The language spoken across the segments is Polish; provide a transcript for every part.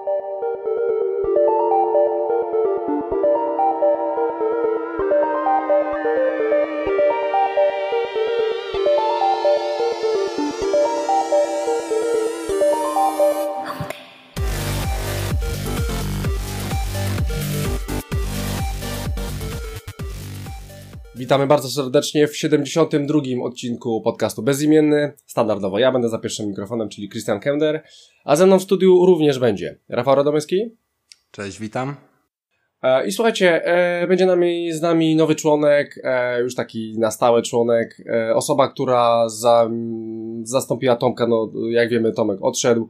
Witamy bardzo serdecznie w 72. odcinku podcastu Bezimienny. Standardowo ja będę za pierwszym mikrofonem, czyli Christian Kender, a ze mną w studiu również będzie Rafał Radomyski. Cześć, witam. I słuchajcie, będzie z nami nowy członek, już taki na stałe członek, osoba, która zastąpiła Tomka, no jak wiemy Tomek odszedł,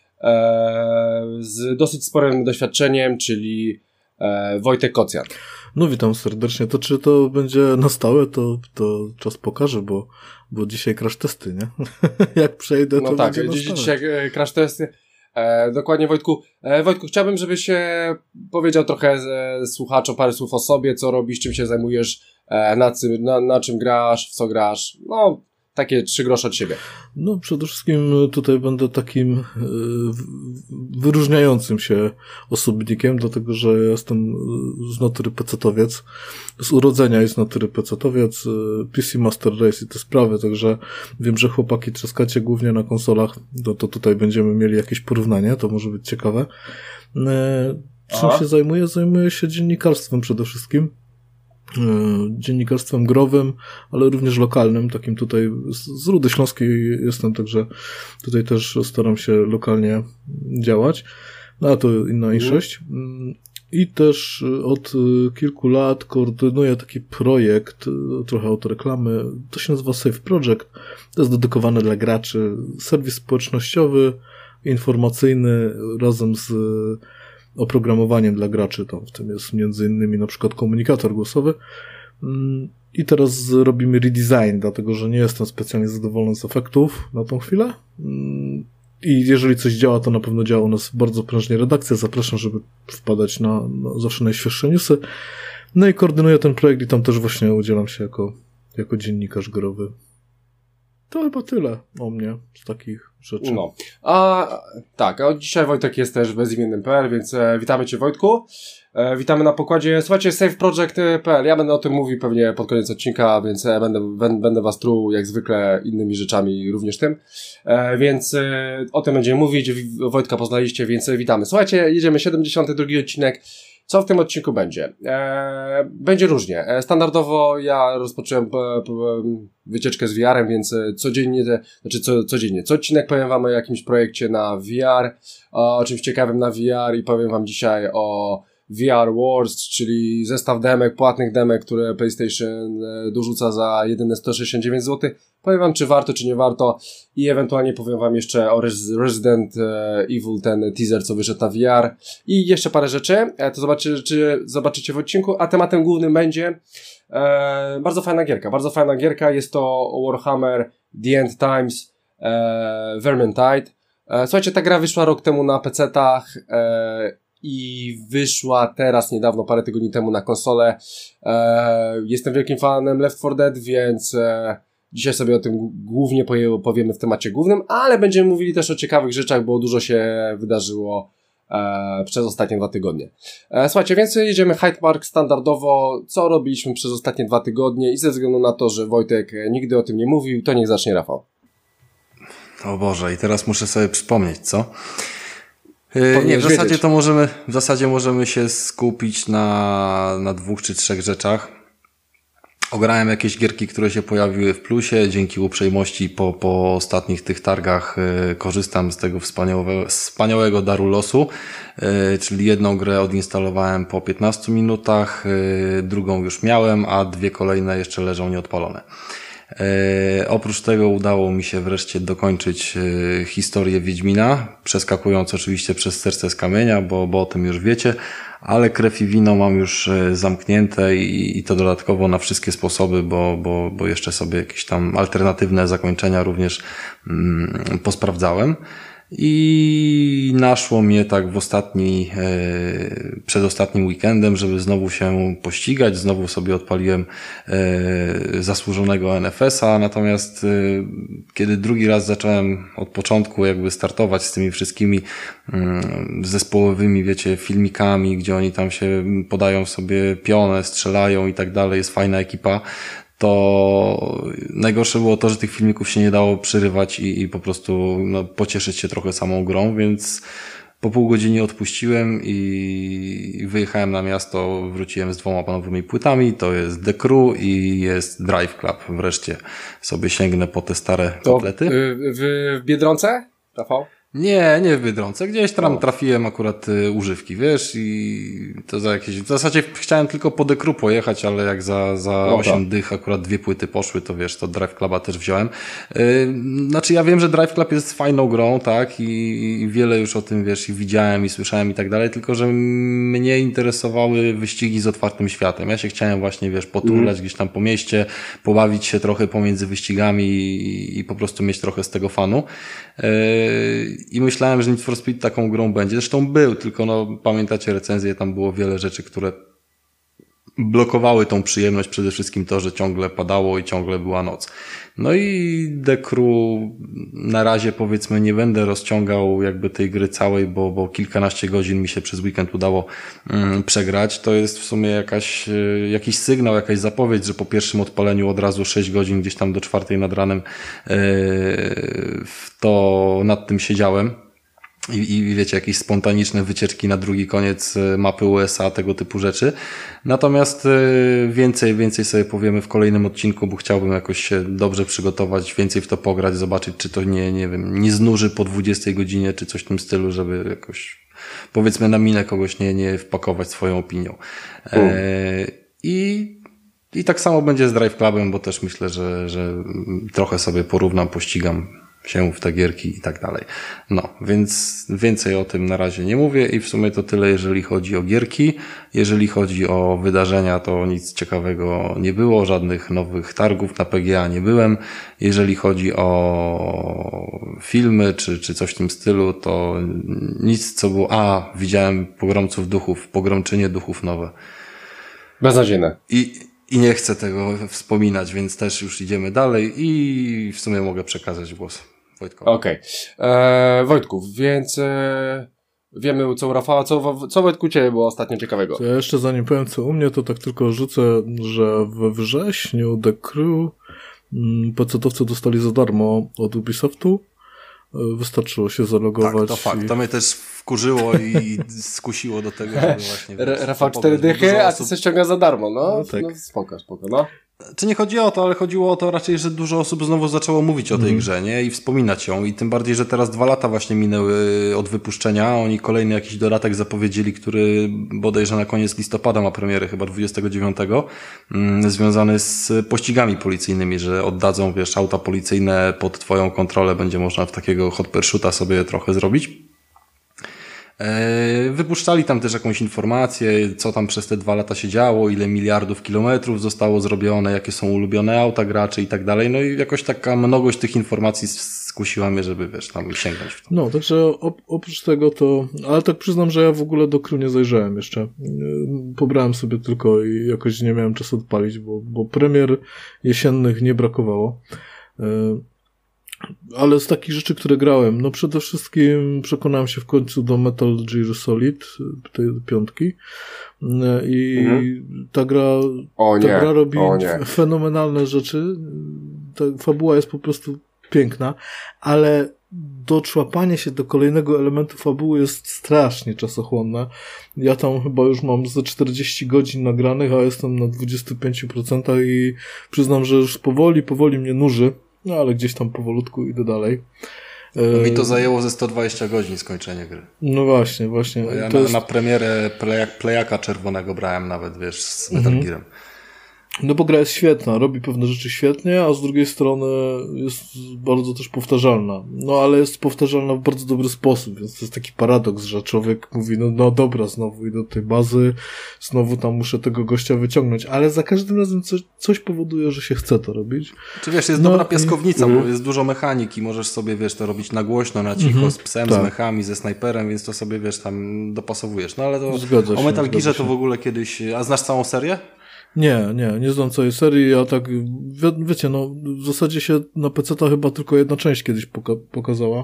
z dosyć sporym doświadczeniem, czyli Wojtek Kocjan. No witam serdecznie. To czy to będzie na stałe, to czas pokaże, bo dzisiaj crash testy, nie? Jak przejdę, to będzie na stałe. Dzisiaj crash testy. Dokładnie, Wojtku. Wojtku, chciałbym, żebyś powiedział trochę słuchaczom parę słów o sobie, co robisz, czym się zajmujesz, na czym grasz, w co grasz. No, takie 3 grosze od siebie. No, przede wszystkim tutaj będę takim wyróżniającym się osobnikiem, dlatego że ja jestem z natury pecetowiec, z urodzenia jest z natury pecetowiec, PC Master Race i te sprawy, także wiem, że chłopaki trzaskacie głównie na konsolach, to tutaj będziemy mieli jakieś porównanie, to może być ciekawe. Czym się zajmuję? Zajmuję się dziennikarstwem przede wszystkim. Dziennikarstwem growym, ale również lokalnym, takim tutaj z Rudy Śląskiej jestem, także tutaj też staram się lokalnie działać, no a to inna inszość. I też od kilku lat koordynuję taki projekt, trochę od reklamy, to się nazywa Safe Project, to jest dedykowany dla graczy, serwis społecznościowy, informacyjny, razem z oprogramowaniem dla graczy, tam w tym jest między innymi na przykład komunikator głosowy. I teraz robimy redesign, dlatego że nie jestem specjalnie zadowolony z efektów na tą chwilę. I jeżeli coś działa, to na pewno działa u nas bardzo prężnie redakcja. Zapraszam, żeby wpadać na zawsze najświeższe newsy. No i koordynuję ten projekt i tam też właśnie udzielam się jako dziennikarz growy. To chyba tyle o mnie z takich rzeczy. No. A dzisiaj Wojtek jest też bezimiennym.pl, więc witamy Cię, Wojtku. Witamy na pokładzie. Słuchajcie, safeproject.pl. Ja będę o tym mówił pewnie pod koniec odcinka, więc będę Was truł jak zwykle innymi rzeczami, również tym. Więc o tym będziemy mówić. Wojtka poznaliście, więc witamy. Słuchajcie, jedziemy 72. odcinek. Co w tym odcinku będzie? Będzie różnie. Standardowo ja rozpocząłem wycieczkę z VR-em, więc co odcinek powiem Wam o jakimś projekcie na VR, o czymś ciekawym na VR i powiem Wam dzisiaj o VR Wars, czyli zestaw demek, płatnych demek, które PlayStation dorzuca za jedyne 169 zł. Powiem Wam, czy warto, czy nie warto i ewentualnie powiem Wam jeszcze o Resident Evil, ten teaser, co wyszedł na VR i jeszcze parę rzeczy, to zobaczycie w odcinku, a tematem głównym będzie bardzo fajna gierka, jest to Warhammer The End Times Vermintide. Słuchajcie, ta gra wyszła rok temu na PC-tach i wyszła teraz niedawno, parę tygodni temu na konsolę. Jestem wielkim fanem Left 4 Dead, więc dzisiaj sobie o tym głównie powiemy w temacie głównym, ale będziemy mówili też o ciekawych rzeczach, bo dużo się wydarzyło przez ostatnie 2 tygodnie. Słuchajcie, więc jedziemy Hyde Park standardowo, co robiliśmy przez ostatnie 2 tygodnie i ze względu na to, że Wojtek nigdy o tym nie mówił, to niech zacznie Rafał. O Boże, i teraz muszę sobie przypomnieć, co? W zasadzie możemy się skupić na 2 czy 3 rzeczach. Ograłem jakieś gierki, które się pojawiły w plusie. Dzięki uprzejmości po ostatnich tych targach korzystam z tego wspaniałego daru losu. Czyli jedną grę odinstalowałem po 15 minutach, drugą już miałem, a 2 kolejne jeszcze leżą nieodpalone. Oprócz tego udało mi się wreszcie dokończyć historię Wiedźmina, przeskakując oczywiście przez Serce z Kamienia, bo o tym już wiecie, ale Krew i Wino mam już zamknięte i to dodatkowo na wszystkie sposoby, bo jeszcze sobie jakieś tam alternatywne zakończenia również posprawdzałem. I naszło mnie tak przed ostatnim weekendem, żeby znowu się pościgać, znowu sobie odpaliłem zasłużonego NFS-a, natomiast kiedy drugi raz zacząłem od początku jakby startować z tymi wszystkimi zespołowymi, wiecie, filmikami, gdzie oni tam się podają sobie pionę, strzelają i tak dalej, jest fajna ekipa, to najgorsze było to, że tych filmików się nie dało przerywać i po prostu pocieszyć się trochę samą grą, więc po pół godziny odpuściłem i wyjechałem na miasto, wróciłem z 2 nowymi płytami, to jest The Crew i jest Drive Club. Wreszcie sobie sięgnę po te stare kotlety. W Biedronce, Rafał? Nie w Biedronce. Gdzieś tam trafiłem akurat używki, wiesz, i to w zasadzie chciałem tylko po The Crew pojechać, ale jak za 8 dych akurat 2 płyty poszły, to wiesz, to Drive Cluba też wziąłem. Znaczy ja wiem, że Drive Club jest fajną grą, tak, i wiele już o tym, wiesz, i widziałem i słyszałem i tak dalej, tylko że mnie interesowały wyścigi z otwartym światem. Ja się chciałem właśnie, wiesz, poturlać gdzieś tam po mieście, pobawić się trochę pomiędzy wyścigami i po prostu mieć trochę z tego fanu. I myślałem, że Need for Speed taką grą będzie. Zresztą był, tylko pamiętacie recenzję, tam było wiele rzeczy, które blokowały tą przyjemność, przede wszystkim to, że ciągle padało i ciągle była noc. No i The Crew na razie powiedzmy nie będę rozciągał jakby tej gry całej, bo kilkanaście godzin mi się przez weekend udało przegrać. To jest w sumie jakiś sygnał, jakaś zapowiedź, że po pierwszym odpaleniu od razu 6 godzin gdzieś tam do 4 nad ranem nad tym siedziałem. I wiecie, jakieś spontaniczne wycieczki na drugi koniec mapy USA, tego typu rzeczy. Natomiast więcej sobie powiemy w kolejnym odcinku, bo chciałbym jakoś się dobrze przygotować, więcej w to pograć, zobaczyć, czy to nie znuży po 20 godzinie, czy coś w tym stylu, żeby jakoś, powiedzmy, na minę kogoś nie wpakować swoją opinią. I tak samo będzie z Drive Clubem, bo też myślę, że trochę sobie porównam, pościgam się w te gierki i tak dalej. No, więc więcej o tym na razie nie mówię i w sumie to tyle, jeżeli chodzi o gierki. Jeżeli chodzi o wydarzenia, to nic ciekawego nie było, żadnych nowych targów na PGA nie byłem. Jeżeli chodzi o filmy czy coś w tym stylu, to nic co było... widziałem Pogromców Duchów, Pogromczynie Duchów nowe. Beznadziejne. I nie chcę tego wspominać, więc też już idziemy dalej i w sumie mogę przekazać głos Wojtkowi. Okej. Wojtku, więc wiemy co u Rafała, co Wojtku Ciebie było ostatnio ciekawego? To ja jeszcze zanim powiem co u mnie, to tak tylko rzucę, że we wrześniu The Crew PC-towcy dostali za darmo od Ubisoftu. Wystarczyło się zalogować. Tak, to fakt. To mnie też wkurzyło i skusiło do tego, żeby właśnie... Rafał 4 dychy, a ty coś ściąga za darmo, no tak. Spoko, no. Czy nie chodzi o to, ale chodziło o to raczej, że dużo osób znowu zaczęło mówić o tej grze, nie? I wspominać ją. I tym bardziej, że teraz 2 lata właśnie minęły od wypuszczenia. Oni kolejny jakiś dodatek zapowiedzieli, który bodajże na koniec listopada ma premierę, chyba 29, związany z pościgami policyjnymi, że oddadzą, wiesz, auta policyjne pod twoją kontrolę. Będzie można w takiego hot pursuita sobie trochę zrobić. Wypuszczali tam też jakąś informację, co tam przez te 2 lata się działo, ile miliardów kilometrów zostało zrobione, jakie są ulubione auta graczy i tak dalej. No i jakoś taka mnogość tych informacji skusiła mnie, żeby, wiesz, tam sięgnąć w to. No, także oprócz tego to... Ale tak przyznam, że ja w ogóle do Crew nie zajrzałem jeszcze. Pobrałem sobie tylko i jakoś nie miałem czasu odpalić, bo premier jesiennych nie brakowało. Ale z takich rzeczy, które grałem, no przede wszystkim przekonałem się w końcu do Metal Gear Solid, tej 5. I ta gra robi fenomenalne rzeczy. Ta fabuła jest po prostu piękna, ale doczłapanie się do kolejnego elementu fabuły jest strasznie czasochłonne. Ja tam chyba już mam ze 40 godzin nagranych, a jestem na 25% i przyznam, że już powoli mnie nuży. No ale gdzieś tam powolutku idę dalej. Mi to zajęło ze 120 godzin skończenie gry. No właśnie. Ja na premierę Playaka czerwonego brałem nawet, wiesz, z Metal Gearem. No bo gra jest świetna, robi pewne rzeczy świetnie, a z drugiej strony jest bardzo też powtarzalna. No ale jest powtarzalna w bardzo dobry sposób, więc to jest taki paradoks, że człowiek mówi, no dobra, znowu idę do tej bazy, znowu tam muszę tego gościa wyciągnąć, ale za każdym razem coś powoduje, że się chce to robić. Czy wiesz, jest dobra piaskownica, bo jest dużo mechaniki, możesz sobie, wiesz, to robić na głośno, na cicho, z psem, z mechami, ze snajperem, więc to sobie, wiesz, tam dopasowujesz. No ale to o Metal Gearze to w ogóle kiedyś... A znasz całą serię? Nie znam całej serii, ja tak, wiecie, no w zasadzie się na PC-ta chyba tylko jedna część kiedyś pokazała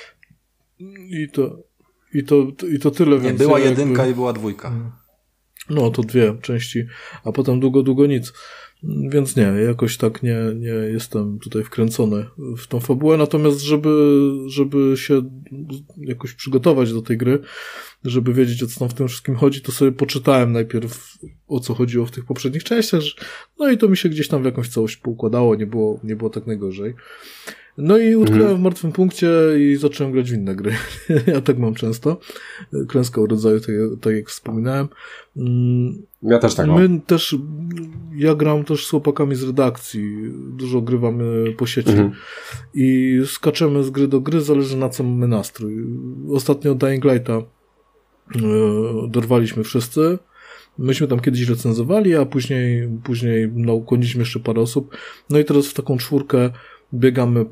i to tyle. Nie, była jedynka i była dwójka. No, to 2 części, a potem długo nic. Więc nie, jakoś tak nie jestem tutaj wkręcony w tą fabułę, natomiast żeby się jakoś przygotować do tej gry, żeby wiedzieć, o co tam w tym wszystkim chodzi, to sobie poczytałem najpierw, o co chodziło w tych poprzednich częściach, no i to mi się gdzieś tam w jakąś całość poukładało, nie było tak najgorzej. No i utknąłem w martwym punkcie i zacząłem grać w inne gry. Ja tak mam często. Klęska u rodzaju, tak jak wspominałem. Ja też tak mam. Ja gram też z chłopakami z redakcji. Dużo grywamy po sieci. I skaczemy z gry do gry, zależy na co mamy nastrój. Ostatnio Dying Lighta dorwaliśmy wszyscy. Myśmy tam kiedyś recenzowali, a później ukłoniliśmy jeszcze parę osób. No i teraz w taką 4 biegamy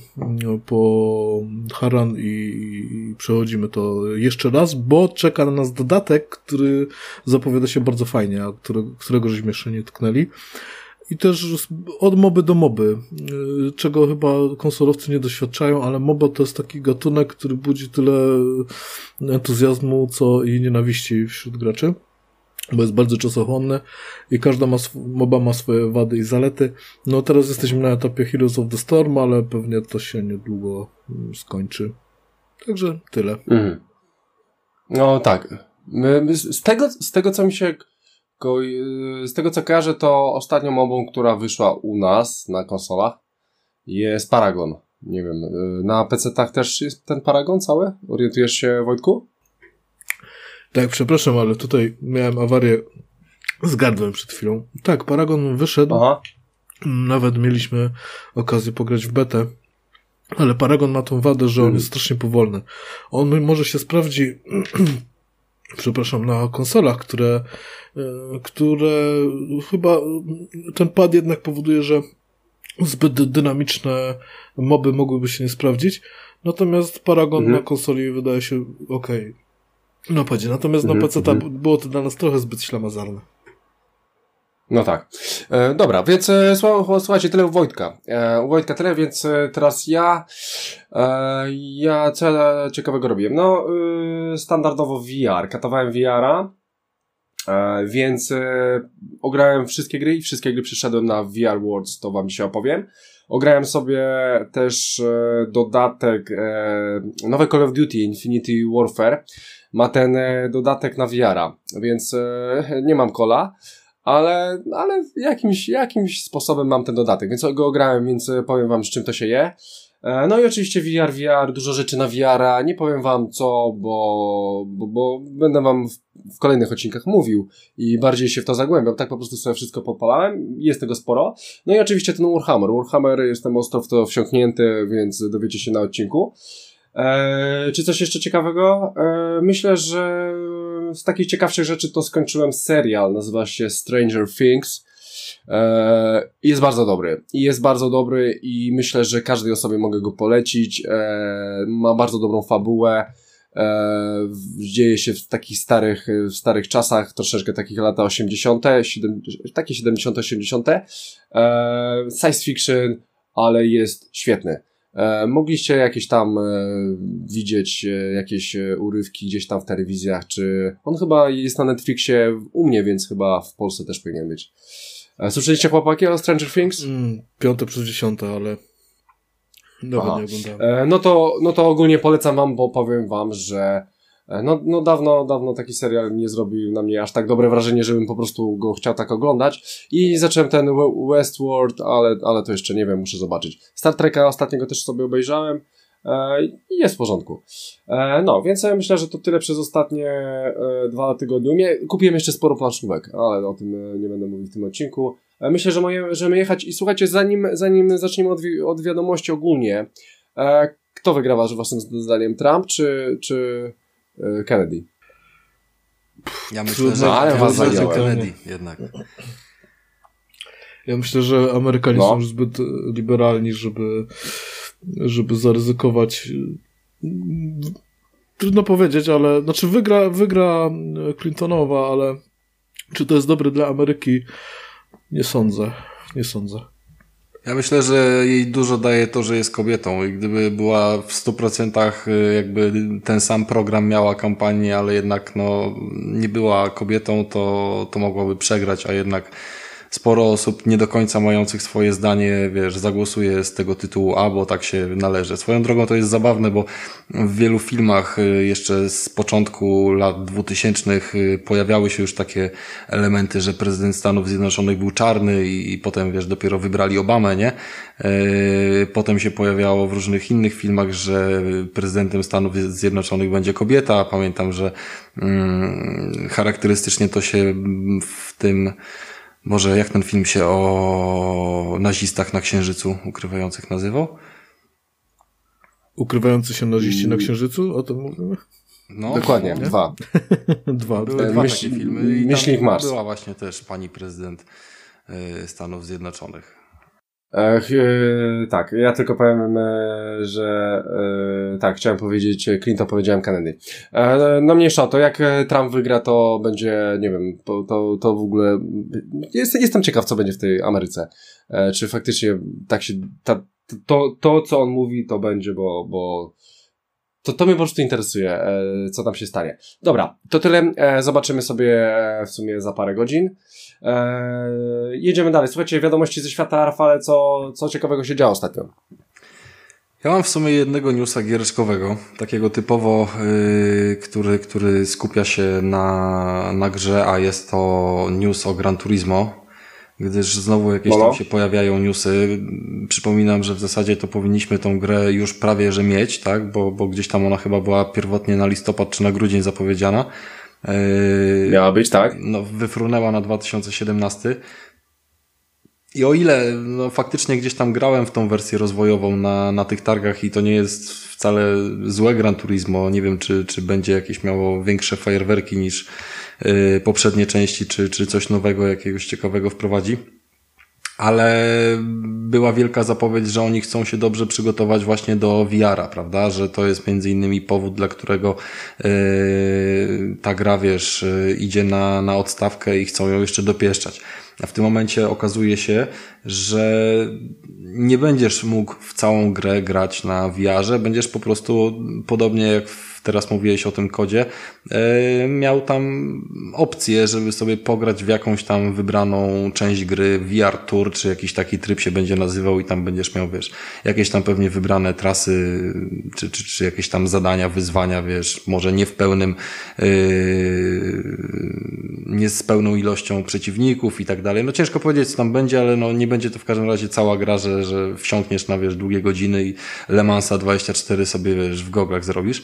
po Haran i przechodzimy to jeszcze raz, bo czeka na nas dodatek, który zapowiada się bardzo fajnie, a którego żeśmy jeszcze nie tknęli. I też od moby do moby, czego chyba konsolowcy nie doświadczają, ale moba to jest taki gatunek, który budzi tyle entuzjazmu, co i nienawiści wśród graczy, bo jest bardzo czasochłonny i każda moba ma swoje wady i zalety. No teraz jesteśmy na etapie Heroes of the Storm, ale pewnie to się niedługo skończy. Także tyle. No tak. Z tego co mi się... Z tego co kojarzę, to ostatnią mobą, która wyszła u nas na konsolach, jest Paragon. Nie wiem, na PC-tach też jest ten Paragon cały? Orientujesz się, Wojtku? Tak, przepraszam, ale tutaj miałem awarię z gardłem przed chwilą. Tak, Paragon wyszedł. Aha. Nawet mieliśmy okazję pograć w betę, ale Paragon ma tą wadę, że on jest strasznie powolny. On może się sprawdzi przepraszam, na konsolach, które chyba ten pad jednak powoduje, że zbyt dynamiczne moby mogłyby się nie sprawdzić. Natomiast Paragon na konsoli wydaje się okej. No padzie, natomiast na PC było to dla nas trochę zbyt ślamazarne. No tak. Dobra, więc słuchajcie, tyle u Wojtka. U Wojtka tyle, więc teraz ja co ciekawego robiłem? No, standardowo VR. Katowałem VR-a, więc ograłem wszystkie gry i wszystkie gry przeszedłem na VR Worlds, to wam dzisiaj opowiem. Ograłem sobie też dodatek nowe Call of Duty Infinity Warfare. Ma ten dodatek na VR-a, więc nie mam kola. Ale jakimś sposobem mam ten dodatek, więc go grałem, więc powiem wam, z czym to się je. No i oczywiście VR, dużo rzeczy na VR-a, nie powiem wam co, bo będę wam w kolejnych odcinkach mówił i bardziej się w to zagłębiam, tak po prostu sobie wszystko podpalałem, jest tego sporo. No i oczywiście ten Warhammer, jestem ostro w to wsiąknięty, więc dowiecie się na odcinku. Czy coś jeszcze ciekawego? Myślę, że z takich ciekawszych rzeczy to skończyłem serial, nazywa się Stranger Things. Jest bardzo dobry i myślę, że każdej osobie mogę go polecić. Ma bardzo dobrą fabułę. Dzieje się w takich starych czasach, troszeczkę takich lata 80., takie 70., 80. Science fiction, ale jest świetny. Mogliście jakieś tam widzieć jakieś urywki gdzieś tam w telewizjach, czy on chyba jest na Netflixie u mnie, więc chyba w Polsce też powinien być. Słyszeliście, chłopaki, o Stranger Things? 5/10, ale dobra, nie oglądałem. No to ogólnie polecam wam, bo powiem wam, że dawno taki serial nie zrobił na mnie aż tak dobre wrażenie, żebym po prostu go chciał tak oglądać. I zacząłem ten Westworld, ale to jeszcze nie wiem, muszę zobaczyć. Star Treka ostatniego też sobie obejrzałem i jest w porządku. Więc ja myślę, że to tyle przez ostatnie 2 tygodnie. Kupiłem jeszcze sporo planszówek, ale o tym nie będę mówił w tym odcinku. Myślę, że możemy jechać i słuchajcie, zanim zaczniemy od wiadomości ogólnie, kto wygrywa waszym zdaniem, Trump czy Kennedy? Ja myślę, że Kennedy jednak. Ja myślę, że Amerykanie są już zbyt liberalni, żeby zaryzykować. Trudno powiedzieć, ale znaczy wygra Clintonowa, ale czy to jest dobre dla Ameryki? Nie sądzę. Ja myślę, że jej dużo daje to, że jest kobietą i gdyby była w 100% jakby ten sam program miała kampanię, ale jednak nie była kobietą, to mogłaby przegrać, a jednak sporo osób nie do końca mających swoje zdanie, zagłosuje z tego tytułu bo tak się należy. Swoją drogą to jest zabawne, bo w wielu filmach jeszcze z początku lat 2000 pojawiały się już takie elementy, że prezydent Stanów Zjednoczonych był czarny i potem, dopiero wybrali Obamę, nie? Potem się pojawiało w różnych innych filmach, że prezydentem Stanów Zjednoczonych będzie kobieta. Pamiętam, że charakterystycznie to się w tym może jak ten film się o nazistach na Księżycu ukrywających nazywał? Ukrywający się naziści na Księżycu? O tym mówimy? No, dokładnie, nie? Dwa. Były dwa takie filmy i Myślnik Mars. Była właśnie też pani prezydent Stanów Zjednoczonych. Tak, ja tylko powiem, że tak, chciałem powiedzieć Clinton, powiedziałem Kennedy. No mniejsza o to, jak Trump wygra, to będzie, nie wiem, to w ogóle jestem ciekaw, co będzie w tej Ameryce. Czy faktycznie tak się to co on mówi, to będzie, bo to mnie po prostu interesuje, co tam się stanie. Dobra, to tyle. Zobaczymy sobie w sumie za parę godzin. Jedziemy dalej. Słuchajcie, wiadomości ze świata, Rafale, co ciekawego się działo ostatnio? Ja mam w sumie jednego newsa giereczkowego, takiego typowo, który skupia się na grze, a jest to news o Gran Turismo, gdyż znowu jakieś tam się pojawiają newsy. Przypominam, że w zasadzie to powinniśmy tą grę już prawie że mieć, tak? Bo gdzieś tam ona chyba była pierwotnie na listopad czy na grudzień zapowiedziana. Miała być, tak? No, wyfrunęła na 2017. I o ile faktycznie gdzieś tam grałem w tą wersję rozwojową na tych targach i to nie jest wcale złe Gran Turismo, nie wiem czy będzie jakieś miało większe fajerwerki niż poprzednie części, czy coś nowego, jakiegoś ciekawego wprowadzi. Ale była wielka zapowiedź, że oni chcą się dobrze przygotować właśnie do VR-a, prawda? Że to jest między innymi powód, dla którego ta gra, idzie na odstawkę i chcą ją jeszcze dopieszczać. A w tym momencie okazuje się, że nie będziesz mógł w całą grę grać na VR-ze, będziesz po prostu, podobnie jak teraz mówiłeś o tym kodzie, miał tam opcję, żeby sobie pograć w jakąś tam wybraną część gry, VR Tour, czy jakiś taki tryb się będzie nazywał i tam będziesz miał, jakieś tam pewnie wybrane trasy, czy jakieś tam zadania, wyzwania, może nie w pełnym, nie z pełną ilością przeciwników i tak dalej. No ciężko powiedzieć, co tam będzie, ale nie będzie to w każdym razie cała gra, że wsiąkniesz na, długie godziny i Le Mansa 24 sobie, w goglach zrobisz.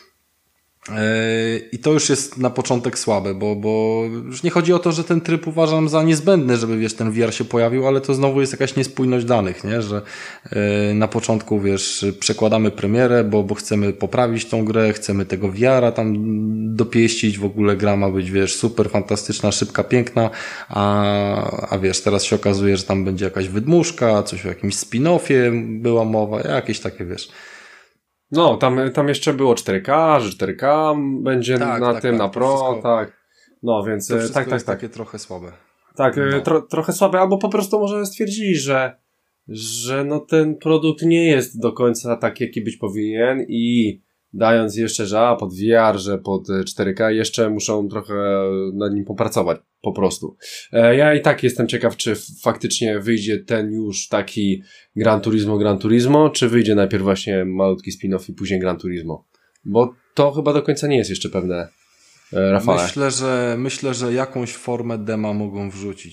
I to już jest na początek słabe, bo już nie chodzi o to, że ten tryb uważam za niezbędny, żeby ten VR się pojawił, ale to znowu jest jakaś niespójność danych, nie? Że na początku przekładamy premierę, bo chcemy poprawić tą grę, chcemy tego VR-a tam dopieścić, w ogóle gra ma być, super fantastyczna, szybka, piękna, a teraz się okazuje, że tam będzie jakaś wydmuszka, coś o jakimś spin-offie była mowa, jakieś takie, No, tam jeszcze było 4K, że 4K będzie na Pro, wszystko, tak. No, więc to tak. Jest takie trochę słabe. Tak, trochę słabe, albo po prostu może stwierdzili, że ten produkt nie jest do końca tak, jaki być powinien i dając jeszcze, że pod VR, że pod 4K jeszcze muszą trochę nad nim popracować, po prostu. Ja i tak jestem ciekaw, czy faktycznie wyjdzie ten już taki Gran Turismo, czy wyjdzie najpierw właśnie malutki spin-off i później Gran Turismo. Bo to chyba do końca nie jest jeszcze pewne, Rafale. Myślę, że jakąś formę dema mogą wrzucić.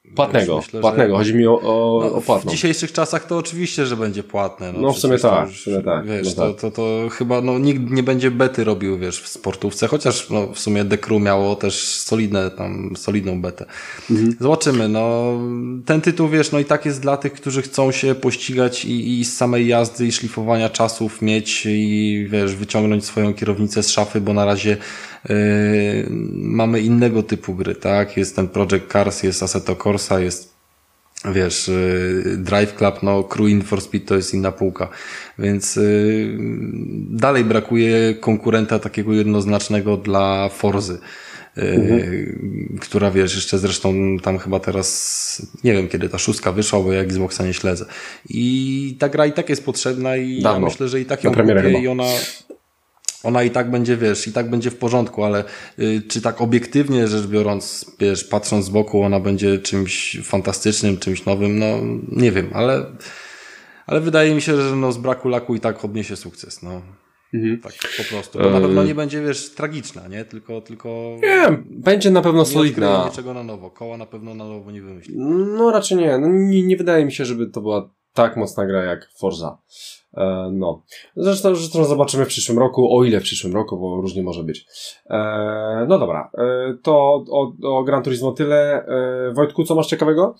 Płatnego, myślę, płatnego. Chodzi mi o płatną. W dzisiejszych czasach to oczywiście, że będzie płatne. No w sumie tak, w sumie tak. Wiesz, no tak. To chyba nikt nie będzie bety robił, wiesz, w sportówce, chociaż w sumie The Crew miało też solidną betę. Zobaczymy, ten tytuł, wiesz, i tak jest dla tych, którzy chcą się pościgać i z samej jazdy i szlifowania czasów mieć i, wiesz, wyciągnąć swoją kierownicę z szafy, bo na razie mamy innego typu gry, tak? Jest ten Project Cars, jest Assetto Corsa, jest, wiesz, Drive Club, Crew In for Speed to jest inna półka, więc dalej brakuje konkurenta takiego jednoznacznego dla Forzy, która, wiesz, jeszcze zresztą tam chyba teraz, nie wiem kiedy ta 6 wyszła, bo ja Xboxa nie śledzę. I ta gra i tak jest potrzebna i ja myślę, że i tak ją kupię i ona i tak będzie, wiesz, i tak będzie w porządku, ale czy tak obiektywnie rzecz biorąc, wiesz, patrząc z boku, ona będzie czymś fantastycznym, czymś nowym, nie wiem, ale wydaje mi się, że z braku laku i tak odniesie sukces, Tak, po prostu. Bo na pewno nie będzie, wiesz, tragiczna, nie? Tylko nie, będzie na pewno solidna. Nie niczego na nowo. Koła na pewno na nowo nie wymyśli. No raczej nie. Nie wydaje mi się, żeby to była tak mocna gra jak Forza. Zresztą zobaczymy w przyszłym roku, o ile w przyszłym roku, bo różnie może być. No dobra, to o Gran Turismo tyle. Wojtku, co masz ciekawego?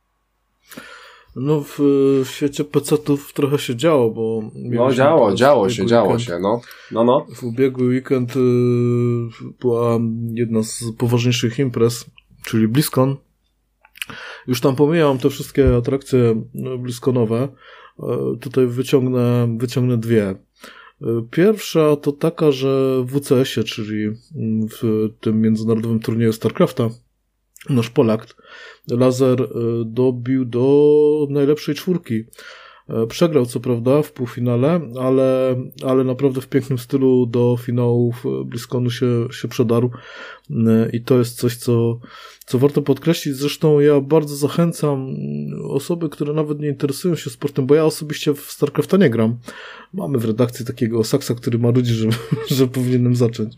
No w świecie PC-ów trochę się działo, bo... działo się. W ubiegły weekend była jedna z poważniejszych imprez, czyli BlizzCon. Już tam pomijam te wszystkie atrakcje BlizzConowe. Tutaj wyciągnę dwie. Pierwsza to taka, że w WCS-ie, czyli w tym międzynarodowym turnieju StarCrafta, nasz Polak Lazer dobił do najlepszej 4. Przegrał co prawda w półfinale, ale naprawdę w pięknym stylu do finałów BlizzConu się przedarł i to jest coś, co warto podkreślić. Zresztą ja bardzo zachęcam osoby, które nawet nie interesują się sportem, bo ja osobiście w StarCrafta nie gram. Mamy w redakcji takiego Saksa, który marudzi, że powinienem zacząć.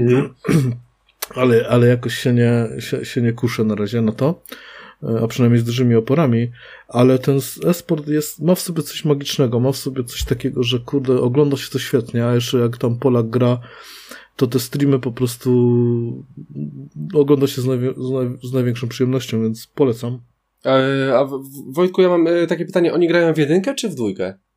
Ale jakoś się nie kuszę na razie na to, a przynajmniej z dużymi oporami, ale ten e-sport ma w sobie coś magicznego, ma w sobie coś takiego, że kurde, ogląda się to świetnie, a jeszcze jak tam Polak gra, to te streamy po prostu ogląda się z największą przyjemnością, więc polecam. A Wojtku, ja mam takie pytanie, oni grają w 1 czy w 2?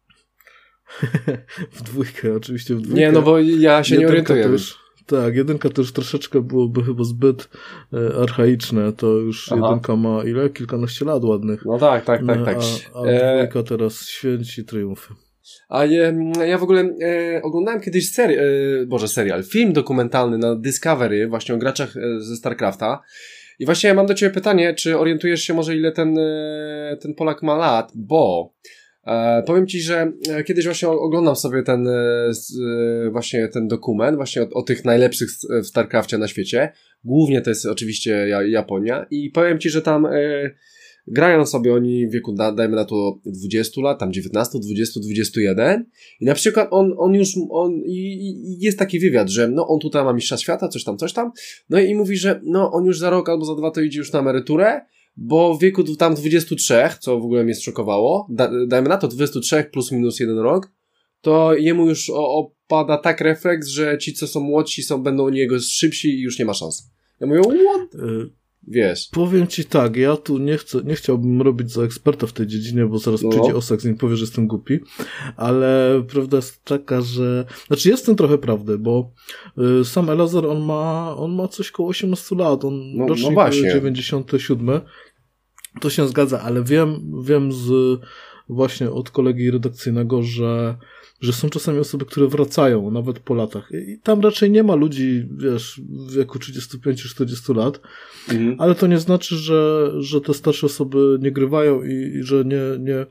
W 2, oczywiście w 2. Nie, no bo ja się nie orientuję. Tak, 1 to już troszeczkę byłoby chyba zbyt archaiczne, to już 1 ma ile? Kilkanaście lat ładnych. No tak. A 2 teraz święci triumfy. A ja w ogóle oglądałem kiedyś serial, film dokumentalny na Discovery właśnie o graczach ze StarCrafta i właśnie ja mam do Ciebie pytanie, czy orientujesz się może ile ten Polak ma lat, bo powiem Ci, że kiedyś właśnie oglądam sobie ten dokument właśnie o tych najlepszych w StarCrafcie na świecie. Głównie to jest oczywiście Japonia i powiem Ci, że tam grają sobie oni w wieku, dajmy na to 20 lat, tam 19, 20, 21 i na przykład on jest taki wywiad, że on tutaj ma mistrza świata, coś tam, no i mówi, że on już za rok albo za 2 to idzie już na emeryturę, bo w wieku tam 23, co w ogóle mnie zszokowało, dajmy na to 23 plus minus 1 rok, to jemu już opada tak refleks, że ci, co są młodsi, będą u niego szybsi i już nie ma szans. Ja mówię, what? Wiesz. Powiem Ci tak, ja tu nie chciałbym robić za eksperta w tej dziedzinie, bo zaraz przyjdzie Osak, z nim powie, że jestem głupi, ale prawda jest taka, że... Znaczy jest w tym trochę prawdy, bo sam Elazer, on ma coś koło 18 lat, on rocznik 97, to się zgadza, ale wiem właśnie od kolegi redakcyjnego, że są czasami osoby, które wracają, nawet po latach. I tam raczej nie ma ludzi, wiesz, w wieku 35-40 lat, ale to nie znaczy, że te starsze osoby nie grywają i że nie...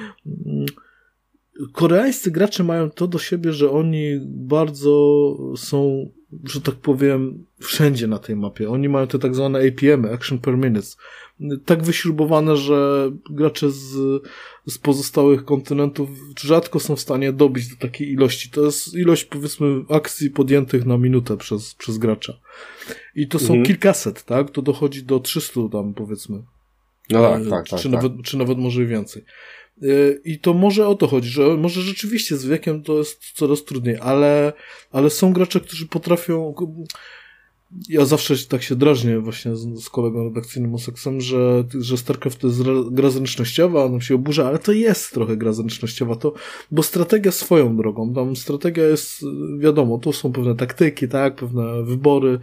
Koreańscy gracze mają to do siebie, że oni bardzo są, że tak powiem, wszędzie na tej mapie. Oni mają te tak zwane APM, Action Per Minute, tak wyśrubowane, że gracze z pozostałych kontynentów rzadko są w stanie dobić do takiej ilości. To jest ilość, powiedzmy, akcji podjętych na minutę przez gracza. I to są kilkaset, tak? To dochodzi do 300 tam, powiedzmy. No tak. Czy nawet może i więcej. I to może o to chodzi, że może rzeczywiście z wiekiem to jest coraz trudniej, ale są gracze, którzy potrafią... Ja zawsze tak się drażnię właśnie z kolegą redakcyjnym Oseksem, że StarCraft to jest gra zręcznościowa, on się oburza, ale to jest trochę gra zręcznościowa, bo strategia swoją drogą, tam strategia jest, wiadomo, to są pewne taktyki, tak, pewne wybory,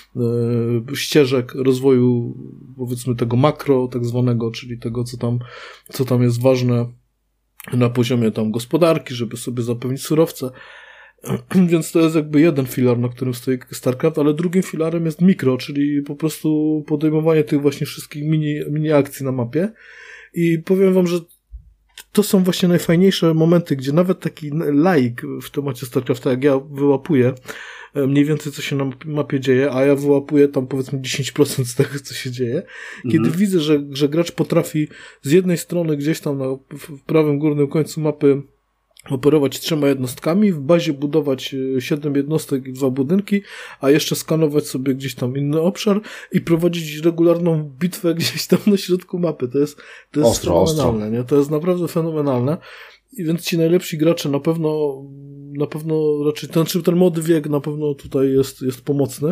ścieżek rozwoju, powiedzmy tego makro tak zwanego, czyli tego, co tam jest ważne na poziomie tam gospodarki, żeby sobie zapewnić surowce. Więc to jest jakby jeden filar, na którym stoi StarCraft, ale drugim filarem jest mikro, czyli po prostu podejmowanie tych właśnie wszystkich mini akcji na mapie. I powiem wam, że to są właśnie najfajniejsze momenty, gdzie nawet taki laik w temacie StarCrafta, jak ja wyłapuję mniej więcej co się na mapie dzieje, a ja wyłapuję tam powiedzmy 10% z tego, co się dzieje. Kiedy widzę, że gracz potrafi z jednej strony gdzieś tam w prawym górnym końcu mapy operować 3 jednostkami, w bazie budować 7 jednostek i 2 budynki, a jeszcze skanować sobie gdzieś tam inny obszar i prowadzić regularną bitwę gdzieś tam na środku mapy. To jest fenomenalne, nie? To jest naprawdę fenomenalne. I więc ci najlepsi gracze na pewno raczej, ten młody wiek na pewno tutaj jest pomocny.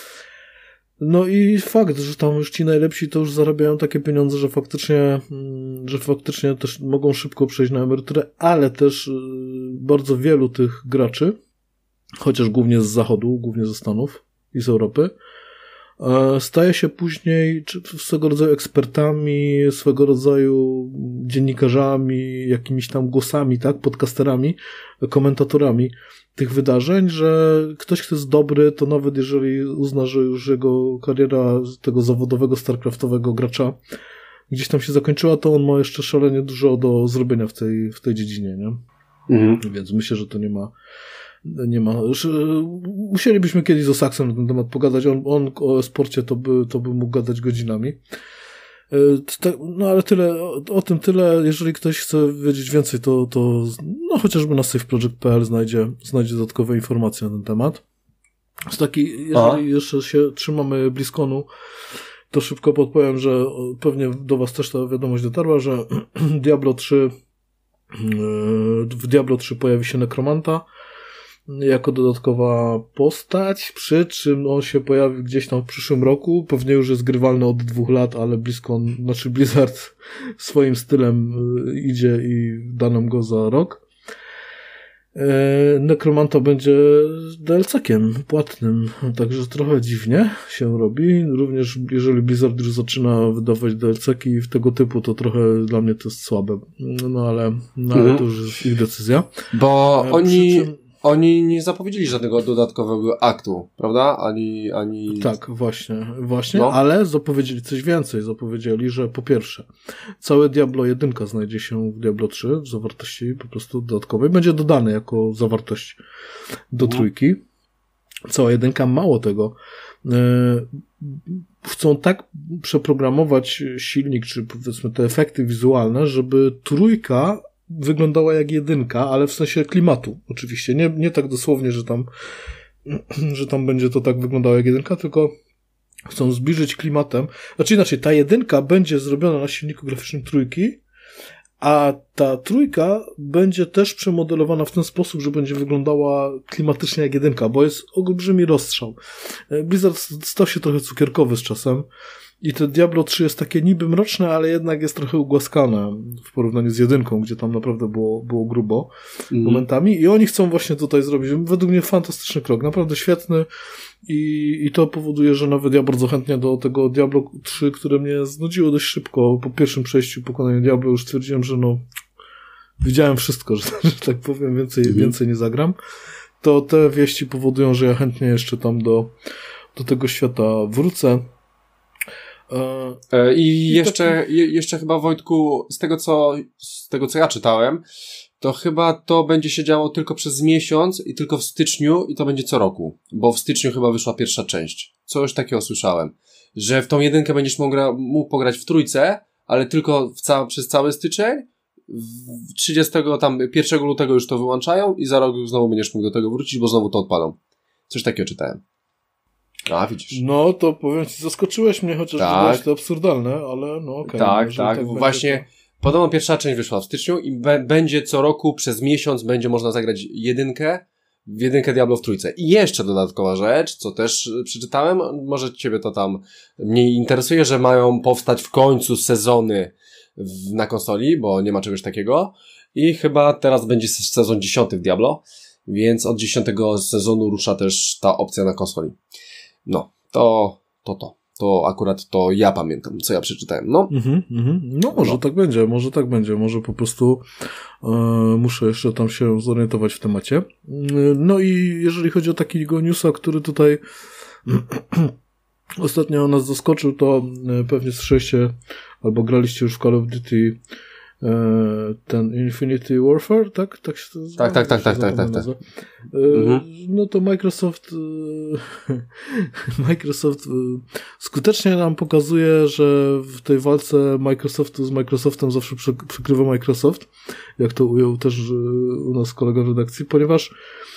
No i fakt, że tam już ci najlepsi to już zarabiają takie pieniądze, że faktycznie też mogą szybko przejść na emeryturę, ale też bardzo wielu tych graczy, chociaż głównie z Zachodu, głównie ze Stanów i z Europy, staje się później swego rodzaju ekspertami, swego rodzaju dziennikarzami, jakimiś tam głosami, tak, podcasterami, komentatorami tych wydarzeń, że ktoś, kto jest dobry, to nawet jeżeli uzna, że już jego kariera tego zawodowego, starcraftowego gracza gdzieś tam się zakończyła, to on ma jeszcze szalenie dużo do zrobienia w tej dziedzinie, nie? Więc myślę, że to nie ma już, musielibyśmy kiedyś z Osaksem na ten temat pogadać, on o sporcie to by mógł gadać godzinami. No ale o tym tyle, jeżeli ktoś chce wiedzieć więcej, to no chociażby na saveproject.pl znajdzie dodatkowe informacje na ten temat. Jeżeli jeszcze się trzymamy BlizzConu, to szybko podpowiem, że pewnie do was też ta wiadomość dotarła, że w Diablo 3 pojawi się Nekromanta jako dodatkowa postać, przy czym on się pojawi gdzieś tam w przyszłym roku, pewnie już jest grywalny od 2 lat, ale Blizzard swoim stylem idzie i da nam go za rok. Nekromanta będzie DLC-kiem płatnym, także trochę dziwnie się robi, również jeżeli Blizzard już zaczyna wydawać DLC-ki tego typu, to trochę dla mnie to jest słabe, no ale to już jest ich decyzja. Bo oni nie zapowiedzieli żadnego dodatkowego aktu, prawda? Ani... Tak, właśnie, no. Ale zapowiedzieli coś więcej. Zapowiedzieli, że po pierwsze, całe Diablo 1 znajdzie się w Diablo 3 w zawartości po prostu dodatkowej. Będzie dodane jako zawartość do trójki. Cała 1, mało tego, chcą tak przeprogramować silnik, czy powiedzmy te efekty wizualne, żeby trójka wyglądała jak 1, ale w sensie klimatu oczywiście. Nie tak dosłownie, że tam będzie to tak wyglądało jak 1, tylko chcą zbliżyć klimatem. Znaczy inaczej, ta 1 będzie zrobiona na silniku graficznym trójki, a ta trójka będzie też przemodelowana w ten sposób, że będzie wyglądała klimatycznie jak 1, bo jest olbrzymi rozstrzał. Blizzard stał się trochę cukierkowy z czasem i to Diablo 3 jest takie niby mroczne, ale jednak jest trochę ugłaskane w porównaniu z 1, gdzie tam naprawdę było grubo momentami i oni chcą właśnie tutaj zrobić, według mnie fantastyczny krok, naprawdę świetny i to powoduje, że nawet ja bardzo chętnie do tego Diablo 3, które mnie znudziło dość szybko, po pierwszym przejściu pokonania Diablo już stwierdziłem, że widziałem wszystko, że tak powiem, więcej nie zagram, to te wieści powodują, że ja chętnie jeszcze tam do tego świata wrócę. I jeszcze chyba, Wojtku, z tego co ja czytałem, to chyba to będzie się działo tylko przez miesiąc i tylko w styczniu i to będzie co roku, bo w styczniu chyba wyszła pierwsza część. Coś takiego słyszałem, że w tą 1 będziesz mógł pograć w trójce, ale tylko przez cały styczeń, 1 lutego już to wyłączają i za rok znowu będziesz mógł do tego wrócić, bo znowu to odpalą. Coś takiego czytałem. A, widzisz. No, to powiem ci, zaskoczyłeś mnie, chociaż wydaje to absurdalne, ale no okej. Tak. Właśnie podobno pierwsza część wyszła w styczniu i będzie co roku przez miesiąc będzie można zagrać w jedynkę Diablo w trójce. I jeszcze dodatkowa rzecz, co też przeczytałem, może ciebie to tam mniej interesuje, że mają powstać w końcu sezony na konsoli, bo nie ma czegoś takiego. I chyba teraz będzie sezon 10 w Diablo, więc od 10 sezonu rusza też ta opcja na konsoli. No, to akurat to ja pamiętam, co ja przeczytałem, no. No, może tak będzie, może po prostu muszę jeszcze tam się zorientować w temacie. No i jeżeli chodzi o takiego newsa, który tutaj ostatnio nas zaskoczył, to pewnie słyszeliście albo graliście już w Call of Duty ten Infinity Warfare, tak? Tak się to nazywa? Tak. No to Microsoft skutecznie nam pokazuje, że w tej walce Microsoftu z Microsoftem zawsze przykrywa Microsoft, jak to ujął też u nas kolega w redakcji, ponieważ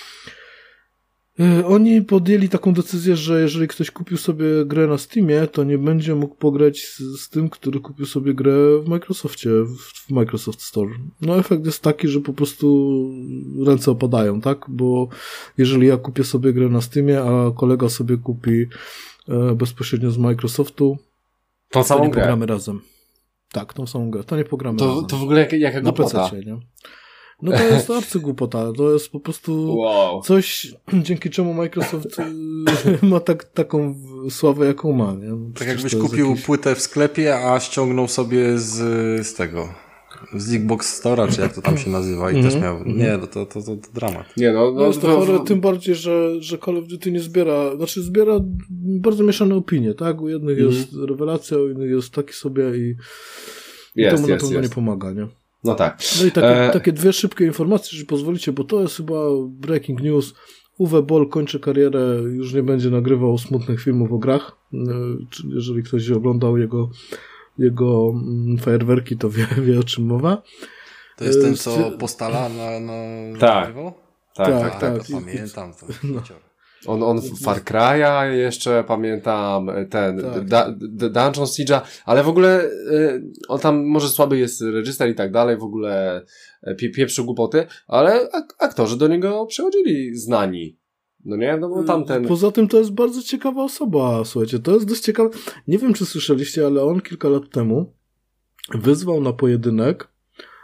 oni podjęli taką decyzję, że jeżeli ktoś kupił sobie grę na Steamie, to nie będzie mógł pograć z tym, który kupił sobie grę w Microsoftie, w Microsoft Store. No efekt jest taki, że po prostu ręce opadają, tak? Bo jeżeli ja kupię sobie grę na Steamie, a kolega sobie kupi bezpośrednio z Microsoftu, to nie pogramy razem. Tak, tą samą grę. To nie pogramy razem. To w ogóle jaka głupota. Na PC, nie? No to jest arcygłupota, to jest po prostu coś, dzięki czemu Microsoft ma taką sławę, jaką ma. Nie? No, tak jakbyś kupił płytę w sklepie, a ściągnął sobie z tego, z Xbox Store'a, czy jak to tam się nazywa i też miał, nie, to dramat. Nie, no jest to chore, tym bardziej, że Call of Duty nie zbiera bardzo mieszane opinie, tak? U jednych jest rewelacja, u innych jest taki sobie i temu na pewno nie pomaga, nie? No tak. No i takie dwie szybkie informacje, jeżeli pozwolicie, bo to jest chyba breaking news. Uwe Boll kończy karierę, już nie będzie nagrywał smutnych filmów o grach. Jeżeli ktoś oglądał jego fajerwerki, to wie o czym mowa. To jest ten, co Postala nagrywał? Tak. Pamiętam to. No. On Far Cry'a jeszcze pamiętam, Dungeon Siege'a, ale w ogóle on tam może słaby jest reżyser i tak dalej, w ogóle pieprzy głupoty, ale aktorzy do niego przychodzili znani. No nie? No bo tamten... Poza tym to jest bardzo ciekawa osoba, słuchajcie, to jest dość ciekawe. Nie wiem, czy słyszeliście, ale on kilka lat temu wyzwał na pojedynek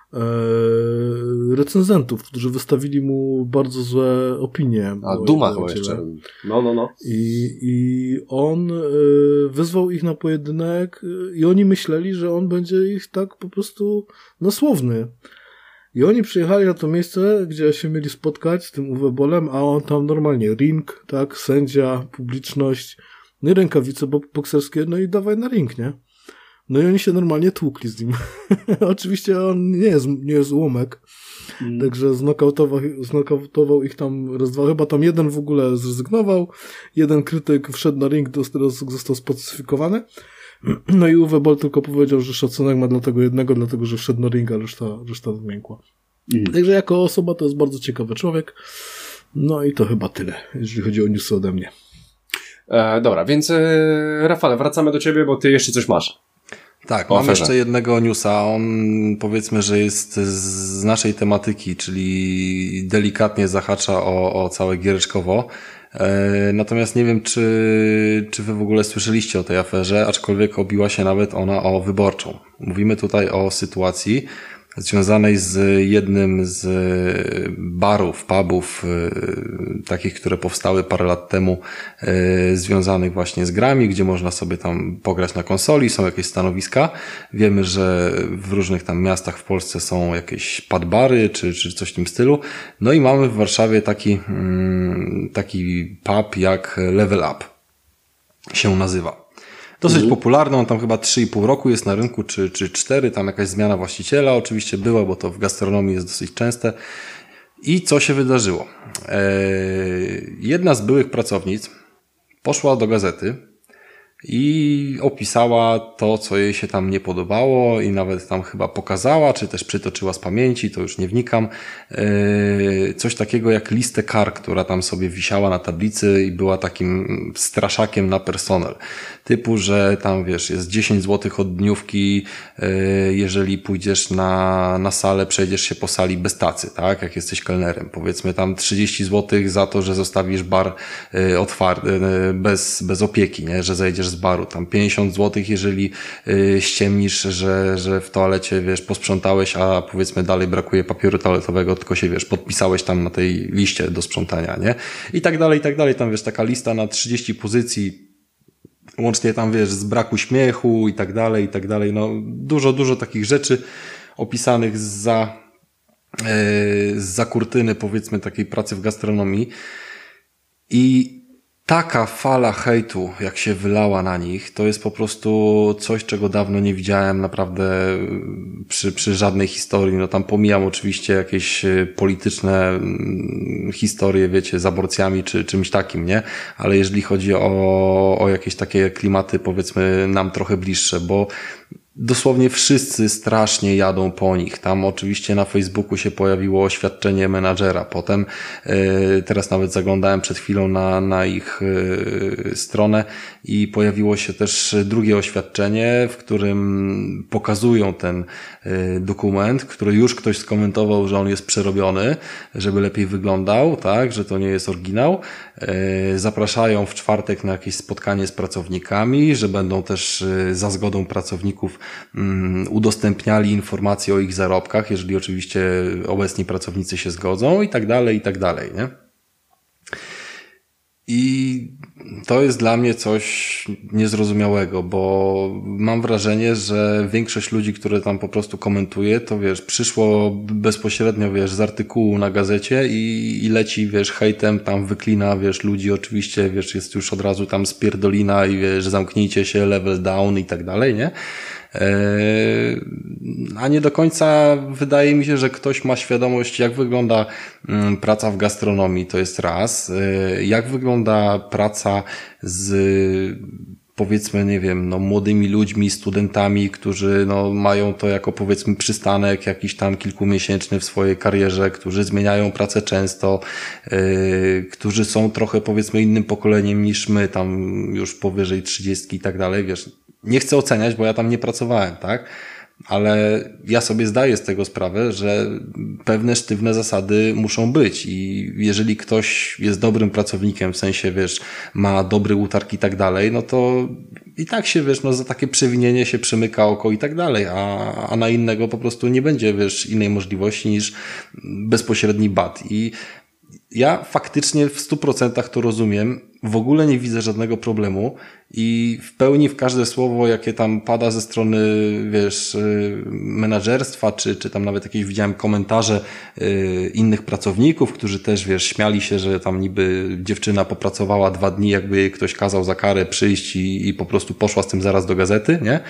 recenzentów, którzy wystawili mu bardzo złe opinie. Duma chyba jeszcze. No. I on wyzwał ich na pojedynek i oni myśleli, że on będzie ich tak po prostu słowny. I oni przyjechali na to miejsce, gdzie się mieli spotkać z tym Uwe Bollem, a on tam normalnie ring, tak, sędzia, publiczność, no i rękawice bokserskie, no i dawaj na ring, nie? No i oni się normalnie tłukli z nim. Oczywiście on nie jest łomek, także znokautował ich tam raz, dwa. Chyba tam jeden w ogóle zrezygnował, jeden krytyk wszedł na ring, został spacyfikowany. No i Uwe Boll tylko powiedział, że szacunek ma dla tego jednego, dlatego że wszedł na ring, a reszta zmiękła. Także jako osoba to jest bardzo ciekawy człowiek. No i to chyba tyle, jeżeli chodzi o newsy ode mnie. Dobra, więc Rafale, wracamy do ciebie, bo ty jeszcze coś masz. Tak, mam jeszcze jednego newsa. On powiedzmy, że jest z naszej tematyki, czyli delikatnie zahacza o całe giereczkowo. Natomiast nie wiem, czy wy w ogóle słyszeliście o tej aferze, aczkolwiek obiła się nawet ona o Wyborczą. Mówimy tutaj o sytuacji związanej z jednym z barów, pubów, takich, które powstały parę lat temu, związanych właśnie z grami, gdzie można sobie tam pograć na konsoli, są jakieś stanowiska. Wiemy, że w różnych tam miastach w Polsce są jakieś padbary, czy coś w tym stylu. No i mamy w Warszawie taki pub jak Level Up się nazywa. Dosyć popularny, on tam chyba 3,5 roku jest na rynku, czy 4, tam jakaś zmiana właściciela oczywiście była, bo to w gastronomii jest dosyć częste. I co się wydarzyło? Jedna z byłych pracownic poszła do gazety i opisała to, co jej się tam nie podobało i nawet tam chyba pokazała, czy też przytoczyła z pamięci, to już nie wnikam, coś takiego jak listę kar, która tam sobie wisiała na tablicy i była takim straszakiem na personel. Typu, że tam wiesz, jest 10 zł od dniówki, jeżeli pójdziesz na salę, przejdziesz się po sali bez tacy, tak? Jak jesteś kelnerem. Powiedzmy tam 30 zł za to, że zostawisz bar otwarty, bez opieki, nie? Że zejdziesz z baru. Tam 50 zł, jeżeli ściemnisz, że w toalecie, wiesz, posprzątałeś, a powiedzmy dalej brakuje papieru toaletowego, tylko się, wiesz, podpisałeś tam na tej liście do sprzątania, nie? I tak dalej, i tak dalej. Tam, wiesz, taka lista na 30 pozycji, łącznie tam, wiesz, z braku śmiechu i tak dalej, i tak dalej. No, dużo takich rzeczy opisanych za kurtyny, powiedzmy, takiej pracy w gastronomii. I taka fala hejtu, jak się wylała na nich, to jest po prostu coś, czego dawno nie widziałem naprawdę przy żadnej historii. No tam pomijam oczywiście jakieś polityczne historie, wiecie, z aborcjami czy czymś takim, nie? Ale jeżeli chodzi o jakieś takie klimaty, powiedzmy, nam trochę bliższe, bo dosłownie wszyscy strasznie jadą po nich. Tam oczywiście na Facebooku się pojawiło oświadczenie menadżera. Potem teraz nawet zaglądałem przed chwilą na ich stronę i pojawiło się też drugie oświadczenie, w którym pokazują ten dokument, który już ktoś skomentował, że on jest przerobiony, żeby lepiej wyglądał, tak, że to nie jest oryginał. Zapraszają w czwartek na jakieś spotkanie z pracownikami, że będą też za zgodą pracowników udostępniali informacje o ich zarobkach, jeżeli oczywiście obecni pracownicy się zgodzą i tak dalej, nie? I to jest dla mnie coś niezrozumiałego, bo mam wrażenie, że większość ludzi, które tam po prostu komentuje, to wiesz, przyszło bezpośrednio, wiesz, z artykułu na gazecie i leci, wiesz, hejtem, tam wyklina, wiesz, ludzi oczywiście, wiesz, jest już od razu tam spierdolina i wiesz, zamknijcie się, level down i tak dalej, nie? A nie do końca wydaje mi się, że ktoś ma świadomość, jak wygląda praca w gastronomii, to jest raz, jak wygląda praca z, powiedzmy, nie wiem, no młodymi ludźmi, studentami, którzy no mają to jako, powiedzmy, przystanek jakiś tam kilkumiesięczny w swojej karierze, którzy zmieniają pracę często, którzy są trochę, powiedzmy, innym pokoleniem niż my, tam już powyżej 30 i tak dalej, wiesz. Nie chcę oceniać, bo ja tam nie pracowałem, tak? Ale ja sobie zdaję z tego sprawę, że pewne sztywne zasady muszą być i jeżeli ktoś jest dobrym pracownikiem, w sensie, wiesz, ma dobry utarg i tak dalej, no to i tak się, wiesz, no za takie przewinienie się przymyka oko i tak dalej, a na innego po prostu nie będzie, wiesz, innej możliwości niż bezpośredni bat. I ja faktycznie w 100% to rozumiem, w ogóle nie widzę żadnego problemu i w pełni w każde słowo, jakie tam pada ze strony, wiesz, menadżerstwa, czy tam nawet jakieś widziałem komentarze innych pracowników, którzy też, wiesz, śmiali się, że tam niby dziewczyna popracowała 2 dni, jakby jej ktoś kazał za karę przyjść i po prostu poszła z tym zaraz do gazety, nie?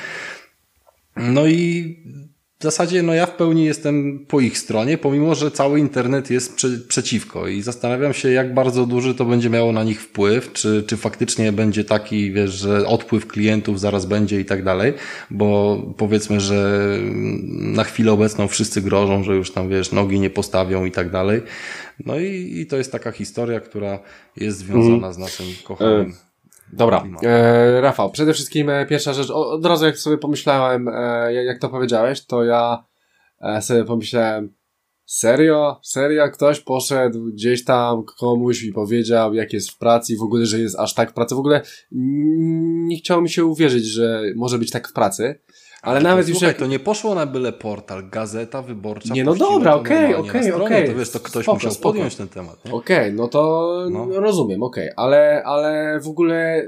No i w zasadzie no ja w pełni jestem po ich stronie, pomimo że cały internet jest przeciwko i zastanawiam się, jak bardzo duży to będzie miało na nich wpływ, czy faktycznie będzie taki, wiesz, że odpływ klientów zaraz będzie i tak dalej, bo powiedzmy, że na chwilę obecną wszyscy grożą, że już tam, wiesz, nogi nie postawią i tak dalej. No i to jest taka historia, która jest związana z naszym kochanym. Dobra, Rafał, przede wszystkim pierwsza rzecz, od razu jak sobie pomyślałem, jak to powiedziałeś, to ja sobie pomyślałem, serio? Ktoś poszedł gdzieś tam komuś i powiedział, jak jest w pracy i w ogóle, że jest aż tak w pracy, w ogóle nie chciało mi się uwierzyć, że może być tak w pracy. Ale nawet słuchaj, już jak... to nie poszło na byle portal, Gazeta Wyborcza. Nie, no dobra, okej. To wiesz, to ktoś musiał podjąć ten temat. Okej, no to rozumiem, ale w ogóle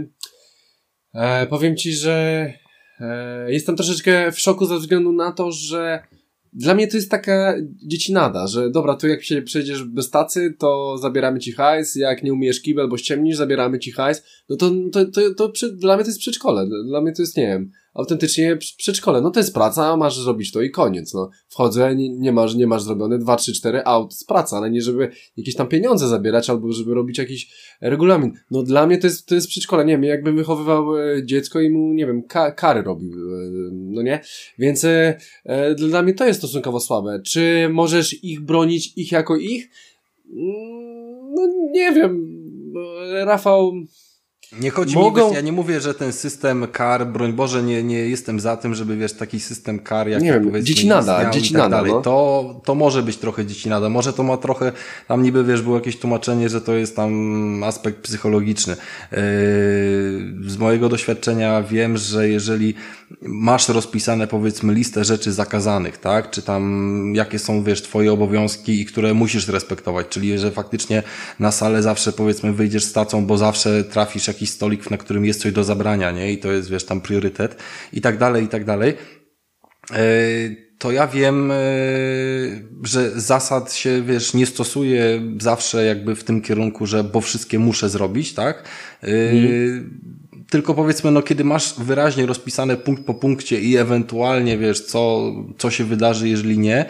powiem Ci, że jestem troszeczkę w szoku ze względu na to, że dla mnie to jest taka dziecinada, że dobra, to jak się przejdziesz bez tacy, to zabieramy Ci hajs, jak nie umiesz kibel, bo ściemnisz, zabieramy Ci hajs, no to dla mnie to jest przedszkole, dla mnie to jest, nie wiem, autentycznie przedszkole. No to jest praca, masz zrobić to i koniec, no. Wchodzę, nie masz zrobione 2, 3, 4, to jest praca, ale nie żeby jakieś tam pieniądze zabierać, albo żeby robić jakiś regulamin. No dla mnie to jest przedszkole, nie wiem, jakbym wychowywał dziecko i mu, nie wiem, kary robił, no nie? Więc dla mnie to jest stosunkowo słabe. Czy możesz ich bronić, ich jako ich? No nie wiem, Rafał... Nie chodzi mi, ja nie mówię, że ten system kar, broń Boże, nie jestem za tym, żeby, wiesz, taki system kar, jak nie wiem, dziecinada, no. To może być trochę dziecinada, może to ma trochę, tam niby, wiesz, było jakieś tłumaczenie, że to jest tam aspekt psychologiczny. Z mojego doświadczenia wiem, że jeżeli masz rozpisane, powiedzmy, listę rzeczy zakazanych, tak, czy tam jakie są, wiesz, twoje obowiązki i które musisz respektować, czyli że faktycznie na salę zawsze, powiedzmy, wyjdziesz z tacą, bo zawsze trafisz jakiś stolik, na którym jest coś do zabrania, nie? I to jest, wiesz, tam priorytet i tak dalej. To ja wiem, że zasad się, wiesz, nie stosuje zawsze jakby w tym kierunku, że bo wszystkie muszę zrobić, tak? Tylko powiedzmy, no kiedy masz wyraźnie rozpisane punkt po punkcie i ewentualnie, wiesz, co się wydarzy, jeżeli nie,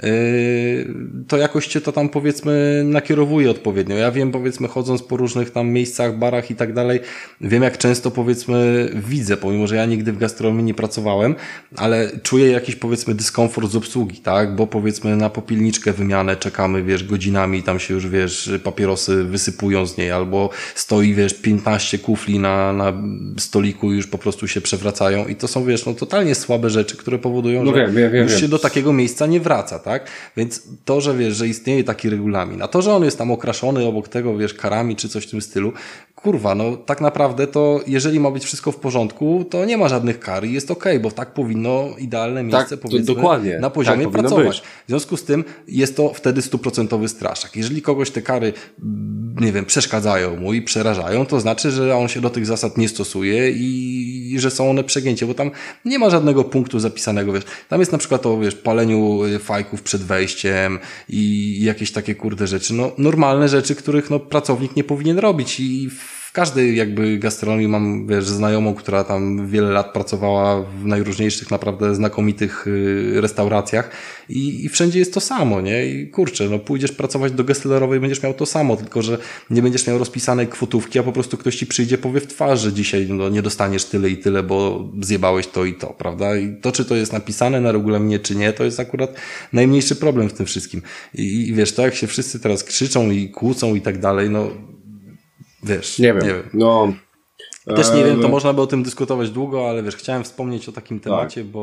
to jakoś cię to tam, powiedzmy, nakierowuje odpowiednio. Ja wiem, powiedzmy, chodząc po różnych tam miejscach, barach i tak dalej, wiem jak często, powiedzmy, widzę, pomimo że ja nigdy w gastronomii nie pracowałem, ale czuję jakiś, powiedzmy, dyskomfort z obsługi, tak? Bo powiedzmy na popielniczkę wymianę czekamy, wiesz, godzinami, tam się już, wiesz, papierosy wysypują z niej, albo stoi, wiesz, 15 kufli na stoliku już po prostu się przewracają i to są, wiesz, no totalnie słabe rzeczy, które powodują, no że już się do takiego miejsca nie wraca, tak? Więc to, że wiesz, że istnieje taki regulamin, a to, że on jest tam okraszony obok tego, wiesz, karami czy coś w tym stylu, kurwa, no tak naprawdę to jeżeli ma być wszystko w porządku, to nie ma żadnych kar i jest okej, bo tak powinno idealne miejsce, powiedzmy, dokładnie na poziomie tak pracować. być. W związku z tym jest to wtedy 100% straszak. Jeżeli kogoś te kary, nie wiem, przeszkadzają mu i przerażają, to znaczy, że on się do tych zasad nie stosuje i że są one przegięcie, bo tam nie ma żadnego punktu zapisanego, wiesz. Tam jest na przykład o, wiesz, paleniu fajków przed wejściem i jakieś takie kurde rzeczy, no normalne rzeczy, których no pracownik nie powinien robić i w każdej jakby gastronomii mam, wiesz, znajomą, która tam wiele lat pracowała w najróżniejszych, naprawdę znakomitych restauracjach i wszędzie jest to samo, nie? I kurczę, no pójdziesz pracować do gestlerowej, będziesz miał to samo, tylko że nie będziesz miał rozpisanej kwotówki, a po prostu ktoś ci przyjdzie, powie w twarz, że dzisiaj no, nie dostaniesz tyle i tyle, bo zjebałeś to i to, prawda? I to, czy to jest napisane na regulaminie, czy nie, to jest akurat najmniejszy problem w tym wszystkim. I wiesz, to jak się wszyscy teraz krzyczą i kłócą i tak dalej, no wiesz, nie wiem. No, też nie wiem, to można by o tym dyskutować długo, ale wiesz, chciałem wspomnieć o takim temacie, tak.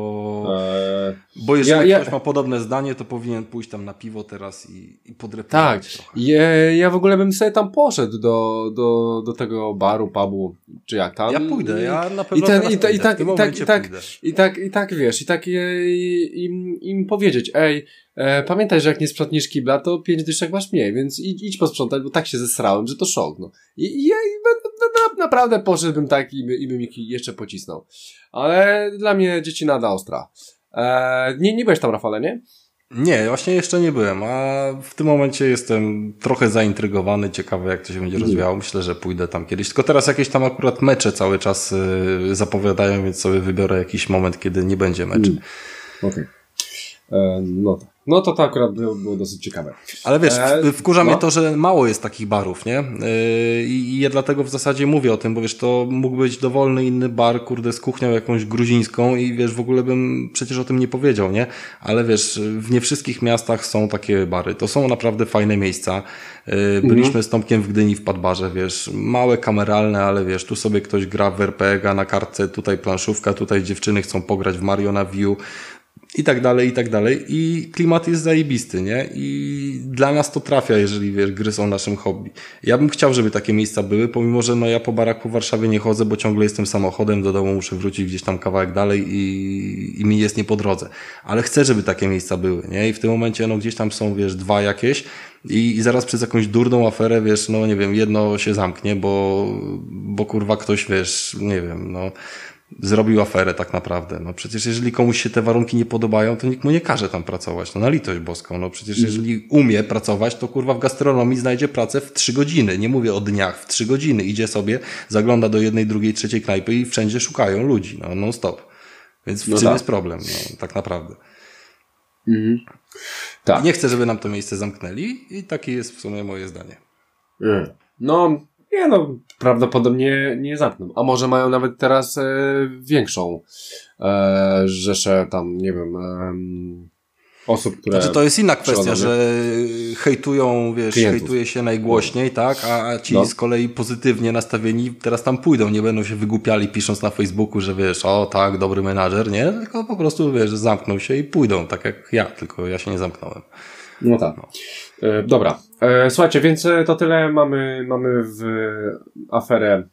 Bo jeżeli ktoś ma podobne zdanie, to powinien pójść tam na piwo teraz i podreperować tak. trochę. Ja w ogóle bym sobie tam poszedł do tego baru, pubu, czy jak tam. Ja pójdę, ja na pewno im powiedzieć, pamiętaj, że jak nie sprzątniesz kibla, to 5 dyszek masz mniej, więc idź posprzątać, bo tak się zesrałem, że to szok, no. I ja naprawdę poszedłbym tak i bym ich jeszcze pocisnął. Ale dla mnie dziecinada ostra. Nie byłeś tam, Rafale, nie? Nie, właśnie jeszcze nie byłem, a w tym momencie jestem trochę zaintrygowany, ciekawy jak to się będzie rozwijało. Myślę, że pójdę tam kiedyś. Tylko teraz jakieś tam akurat mecze cały czas zapowiadają, więc sobie wybiorę jakiś moment, kiedy nie będzie meczy. Okej. No to akurat było dosyć ciekawe. Ale wiesz, wkurza mnie to, że mało jest takich barów, nie? I ja dlatego w zasadzie mówię o tym, bo wiesz, to mógł być dowolny inny bar, kurde, z kuchnią jakąś gruzińską i wiesz, w ogóle bym przecież o tym nie powiedział, nie? Ale wiesz, w nie wszystkich miastach są takie bary. To są naprawdę fajne miejsca. Byliśmy z Tomkiem w Gdyni w Padbarze, wiesz, małe, kameralne, ale wiesz, tu sobie ktoś gra w RPG na kartce, tutaj planszówka, tutaj dziewczyny chcą pograć w Mario na Wii i tak dalej, i tak dalej. I klimat jest zajebisty, nie? I dla nas to trafia, jeżeli, wiesz, gry są naszym hobby. Ja bym chciał, żeby takie miejsca były, pomimo, że no ja po barach po Warszawie nie chodzę, bo ciągle jestem samochodem, do domu muszę wrócić gdzieś tam kawałek dalej i mi jest nie po drodze. Ale chcę, żeby takie miejsca były, nie? I w tym momencie, no gdzieś tam są, wiesz, 2 jakieś i zaraz przez jakąś durną aferę, wiesz, no nie wiem, jedno się zamknie, bo kurwa ktoś, wiesz, nie wiem, no zrobił aferę tak naprawdę. No przecież jeżeli komuś się te warunki nie podobają, to nikt mu nie każe tam pracować. No na litość boską. No przecież jeżeli umie pracować, to kurwa w gastronomii znajdzie pracę w 3 godziny. Nie mówię o dniach, w 3 godziny. Idzie sobie, zagląda do 1, 2, 3 knajpy i wszędzie szukają ludzi. No non stop. Więc w czym jest problem, tak naprawdę. Tak. I nie chcę, żeby nam to miejsce zamknęli i takie jest w sumie moje zdanie. Prawdopodobnie nie zamkną. A może mają nawet teraz większą rzeszę tam, nie wiem, osób, które... Znaczy to jest inna kwestia, że hejtują, hejtuje się najgłośniej, tak? A ci z kolei pozytywnie nastawieni teraz tam pójdą, nie będą się wygłupiali pisząc na Facebooku, że o tak, dobry menadżer, nie? Tylko po prostu, zamkną się i pójdą, tak jak ja, tylko ja się nie zamknąłem. No tak. Dobra. Słuchajcie, więc to tyle mamy w aferę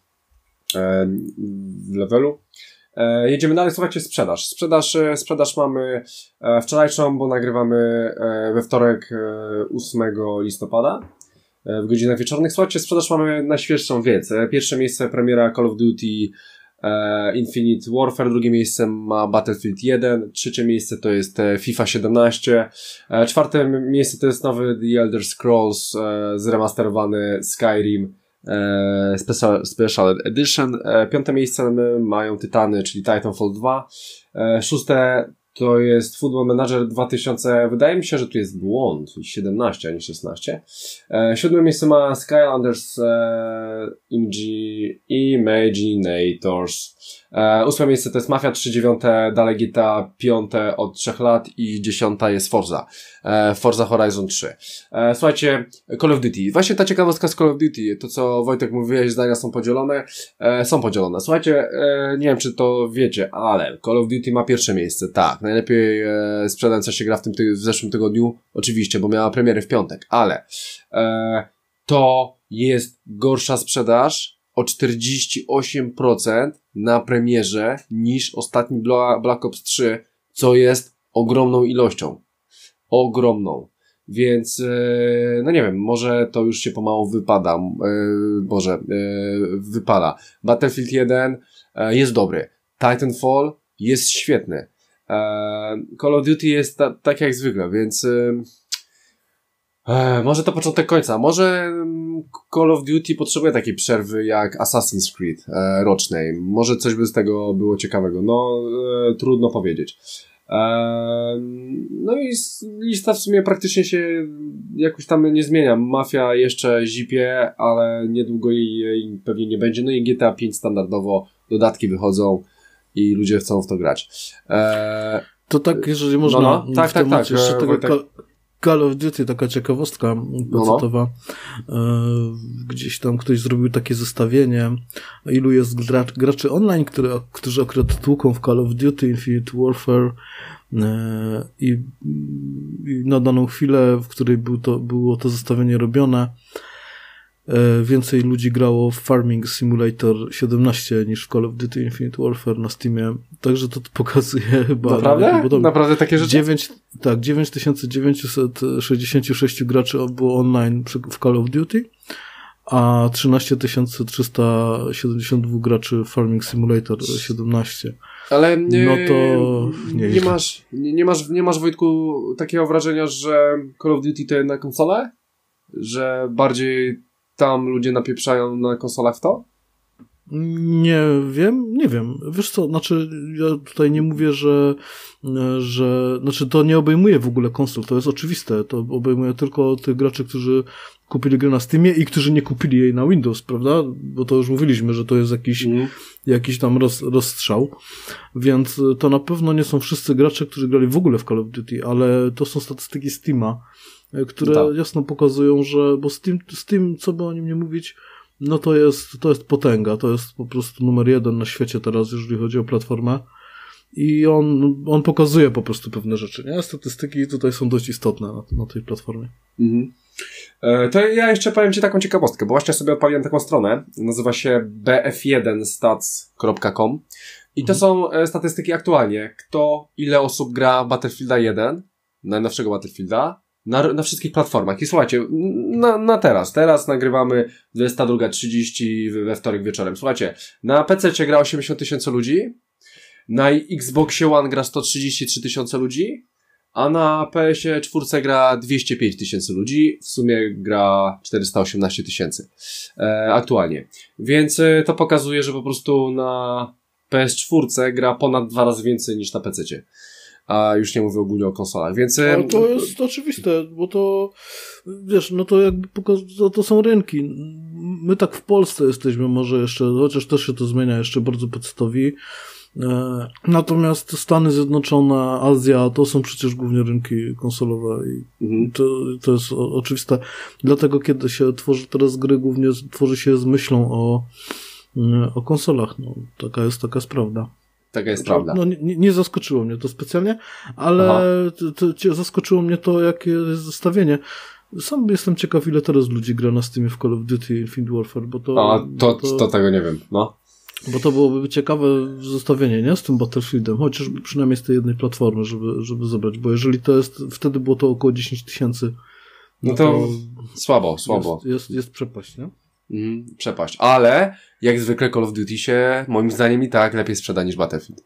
w levelu. Jedziemy dalej, słuchajcie, sprzedaż mamy wczorajszą, bo nagrywamy we wtorek 8 listopada w godzinach wieczornych. Słuchajcie, sprzedaż mamy najświeższą, więc pierwsze miejsce premiera Call of Duty Infinite Warfare, drugie miejsce ma Battlefield 1, trzecie miejsce to jest FIFA 17, czwarte miejsce to jest nowy The Elder Scrolls zremasterowany Skyrim Special Edition, piąte miejsce mają Tytany, czyli Titanfall 2, szóste to jest Football Manager 2000, wydaje mi się, że tu jest błąd, 17, a nie 16. Siódme miejsce ma Skylanders Imaginators. Ósme miejsce to jest Mafia 3, dziewiąte dalej GTA, piąte od 3 lat i 10 jest Forza Horizon 3. Słuchajcie, Call of Duty. Właśnie ta ciekawostka z Call of Duty, to co Wojtek mówiłeś, zdania są podzielone. Słuchajcie, nie wiem czy to wiecie, ale Call of Duty ma pierwsze miejsce, tak. Najlepiej sprzedająca się gra w zeszłym tygodniu, oczywiście, bo miała premierę w piątek, ale to jest gorsza sprzedaż o 48% na premierze niż ostatni Black Ops 3, co jest ogromną ilością. Ogromną. Więc, no nie wiem, może to już się pomału wypala. Battlefield 1 jest dobry. Titanfall jest świetny. Call of Duty jest tak jak zwykle, więc może to początek końca. Może Call of Duty potrzebuje takiej przerwy jak Assassin's Creed rocznej. Może coś by z tego było ciekawego. Trudno powiedzieć. No i lista w sumie praktycznie się jakoś tam nie zmienia. Mafia jeszcze zipie, ale niedługo jej pewnie nie będzie. No i GTA 5 standardowo, dodatki wychodzą i ludzie chcą w to grać. To tak, jeżeli można. Tak. Jeszcze tego Call of Duty, taka ciekawostka pecetowa. Gdzieś tam ktoś zrobił takie zestawienie, ilu jest graczy online, którzy akurat tłuką w Call of Duty Infinite Warfare i na daną chwilę, w której było to zestawienie robione, więcej ludzi grało w Farming Simulator 17 niż w Call of Duty Infinite Warfare na Steamie. Także to pokazuje chyba... Naprawdę? Naprawdę takie rzeczy? 9966 graczy było online w Call of Duty, a 13372 graczy w Farming Simulator 17. Ale no to nie masz Wojtku takiego wrażenia, że Call of Duty to jedna konsolę? Że bardziej tam ludzie napieprzają na konsolach w to? Nie wiem. Wiesz co, znaczy ja tutaj nie mówię, że znaczy to nie obejmuje w ogóle konsol, to jest oczywiste, to obejmuje tylko tych graczy, którzy kupili grę na Steamie i którzy nie kupili jej na Windows, prawda? Bo to już mówiliśmy, że to jest jakiś tam rozstrzał, więc to na pewno nie są wszyscy gracze, którzy grali w ogóle w Call of Duty, ale to są statystyki Steama, które jasno pokazują, że, bo Steam, co by o nim nie mówić, no to jest potęga, to jest po prostu numer 1 na świecie teraz, jeżeli chodzi o platformę i on pokazuje po prostu pewne rzeczy, nie? Statystyki tutaj są dość istotne na tej platformie. Mhm. To ja jeszcze powiem Ci taką ciekawostkę, bo właśnie sobie odpaliłem taką stronę, nazywa się bf1stats.com i to są statystyki aktualnie, ile osób gra Battlefielda 1, najnowszego Battlefielda, na wszystkich platformach. I słuchajcie, na teraz nagrywamy 22:30 we wtorek wieczorem. Słuchajcie, na PC gra 80 000 ludzi, na Xboxie One gra 133 000 ludzi, a na PS4 gra 205 000 ludzi, w sumie gra 418 000 aktualnie. Więc to pokazuje, że po prostu na PS4 gra ponad 2 razy więcej niż na PC-cie. A już nie mówię ogólnie o konsolach, więc... Ale to jest oczywiste, bo to, wiesz, no to jakby to są rynki. My tak w Polsce jesteśmy może jeszcze, chociaż też się to zmienia, jeszcze bardzo podstawowi. Natomiast Stany Zjednoczone, Azja, to są przecież głównie rynki konsolowe i to jest oczywiste. Dlatego kiedy się tworzy teraz gry, głównie tworzy się z myślą o konsolach. No, taka jest prawda. Taka jest prawda. No, nie zaskoczyło mnie to specjalnie, ale zaskoczyło mnie to, jakie jest zestawienie. Sam jestem ciekaw, ile teraz ludzi gra na Steamie w Call of Duty Infinite Warfare, bo to tego nie wiem, no. Bo to byłoby ciekawe zestawienie, nie? Z tym Battlefieldem, chociażby przynajmniej z tej jednej platformy, żeby zebrać, bo jeżeli to jest, wtedy było to około 10 000. No to słabo. Jest przepaść, nie? Przepaść, ale jak zwykle Call of Duty się, moim zdaniem, i tak lepiej sprzeda niż Battlefield.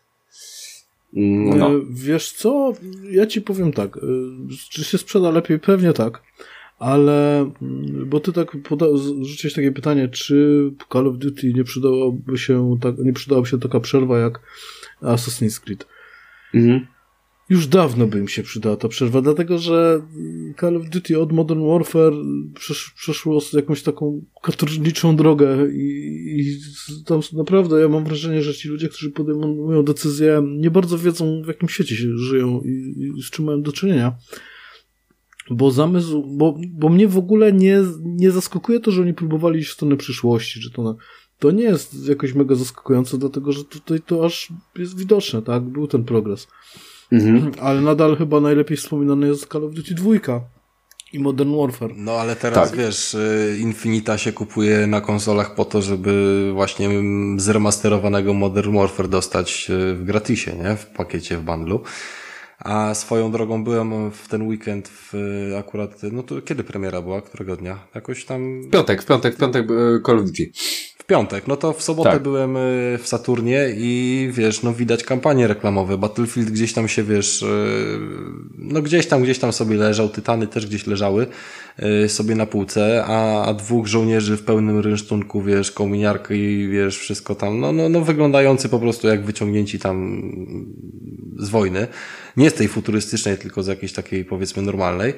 No. Wiesz co? Ja ci powiem tak, czy się sprzeda lepiej? Pewnie tak, ale bo ty tak rzuciłeś takie pytanie, czy Call of Duty nie przydałaby się taka przerwa jak Assassin's Creed. Już dawno by im się przydała ta przerwa, dlatego że Call of Duty od Modern Warfare przeszło jakąś taką katorżniczą drogę i tam naprawdę ja mam wrażenie, że ci ludzie, którzy podejmują decyzje, nie bardzo wiedzą, w jakim świecie się żyją i z czym mają do czynienia. Bo zamysł, bo mnie w ogóle nie zaskakuje to, że oni próbowali iść w stronę przyszłości, że to nie jest jakoś mega zaskakujące, dlatego że tutaj to aż jest widoczne, tak? Był ten progres. Ale nadal chyba najlepiej wspominany jest Call of Duty 2 i Modern Warfare. No ale teraz wiesz, Infinita się kupuje na konsolach po to, żeby właśnie zremasterowanego Modern Warfare dostać w gratisie, nie? W pakiecie, w bundlu. A swoją drogą byłem w ten weekend akurat, no to kiedy premiera była? Którego dnia? Jakoś tam... W piątek Call of Duty. W piątek, no to w sobotę byłem w Saturnie i wiesz, no widać kampanie reklamowe. Battlefield gdzieś tam się, wiesz, no gdzieś tam sobie leżał, Tytany też gdzieś leżały sobie na półce, a dwóch żołnierzy w pełnym rynsztunku, wiesz, kominiarki i wiesz, wszystko tam, no wyglądający po prostu jak wyciągnięci tam z wojny. Nie z tej futurystycznej, tylko z jakiejś takiej, powiedzmy, normalnej.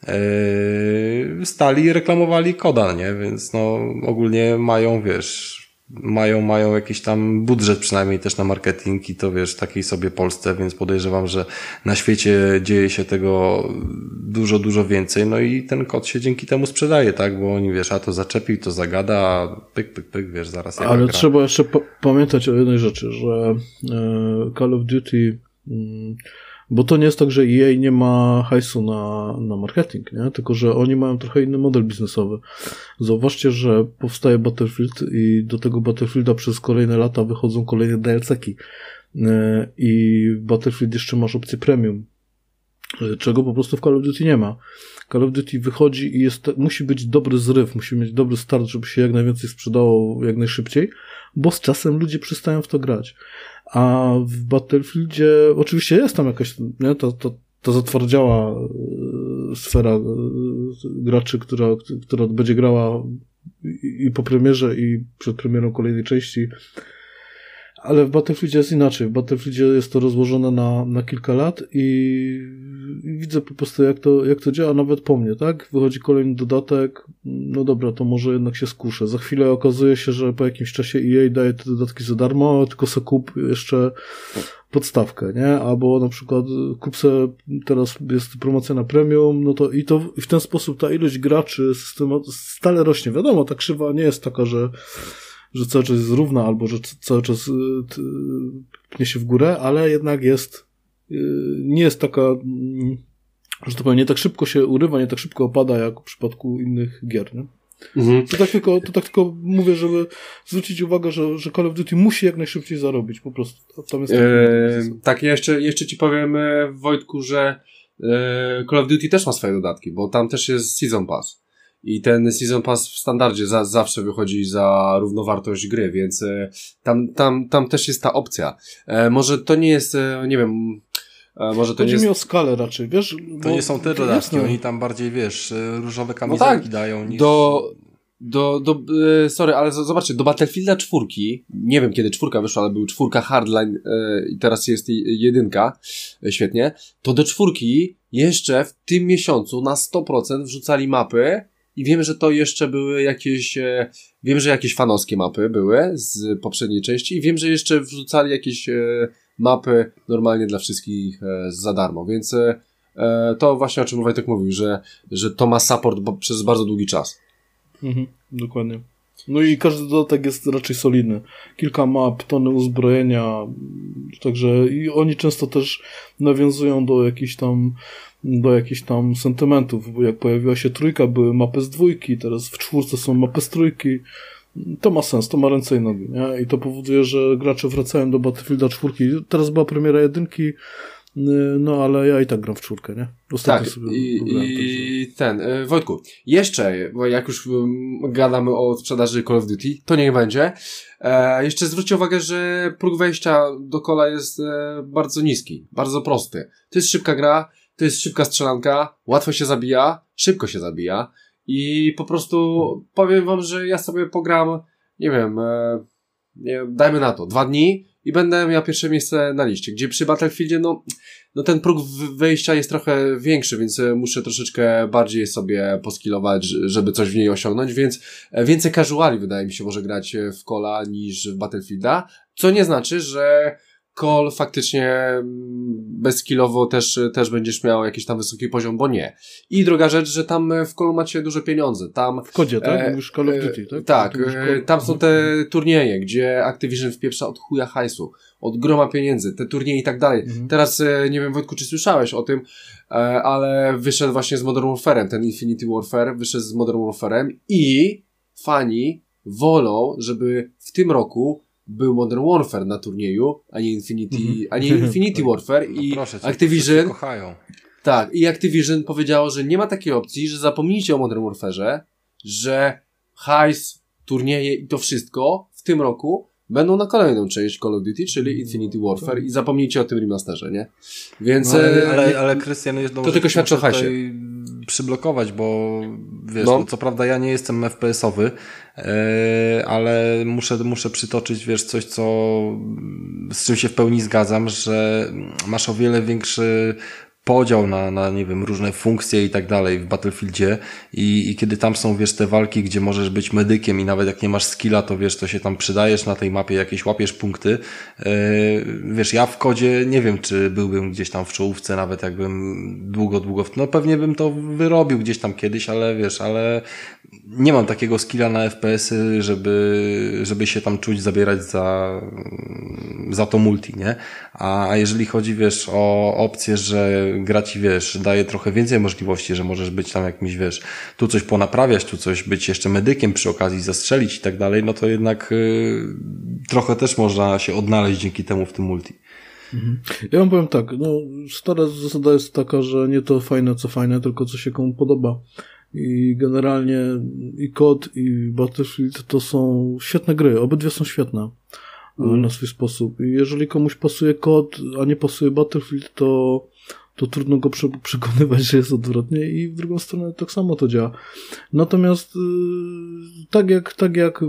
Stali i reklamowali Koda, nie? Więc no ogólnie mają, wiesz, mają jakiś tam budżet przynajmniej też na marketing i to, wiesz, takiej sobie Polsce, więc podejrzewam, że na świecie dzieje się tego dużo, dużo więcej, no i ten kod się dzięki temu sprzedaje, tak? Bo oni, wiesz, a to zaczepił, to zagada, a pyk, wiesz, zaraz ale gra. Trzeba jeszcze pamiętać o jednej rzeczy, że Call of Duty bo to nie jest tak, że EA nie ma hajsu na marketing, nie? Tylko że oni mają trochę inny model biznesowy. Zauważcie, że powstaje Battlefield i do tego Battlefielda przez kolejne lata wychodzą kolejne DLC-ki. I Battlefield jeszcze masz opcję premium, czego po prostu w Call of Duty nie ma. Call of Duty wychodzi i musi być dobry zryw, musi mieć dobry start, żeby się jak najwięcej sprzedało jak najszybciej, bo z czasem ludzie przestają w to grać. A w Battlefieldzie oczywiście jest tam jakaś, nie, ta zatwardziała sfera graczy, która będzie grała i po premierze, i przed premierą kolejnej części. Ale w Battlefieldzie jest inaczej. W Battlefieldzie jest to rozłożone na kilka lat i widzę po prostu jak to działa nawet po mnie, tak? Wychodzi kolejny dodatek, no dobra, to może jednak się skuszę. Za chwilę okazuje się, że po jakimś czasie EA daje te dodatki za darmo, tylko se kup jeszcze podstawkę, nie? Albo na przykład kup se, teraz jest promocja na premium, no to i w ten sposób ta ilość graczy stale rośnie. Wiadomo, ta krzywa nie jest taka, że cały czas jest równa, albo że cały czas pnie się w górę, ale jednak nie jest taka, że to powiem, nie tak szybko się urywa, nie tak szybko opada, jak w przypadku innych gier, nie? To tak tylko mówię, żeby zwrócić uwagę, że Call of Duty musi jak najszybciej zarobić, po prostu. Tam jest tak, jeszcze ci powiem, Wojtku, że Call of Duty też ma swoje dodatki, bo tam też jest Season Pass. I ten Season Pass w standardzie zawsze wychodzi za równowartość gry, więc tam też jest ta opcja. Może to nie jest, nie wiem, może to chodzi nie jest... mi o skalę raczej, wiesz? To nie są te dodatki, oni tam bardziej, wiesz, różowe kamizelki dają niż... Sorry, ale zobaczcie, do Battlefielda 4, nie wiem kiedy 4 wyszła, ale był 4 Hardline i teraz jest 1, świetnie, to do 4 jeszcze w tym miesiącu na 100% wrzucali mapy i wiem, że to jeszcze były wiem, że jakieś fanowskie mapy były z poprzedniej części i wiem, że jeszcze wrzucali jakieś mapy normalnie dla wszystkich za darmo, więc to właśnie o czym Wojtek mówił, że to ma support przez bardzo długi czas. Dokładnie. No i każdy dodatek jest raczej solidny. Kilka map, tony uzbrojenia, także i oni często też nawiązują do jakichś tam sentymentów, bo jak pojawiła się 3, były mapy z 2, teraz w 4 są mapy z 3. To ma sens, to ma ręce i nogi, nie? I to powoduje, że gracze wracają do Battlefielda 4. Teraz była premiera 1, no ale ja i tak gram w 4, nie? Ostatnio tak, sobie Wojtku, jeszcze, bo jak już gadamy o sprzedaży Call of Duty, to niech będzie. Jeszcze zwróćcie uwagę, że próg wejścia do Calla jest bardzo niski, bardzo prosty. To jest szybka gra, to jest szybka strzelanka, łatwo się zabija, szybko się zabija i po prostu powiem wam, że ja sobie pogram, nie wiem, dajmy na to, 2 dni i będę miał pierwsze miejsce na liście, gdzie przy Battlefieldzie, no ten próg wejścia jest trochę większy, więc muszę troszeczkę bardziej sobie poskillować, żeby coś w niej osiągnąć, więc więcej casuali wydaje mi się może grać w Calla niż w Battlefielda, co nie znaczy, że Call faktycznie bezskillowo też będziesz miał jakiś tam wysoki poziom, bo nie. I druga rzecz, że tam w Callu macie duże pieniądze. Tam, w kodzie, tak? Mówisz Call of Duty, tak? Tak, tam są te turnieje, gdzie Activision wpieprza od chuja hajsu, od groma pieniędzy, te turnieje i tak dalej. Teraz, nie wiem Wojtku, czy słyszałeś o tym, ale wyszedł właśnie z Modern Warfare'em, ten Infinity Warfare wyszedł z Modern Warfare'em i fani wolą, żeby w tym roku był Modern Warfare na turnieju, a nie Infinity Warfare i proszę cię, Activision kochają. tak, i Activision powiedziało, że nie ma takiej opcji, że zapomnijcie o Modern Warfare'ze, że hajs, turnieje i to wszystko w tym roku będą na kolejną część Call of Duty, czyli Infinity Warfare i zapomnijcie o tym remasterze, nie? Więc ale Krystian, to tylko świadczy o hajsie. Przyblokować, bo wiesz, no, co prawda ja nie jestem FPS-owy, ale muszę przytoczyć, wiesz, coś, z czym się w pełni zgadzam, że masz o wiele większy podział na nie wiem, różne funkcje i tak dalej w Battlefieldzie i kiedy tam są, wiesz, te walki, gdzie możesz być medykiem i nawet jak nie masz skilla, to wiesz, to się tam przydajesz na tej mapie, jakieś łapiesz punkty. Wiesz, ja w kodzie nie wiem, czy byłbym gdzieś tam w czołówce, nawet jakbym długo, no pewnie bym to wyrobił gdzieś tam kiedyś, ale wiesz, ale nie mam takiego skilla na FPS-y, żeby się tam czuć, zabierać za to multi, nie? A jeżeli chodzi, wiesz, o opcję, że gra ci, wiesz, daje trochę więcej możliwości, że możesz być tam jakimś, wiesz, tu coś ponaprawiać, tu coś być jeszcze medykiem przy okazji, zastrzelić i tak dalej, no to jednak trochę też można się odnaleźć dzięki temu w tym multi. Ja wam powiem tak, no stara zasada jest taka, że nie to fajne co fajne, tylko co się komu podoba. I generalnie i COD i Battlefield to są świetne gry, obydwie są świetne na swój sposób. I jeżeli komuś pasuje COD, a nie pasuje Battlefield, to trudno go przekonywać, że jest odwrotnie i w drugą stronę tak samo to działa. Natomiast tak jak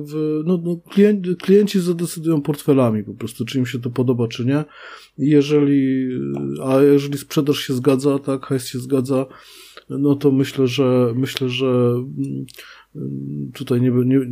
klienci zadecydują portfelami po prostu, czy im się to podoba, czy nie. jeżeli sprzedaż się zgadza, tak, hajs się zgadza, no to myślę, że tutaj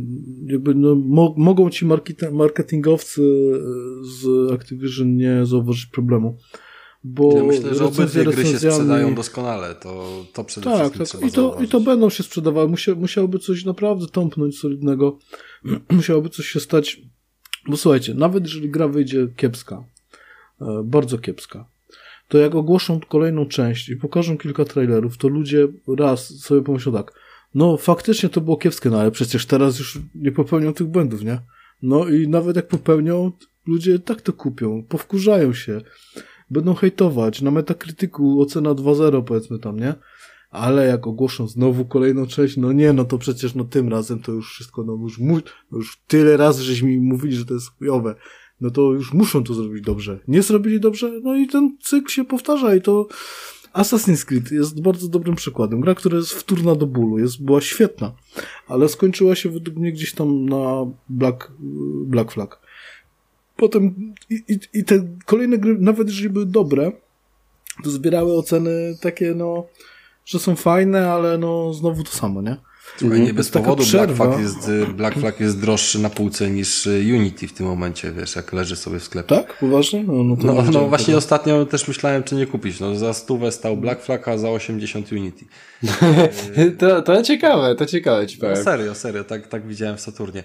mogą ci marketingowcy z Activision nie zauważyć problemu. Bo ja myślę, że obydwie gry się sprzedają doskonale, to przede wszystkim trzeba zauważyć. I to będą się sprzedawały. Musiałoby coś naprawdę tąpnąć solidnego. Musiałoby coś się stać. Bo słuchajcie, nawet jeżeli gra wyjdzie kiepska, bardzo kiepska, to jak ogłoszą kolejną część i pokażą kilka trailerów, to ludzie raz sobie pomyślą tak, no faktycznie to było kiepskie, no ale przecież teraz już nie popełnią tych błędów, nie? No i nawet jak popełnią, ludzie tak to kupią, powkurzają się, będą hejtować, na Metacriticu ocena 2.0 powiedzmy tam, nie? Ale jak ogłoszą znowu kolejną część, no nie, no to przecież no tym razem to już wszystko, już tyle razy żeśmy mi mówili, że to jest chujowe, no to już muszą to zrobić dobrze. Nie zrobili dobrze, no i ten cykl się powtarza i to Assassin's Creed jest bardzo dobrym przykładem. Gra, która jest wtórna do bólu, była świetna, ale skończyła się według mnie gdzieś tam na Black Flag. Potem i te kolejne gry, nawet jeżeli były dobre, to zbierały oceny takie, no, że są fajne, ale no znowu to samo, nie? Słuchaj, nie bez powodu Black Flag jest droższy na półce niż Unity w tym momencie, wiesz, jak leży sobie w sklepie. Tak? Poważnie? No właśnie ostatnio też myślałem, czy nie kupić. No za 100 stał Black Flag, a za 80 Unity. To ciekawe ci powiem. No serio, tak widziałem w Saturnie.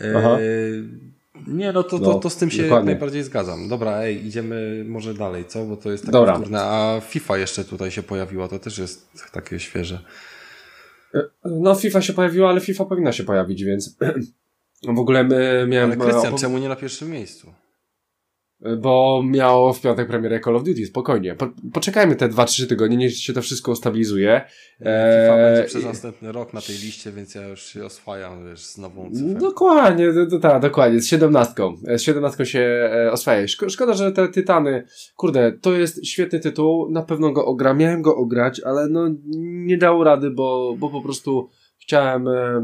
Nie, no to z tym się jak najbardziej zgadzam. Dobra, idziemy może dalej, co? Bo to jest takie wtórne. A FIFA jeszcze tutaj się pojawiła, to też jest takie świeże. No FIFA się pojawiła, ale FIFA powinna się pojawić, więc w ogóle miałem... Ale Krystian, czemu nie na pierwszym miejscu? Bo miało w piątek premierę Call of Duty, spokojnie. Poczekajmy te 2-3 tygodnie, niech się to wszystko ustabilizuje. FIFA będzie przez następny rok na tej liście, więc ja już się oswajam, wiesz, z nową cyfrą. Dokładnie, dokładnie, z 17. Z 17 się oswaja. Szkoda, że te Tytany, kurde, to jest świetny tytuł, na pewno go ogram, miałem go ograć, ale no nie dało rady, bo po prostu chciałem...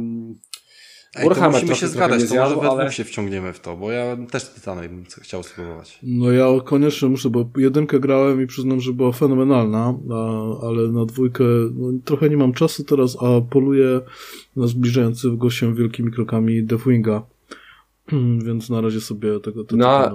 to musimy się zgadać, to może we dwóch się wciągniemy w to, bo ja też Tytany bym chciał spróbować. No ja koniecznie muszę, bo jedynkę grałem i przyznam, że była fenomenalna, ale na dwójkę trochę nie mam czasu teraz, a poluję na zbliżającego się wielkimi krokami Deathwinga, więc na razie sobie tego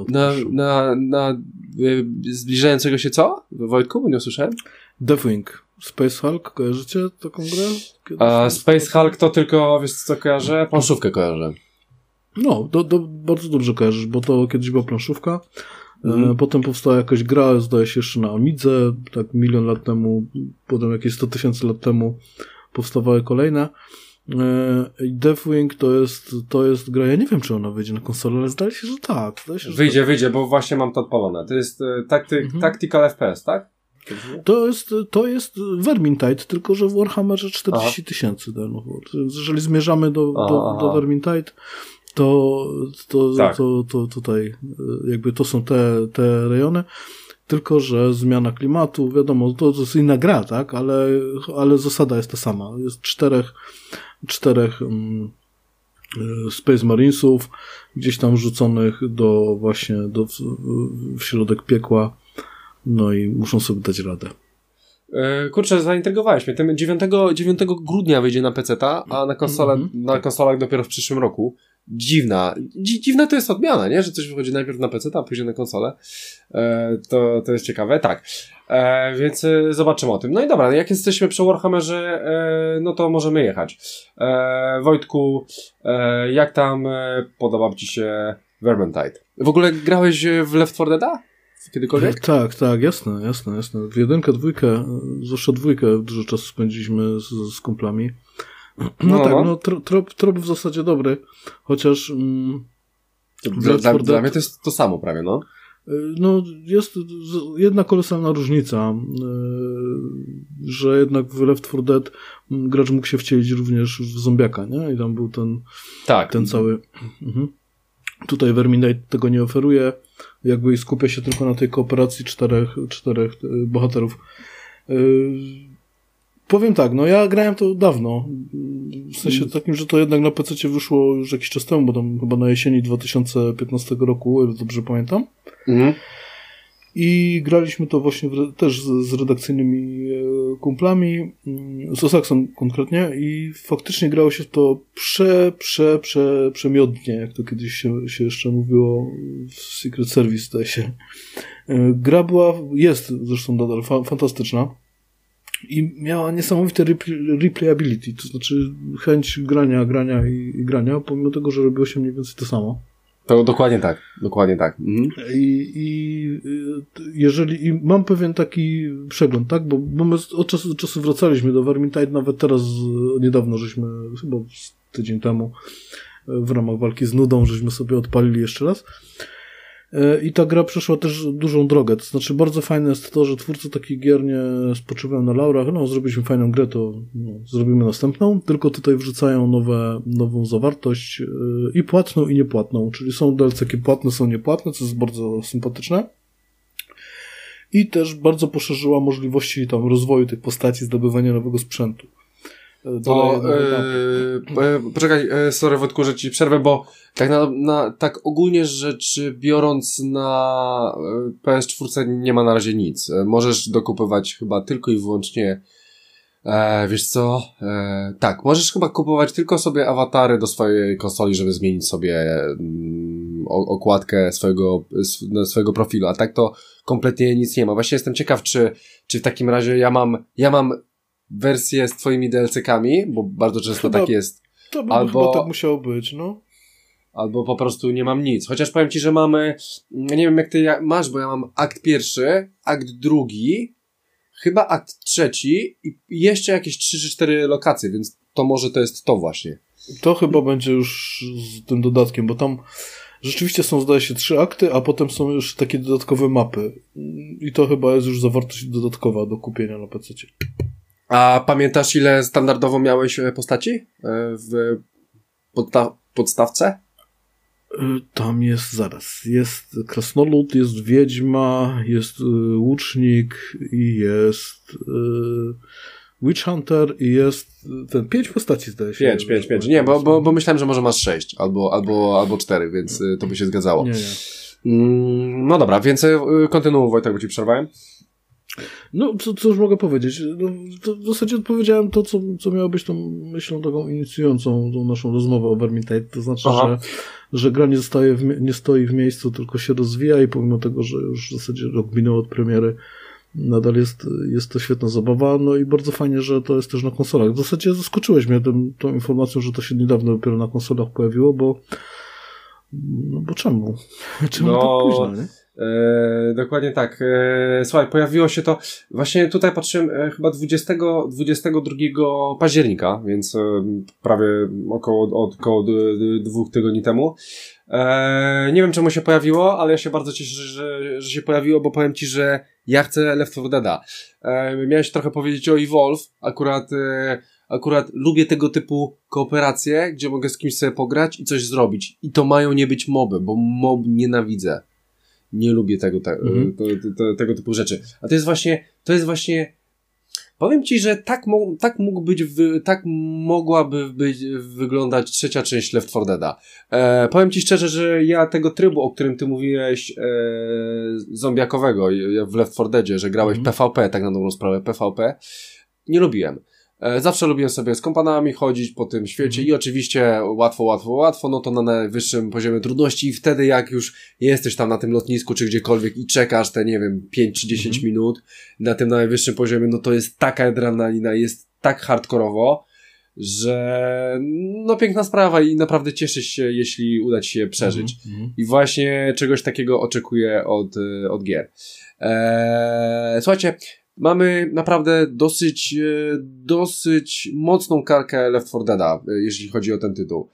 na zbliżającego się co? Wojtku, bo nie usłyszałem? Deathwing. Space Hulk, kojarzycie taką grę? Space Hulk to tylko, wiesz co kojarzę? Planszówkę kojarzę. No, bardzo dobrze kojarzysz, bo to kiedyś była planszówka. Potem powstała jakaś gra, zdaje się jeszcze na Amidze, tak 1 000 000 lat temu, potem jakieś 100 000 lat temu powstawały kolejne. Deathwing to jest gra, ja nie wiem, czy ona wyjdzie na konsolę, ale zdaje się, że tak. Wyjdzie, bo właśnie mam to odpalone. To jest Tactical FPS, tak? To jest Vermintide, tylko że w Warhammerze 40 000. No, jeżeli zmierzamy do Vermintide, to tutaj jakby to są te rejony, tylko że zmiana klimatu, wiadomo, to jest inna gra, tak, ale zasada jest ta sama. Jest czterech Space Marinesów, gdzieś tam rzuconych w środek piekła. No i muszą sobie dać radę. Kurczę, zaintrygowałeś mnie. Ten 9 grudnia wyjdzie na PC-ta, a na konsolach dopiero w przyszłym roku. Dziwna to jest odmiana, nie? Że coś wychodzi najpierw na PC-ta, a później na konsolę. To jest ciekawe. Tak. Więc zobaczymy o tym. No i dobra, jak jesteśmy przy Warhammerze, no to możemy jechać. Wojtku, jak tam podoba Ci się Vermintide? W ogóle grałeś w Left 4 Deada? Kiedykolwiek? Tak, jasne. W jedynkę, dwójkę, zwłaszcza dwójkę dużo czasu spędziliśmy z kumplami. Trop w zasadzie dobry, chociaż dla mnie to jest to samo prawie, no. No, jest jedna kolosalna różnica, że jednak w Left 4 Dead gracz mógł się wcielić również w zombiaka, nie? I tam był ten cały... Tutaj Vermintide tego nie oferuje, jakby skupia się tylko na tej kooperacji czterech bohaterów. Powiem tak, no ja grałem to dawno, w sensie takim, że to jednak na PC wyszło już jakiś czas temu, bo tam chyba na jesieni 2015 roku, o ile dobrze pamiętam. I graliśmy to właśnie też z redakcyjnymi kumplami, z Osaksem konkretnie, i faktycznie grało się to przemiodnie, jak to kiedyś się jeszcze mówiło w Secret Service, zdaje się. Gra jest zresztą nadal fantastyczna i miała niesamowite replayability, to znaczy chęć grania i grania, pomimo tego, że robiło się mniej więcej to samo. To dokładnie tak. I mam pewien taki przegląd, tak? Bo my od czasu do czasu wracaliśmy do Vermintide, nawet teraz niedawno żeśmy, chyba tydzień temu, w ramach walki z nudą, żeśmy sobie odpalili jeszcze raz. I ta gra przeszła też dużą drogę, to znaczy bardzo fajne jest to, że twórcy takich gier nie spoczywają na laurach, zrobiliśmy fajną grę, to zrobimy następną, tylko tutaj wrzucają nową zawartość i płatną i niepłatną, czyli są DLC-ki płatne, są niepłatne, co jest bardzo sympatyczne. i też bardzo poszerzyła możliwości tam rozwoju tych postaci, zdobywania nowego sprzętu. Poczekaj, sorry Wojtku, że ci przerwę, bo tak tak ogólnie rzecz biorąc na PS4 nie ma na razie nic. Możesz dokupywać chyba tylko i wyłącznie wiesz co? Tak, możesz chyba kupować tylko sobie awatary do swojej konsoli, żeby zmienić sobie okładkę swojego profilu, a tak to kompletnie nic nie ma. Właśnie jestem ciekaw, czy w takim razie ja mam wersję z twoimi DLC-kami, bo bardzo często chyba, tak jest. To by chyba tak musiało być, no. Albo po prostu nie mam nic. Chociaż powiem ci, że mamy, nie wiem jak ty masz, bo ja mam akt pierwszy, akt drugi, chyba akt trzeci i jeszcze jakieś 3 czy 4 lokacje, więc to może to jest to właśnie. To chyba będzie już z tym dodatkiem, bo tam rzeczywiście są, zdaje się, 3 akty, a potem są już takie dodatkowe mapy. I to chyba jest już zawartość dodatkowa do kupienia na PC-cie. A pamiętasz, ile standardowo miałeś postaci w podstawce? Tam jest, jest krasnolud, jest wiedźma, jest łucznik i jest witch hunter i jest ten 5 postaci, zdaje się. 5. Nie, bo myślałem, że może masz 6 albo 4, więc to by się zgadzało. Nie. No dobra, więc kontynuuj, Wojtek, bo ci przerwałem. No, co już mogę powiedzieć? No, to w zasadzie odpowiedziałem to, co miało być tą myślą taką inicjującą tą naszą rozmowę o Vermintide. To znaczy, że gra nie stoi w miejscu, tylko się rozwija i pomimo tego, że już w zasadzie rok minął od premiery, nadal jest to świetna zabawa. No i bardzo fajnie, że to jest też na konsolach. W zasadzie zaskoczyłeś mnie tą informacją, że to się niedawno dopiero na konsolach pojawiło, bo czemu? Czemu tak późno, nie? Dokładnie tak. Słuchaj, pojawiło się to, właśnie tutaj patrzyłem, chyba 22 października, więc prawie około 2 tygodni temu. Nie wiem, czemu się pojawiło, ale ja się bardzo cieszę, że się pojawiło, bo powiem ci, że ja chcę Left 4 Deada. Miałeś trochę powiedzieć o Evolve, akurat lubię tego typu kooperacje, gdzie mogę z kimś sobie pograć i coś zrobić. I to mają nie być moby, bo mob nienawidzę. Nie lubię tego typu rzeczy. A to jest właśnie powiem ci, że tak mogłaby wyglądać trzecia część Left 4 Deada. Powiem ci szczerze, że ja tego trybu, o którym ty mówiłeś, zombiakowego w Left 4 Deadzie, że grałeś PvP, tak na dobrą sprawę, PvP, nie lubiłem. Zawsze lubiłem sobie z kompanami chodzić po tym świecie i oczywiście łatwo, no to na najwyższym poziomie trudności i wtedy jak już jesteś tam na tym lotnisku czy gdziekolwiek i czekasz te, nie wiem, 5 czy 10 minut na tym najwyższym poziomie, no to jest taka adrenalina, jest tak hardkorowo, że no piękna sprawa i naprawdę cieszysz się, jeśli uda ci się przeżyć. I właśnie czegoś takiego oczekuję od gier. Słuchajcie, mamy naprawdę dosyć mocną kalkę Left 4 Deada, jeśli chodzi o ten tytuł.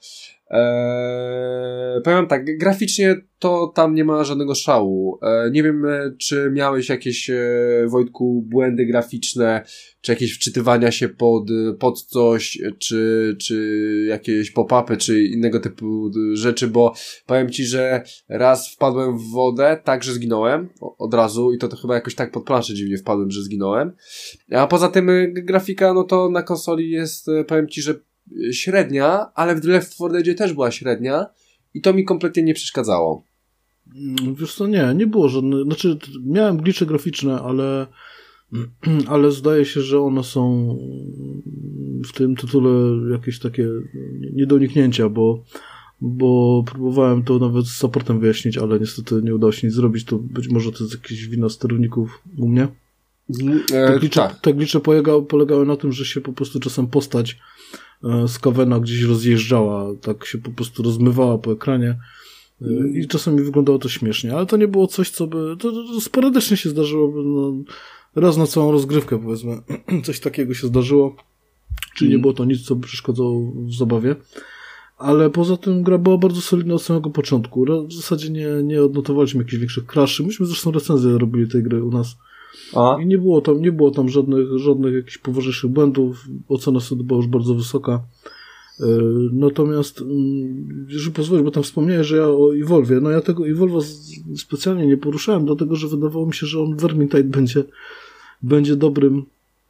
Powiem tak, graficznie to tam nie ma żadnego szału. Nie wiem, czy miałeś jakieś, Wojtku, błędy graficzne, czy jakieś wczytywania się pod coś, czy jakieś pop-upy, czy innego typu rzeczy, bo powiem ci, że raz wpadłem w wodę, tak, że zginąłem od razu i to chyba jakoś tak pod planszę dziwnie wpadłem, że zginąłem. A poza tym grafika, no to na konsoli jest, powiem ci, że średnia, ale w Left 4 Deadzie też była średnia i to mi kompletnie nie przeszkadzało. Wiesz co, nie było żadnych, znaczy miałem glitche graficzne, ale zdaje się, że one są w tym tytule jakieś takie nie do uniknięcia, bo próbowałem to nawet z supportem wyjaśnić, ale niestety nie udało się nic zrobić, to być może to jest jakieś wina sterowników u mnie. Te glitche polegały na tym, że się po prostu czasem postać z Cavena gdzieś rozjeżdżała, tak się po prostu rozmywała po ekranie i czasami wyglądało to śmiesznie, ale to nie było coś, co by... To sporadycznie się zdarzyło, raz na całą rozgrywkę, powiedzmy, coś takiego się zdarzyło, czyli nie było to nic, co by przeszkadzało w zabawie, ale poza tym gra była bardzo solidna od samego początku. W zasadzie nie odnotowaliśmy jakichś większych crashy. Myśmy zresztą recenzję robili tej gry u nas. I nie było tam żadnych jakichś poważniejszych błędów. Ocena sobie była już bardzo wysoka. Natomiast, jeżeli pozwolisz, bo tam wspomniałeś, że ja o Evolve'ie, no ja tego Evolve'a specjalnie nie poruszałem, dlatego, że wydawało mi się, że on Vermintide będzie dobrym,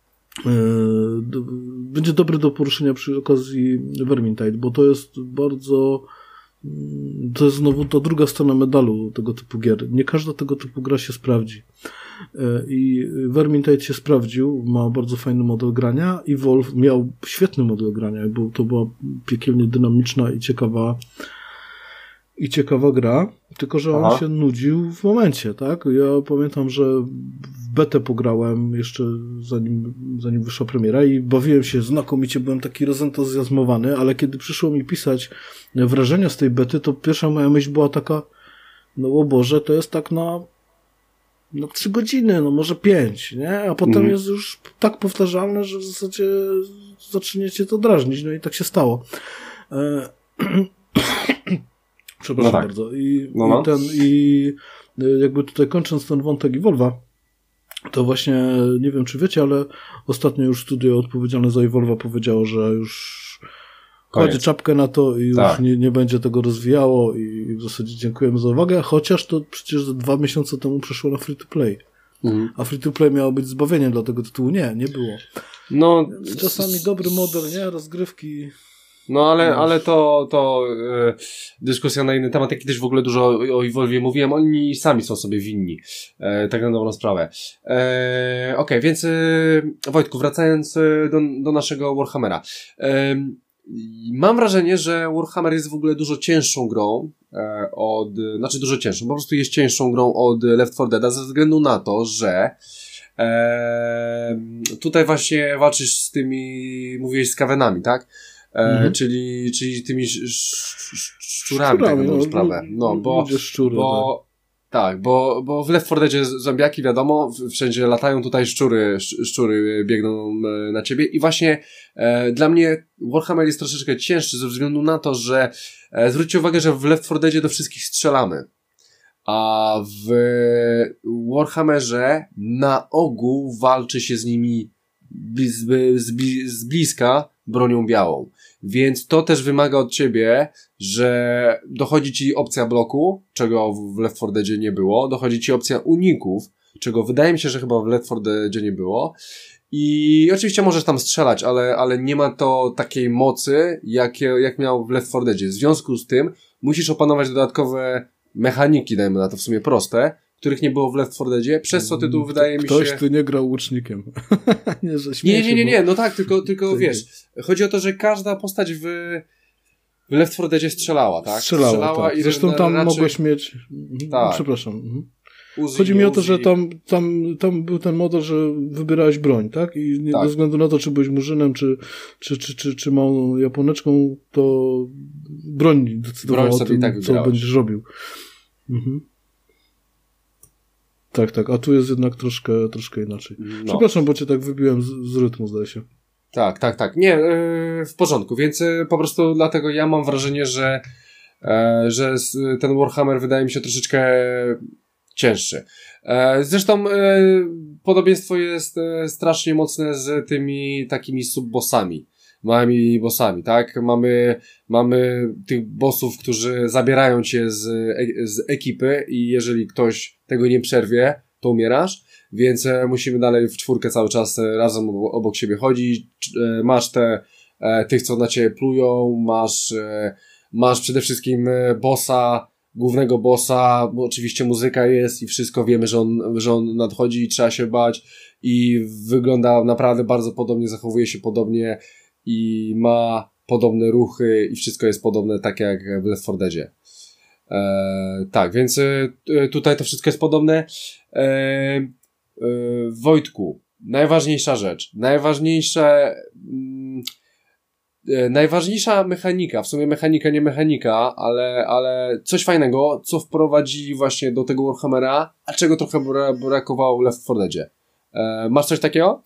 będzie dobry do poruszenia przy okazji Vermintide, bo to jest to jest znowu ta druga strona medalu tego typu gier. Nie każda tego typu gra się sprawdzi. I Vermintide się sprawdził, ma bardzo fajny model grania i Evolve miał świetny model grania, bo to była piekielnie dynamiczna i ciekawa gra, tylko że on się nudził w momencie, tak? Ja pamiętam, że w betę pograłem jeszcze zanim wyszła premiera i bawiłem się znakomicie, byłem taki rozentuzjazmowany, ale kiedy przyszło mi pisać wrażenia z tej bety, to pierwsza moja myśl była taka, no o Boże, to jest tak na 3 godziny, no może 5, nie? A potem jest już tak powtarzalne, że w zasadzie zaczniecie to drażnić, no i tak się stało. Przepraszam bardzo. I jakby tutaj kończąc ten wątek Evolve'a, to właśnie, nie wiem czy wiecie, ale ostatnio już studio odpowiedzialne za Evolve'a powiedziało, że już kładzie czapkę na to i już nie będzie tego rozwijało i w zasadzie dziękujemy za uwagę, chociaż to przecież 2 miesiące temu przeszło na free to play. A free to play miało być zbawieniem dla tego tytułu. Nie było. No, czasami dobry model, nie? Rozgrywki. No ale to dyskusja na inny temat, jak kiedyś w ogóle dużo o Evolve'ie mówiłem, oni sami są sobie winni, tak na dobrą sprawę. Okej, więc Wojtku, wracając do naszego Warhammera. Mam wrażenie, że Warhammer jest w ogóle dużo cięższą grą dużo cięższą, po prostu jest cięższą grą od Left 4 Dead ze względu na to, że tutaj właśnie walczysz z tymi, mówiłeś, z Skavenami, tak? Czyli tymi szczurami, tak na dobrą sprawę. No, bo w Left 4 Deadzie zombiaki, wiadomo, wszędzie latają, tutaj szczury biegną na ciebie i właśnie dla mnie Warhammer jest troszeczkę cięższy ze względu na to, że zwróćcie uwagę, że w Left 4 Deadzie do wszystkich strzelamy, a w Warhammerze na ogół walczy się z nimi z bliska bronią białą. Więc to też wymaga od ciebie, że dochodzi ci opcja bloku, czego w Left 4 Deadzie nie było, dochodzi ci opcja uników, czego wydaje mi się, że chyba w Left 4 Deadzie nie było. I oczywiście możesz tam strzelać, ale nie ma to takiej mocy, jak miał w Left 4 Deadzie. W związku z tym musisz opanować dodatkowe mechaniki, dajmy na to w sumie proste, których nie było w Left 4 Deadzie, przez co tytuł wydaje mi się... Ktoś tu nie grał łucznikiem. Nie, no tak, tylko wiesz, chodzi o to, że każda postać w Left 4 Deadzie strzelała, tak? Strzelała tak. Zresztą tam mogłeś mieć... Tak. Przepraszam. Chodzi mi o to, że tam był ten model, że wybierałeś broń, tak? I bez względu na to, czy byłeś murzynem, czy małą Japoneczką, to broń decydowała o tym, co będziesz robił. Tak, a tu jest jednak troszkę inaczej. No. Przepraszam, bo cię tak wybiłem z rytmu, zdaje się. Tak. Nie, w porządku, więc po prostu dlatego ja mam wrażenie, że ten Warhammer wydaje mi się troszeczkę cięższy. Zresztą podobieństwo jest strasznie mocne z tymi takimi subbossami, małymi bossami, tak? Mamy tych bossów, którzy zabierają cię z ekipy i jeżeli ktoś tego nie przerwie, to umierasz, więc musimy dalej w czwórkę cały czas razem obok siebie chodzić. Masz tych, co na ciebie plują, masz przede wszystkim głównego bossa, bo oczywiście muzyka jest i wszystko, wiemy, że on nadchodzi i trzeba się bać i wygląda naprawdę bardzo podobnie, zachowuje się podobnie i ma podobne ruchy i wszystko jest podobne, tak jak w Left 4 Deadzie. Tak, więc tutaj to wszystko jest podobne. Wojtku, najważniejsza rzecz, najważniejsza mechanika, w sumie mechanika, nie mechanika, ale coś fajnego, co wprowadzili właśnie do tego Warhammera, a czego trochę brakowało w Left 4 Deadzie. Masz coś takiego?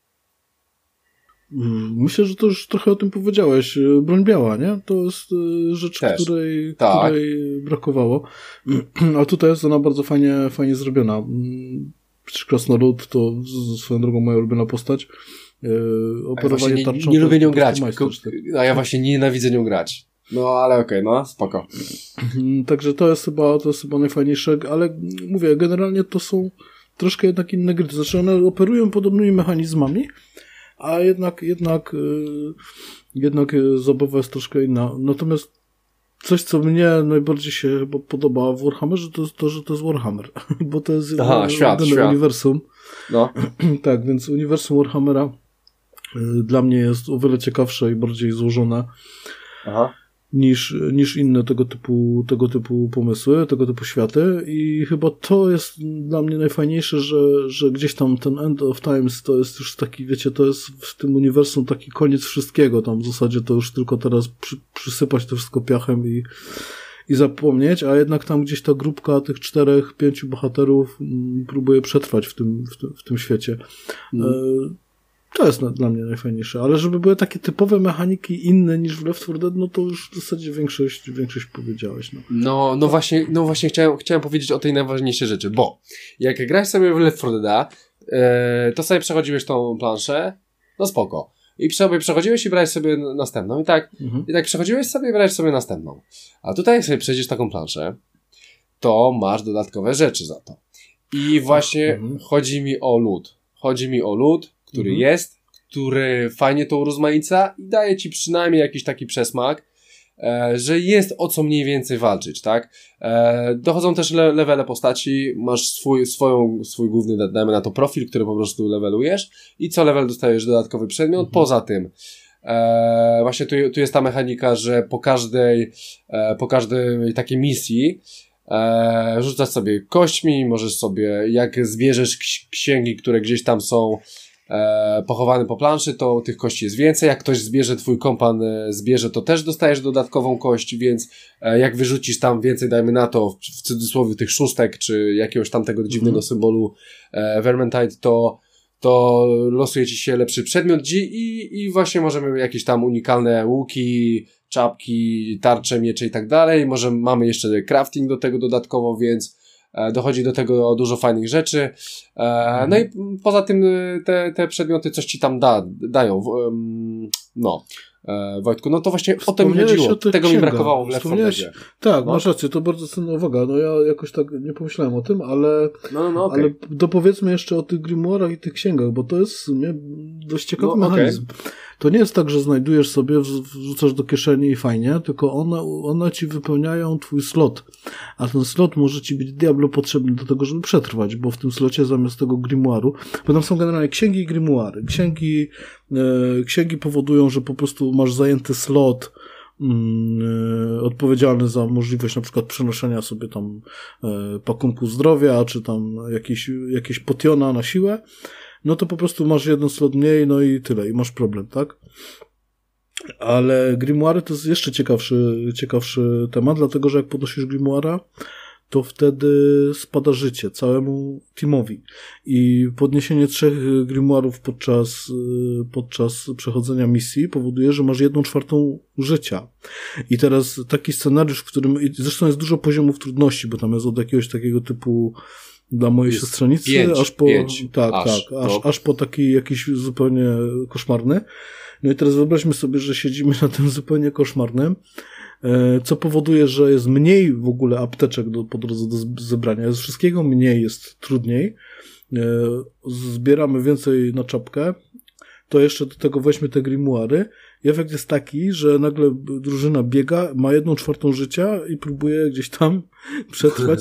Myślę, że to już trochę o tym powiedziałeś. Broń biała, nie? To jest rzecz, której brakowało. A tutaj jest ona bardzo fajnie zrobiona. Przecież Krasnolud to swoją drogą moja ulubiona postać. operowanie tarczą. Nie lubię nią grać, tak. a ja właśnie nienawidzę nią grać. No, ale okej, no, spoko. Także to jest chyba najfajniejsze, ale mówię, generalnie to są troszkę jednak inne gry. To znaczy one operują podobnymi mechanizmami, a jednak zabawa jest troszkę inna. Natomiast coś, co mnie najbardziej się chyba podoba w Warhammerze, to jest to, że to jest Warhammer. Bo to jest świat. uniwersum. No. Tak, więc uniwersum Warhammera dla mnie jest o wiele ciekawsze i bardziej złożone niż inne tego typu pomysły, tego typu światy i chyba to jest dla mnie najfajniejsze, że gdzieś tam ten End of Times to jest już taki, wiecie, to jest w tym uniwersum taki koniec wszystkiego, tam w zasadzie to już tylko teraz przysypać to wszystko piachem i zapomnieć, a jednak tam gdzieś ta grupka tych 4-5 bohaterów próbuje przetrwać w tym świecie. To jest dla mnie najfajniejsze, ale żeby były takie typowe mechaniki inne niż w Left 4 Dead, no to już w zasadzie większość powiedziałeś. No właśnie chciałem powiedzieć o tej najważniejszej rzeczy, bo jak grałeś sobie w Left 4 Dead, to sobie przechodziłeś tą planszę, no spoko. I przechodziłeś i brałeś sobie następną. I tak przechodziłeś sobie i brałeś sobie następną. A tutaj jak sobie przejdziesz taką planszę, to masz dodatkowe rzeczy za to. I właśnie chodzi mi o lód, który jest, który fajnie to urozmaica i daje ci przynajmniej jakiś taki przesmak, że jest o co mniej więcej walczyć, tak? Dochodzą też levele postaci, masz swój główny, dajmy na to profil, który po prostu levelujesz i co level dostajesz dodatkowy przedmiot. Poza tym właśnie tu jest ta mechanika, że po każdej takiej misji rzucasz sobie kośćmi, możesz sobie, jak zbierzesz księgi, które gdzieś tam są pochowane po planszy, to tych kości jest więcej. Jak ktoś zbierze, twój kompan zbierze, to też dostajesz dodatkową kość, więc jak wyrzucisz tam więcej, dajmy na to, w cudzysłowie tych szóstek, czy jakiegoś tam tego dziwnego symbolu Vermintide, to losuje ci się lepszy przedmiot i właśnie możemy jakieś tam unikalne łuki, czapki, tarcze, miecze i tak dalej. Może mamy jeszcze crafting do tego dodatkowo, więc dochodzi do tego dużo fajnych rzeczy. No i poza tym te przedmioty coś ci tam dają. Wojtku, no to właśnie o to mi chodziło. Tego mi brakowało w Left 4 Deadzie. Tak, masz rację, to bardzo cenna uwaga. No ja jakoś tak nie pomyślałem o tym, ale ale dopowiedzmy jeszcze o tych grimoirach i tych księgach, bo to jest w sumie dość ciekawy mechanizm. To nie jest tak, że znajdujesz sobie, wrzucasz do kieszeni i fajnie, tylko one ci wypełniają twój slot. A ten slot może ci być diablo potrzebny do tego, żeby przetrwać, bo w tym slocie zamiast tego grimoiru, bo tam są generalnie księgi i grimoiry. Księgi powodują, że po prostu masz zajęty slot odpowiedzialny za możliwość na przykład przenoszenia sobie tam pakunku zdrowia, czy tam jakieś potiona na siłę, no to po prostu masz jeden slot mniej, no i tyle, i masz problem, tak? Ale grimoire to jest jeszcze ciekawszy temat, dlatego że jak podnosisz grimoira, to wtedy spada życie całemu teamowi. I podniesienie 3 grimoirów podczas przechodzenia misji powoduje, że masz 1/4 życia. I teraz taki scenariusz, w którym, zresztą jest dużo poziomów trudności, bo tam jest od jakiegoś takiego typu dla mojej siostrzenicy, aż po taki jakiś zupełnie koszmarny. No i teraz wyobraźmy sobie, że siedzimy na tym zupełnie koszmarnym, co powoduje, że jest mniej w ogóle apteczek po drodze do zebrania, jest wszystkiego mniej, jest trudniej, zbieramy więcej na czapkę, to jeszcze do tego weźmy te grimoiry. Efekt jest taki, że nagle drużyna biega, ma 1/4 życia i próbuje gdzieś tam przetrwać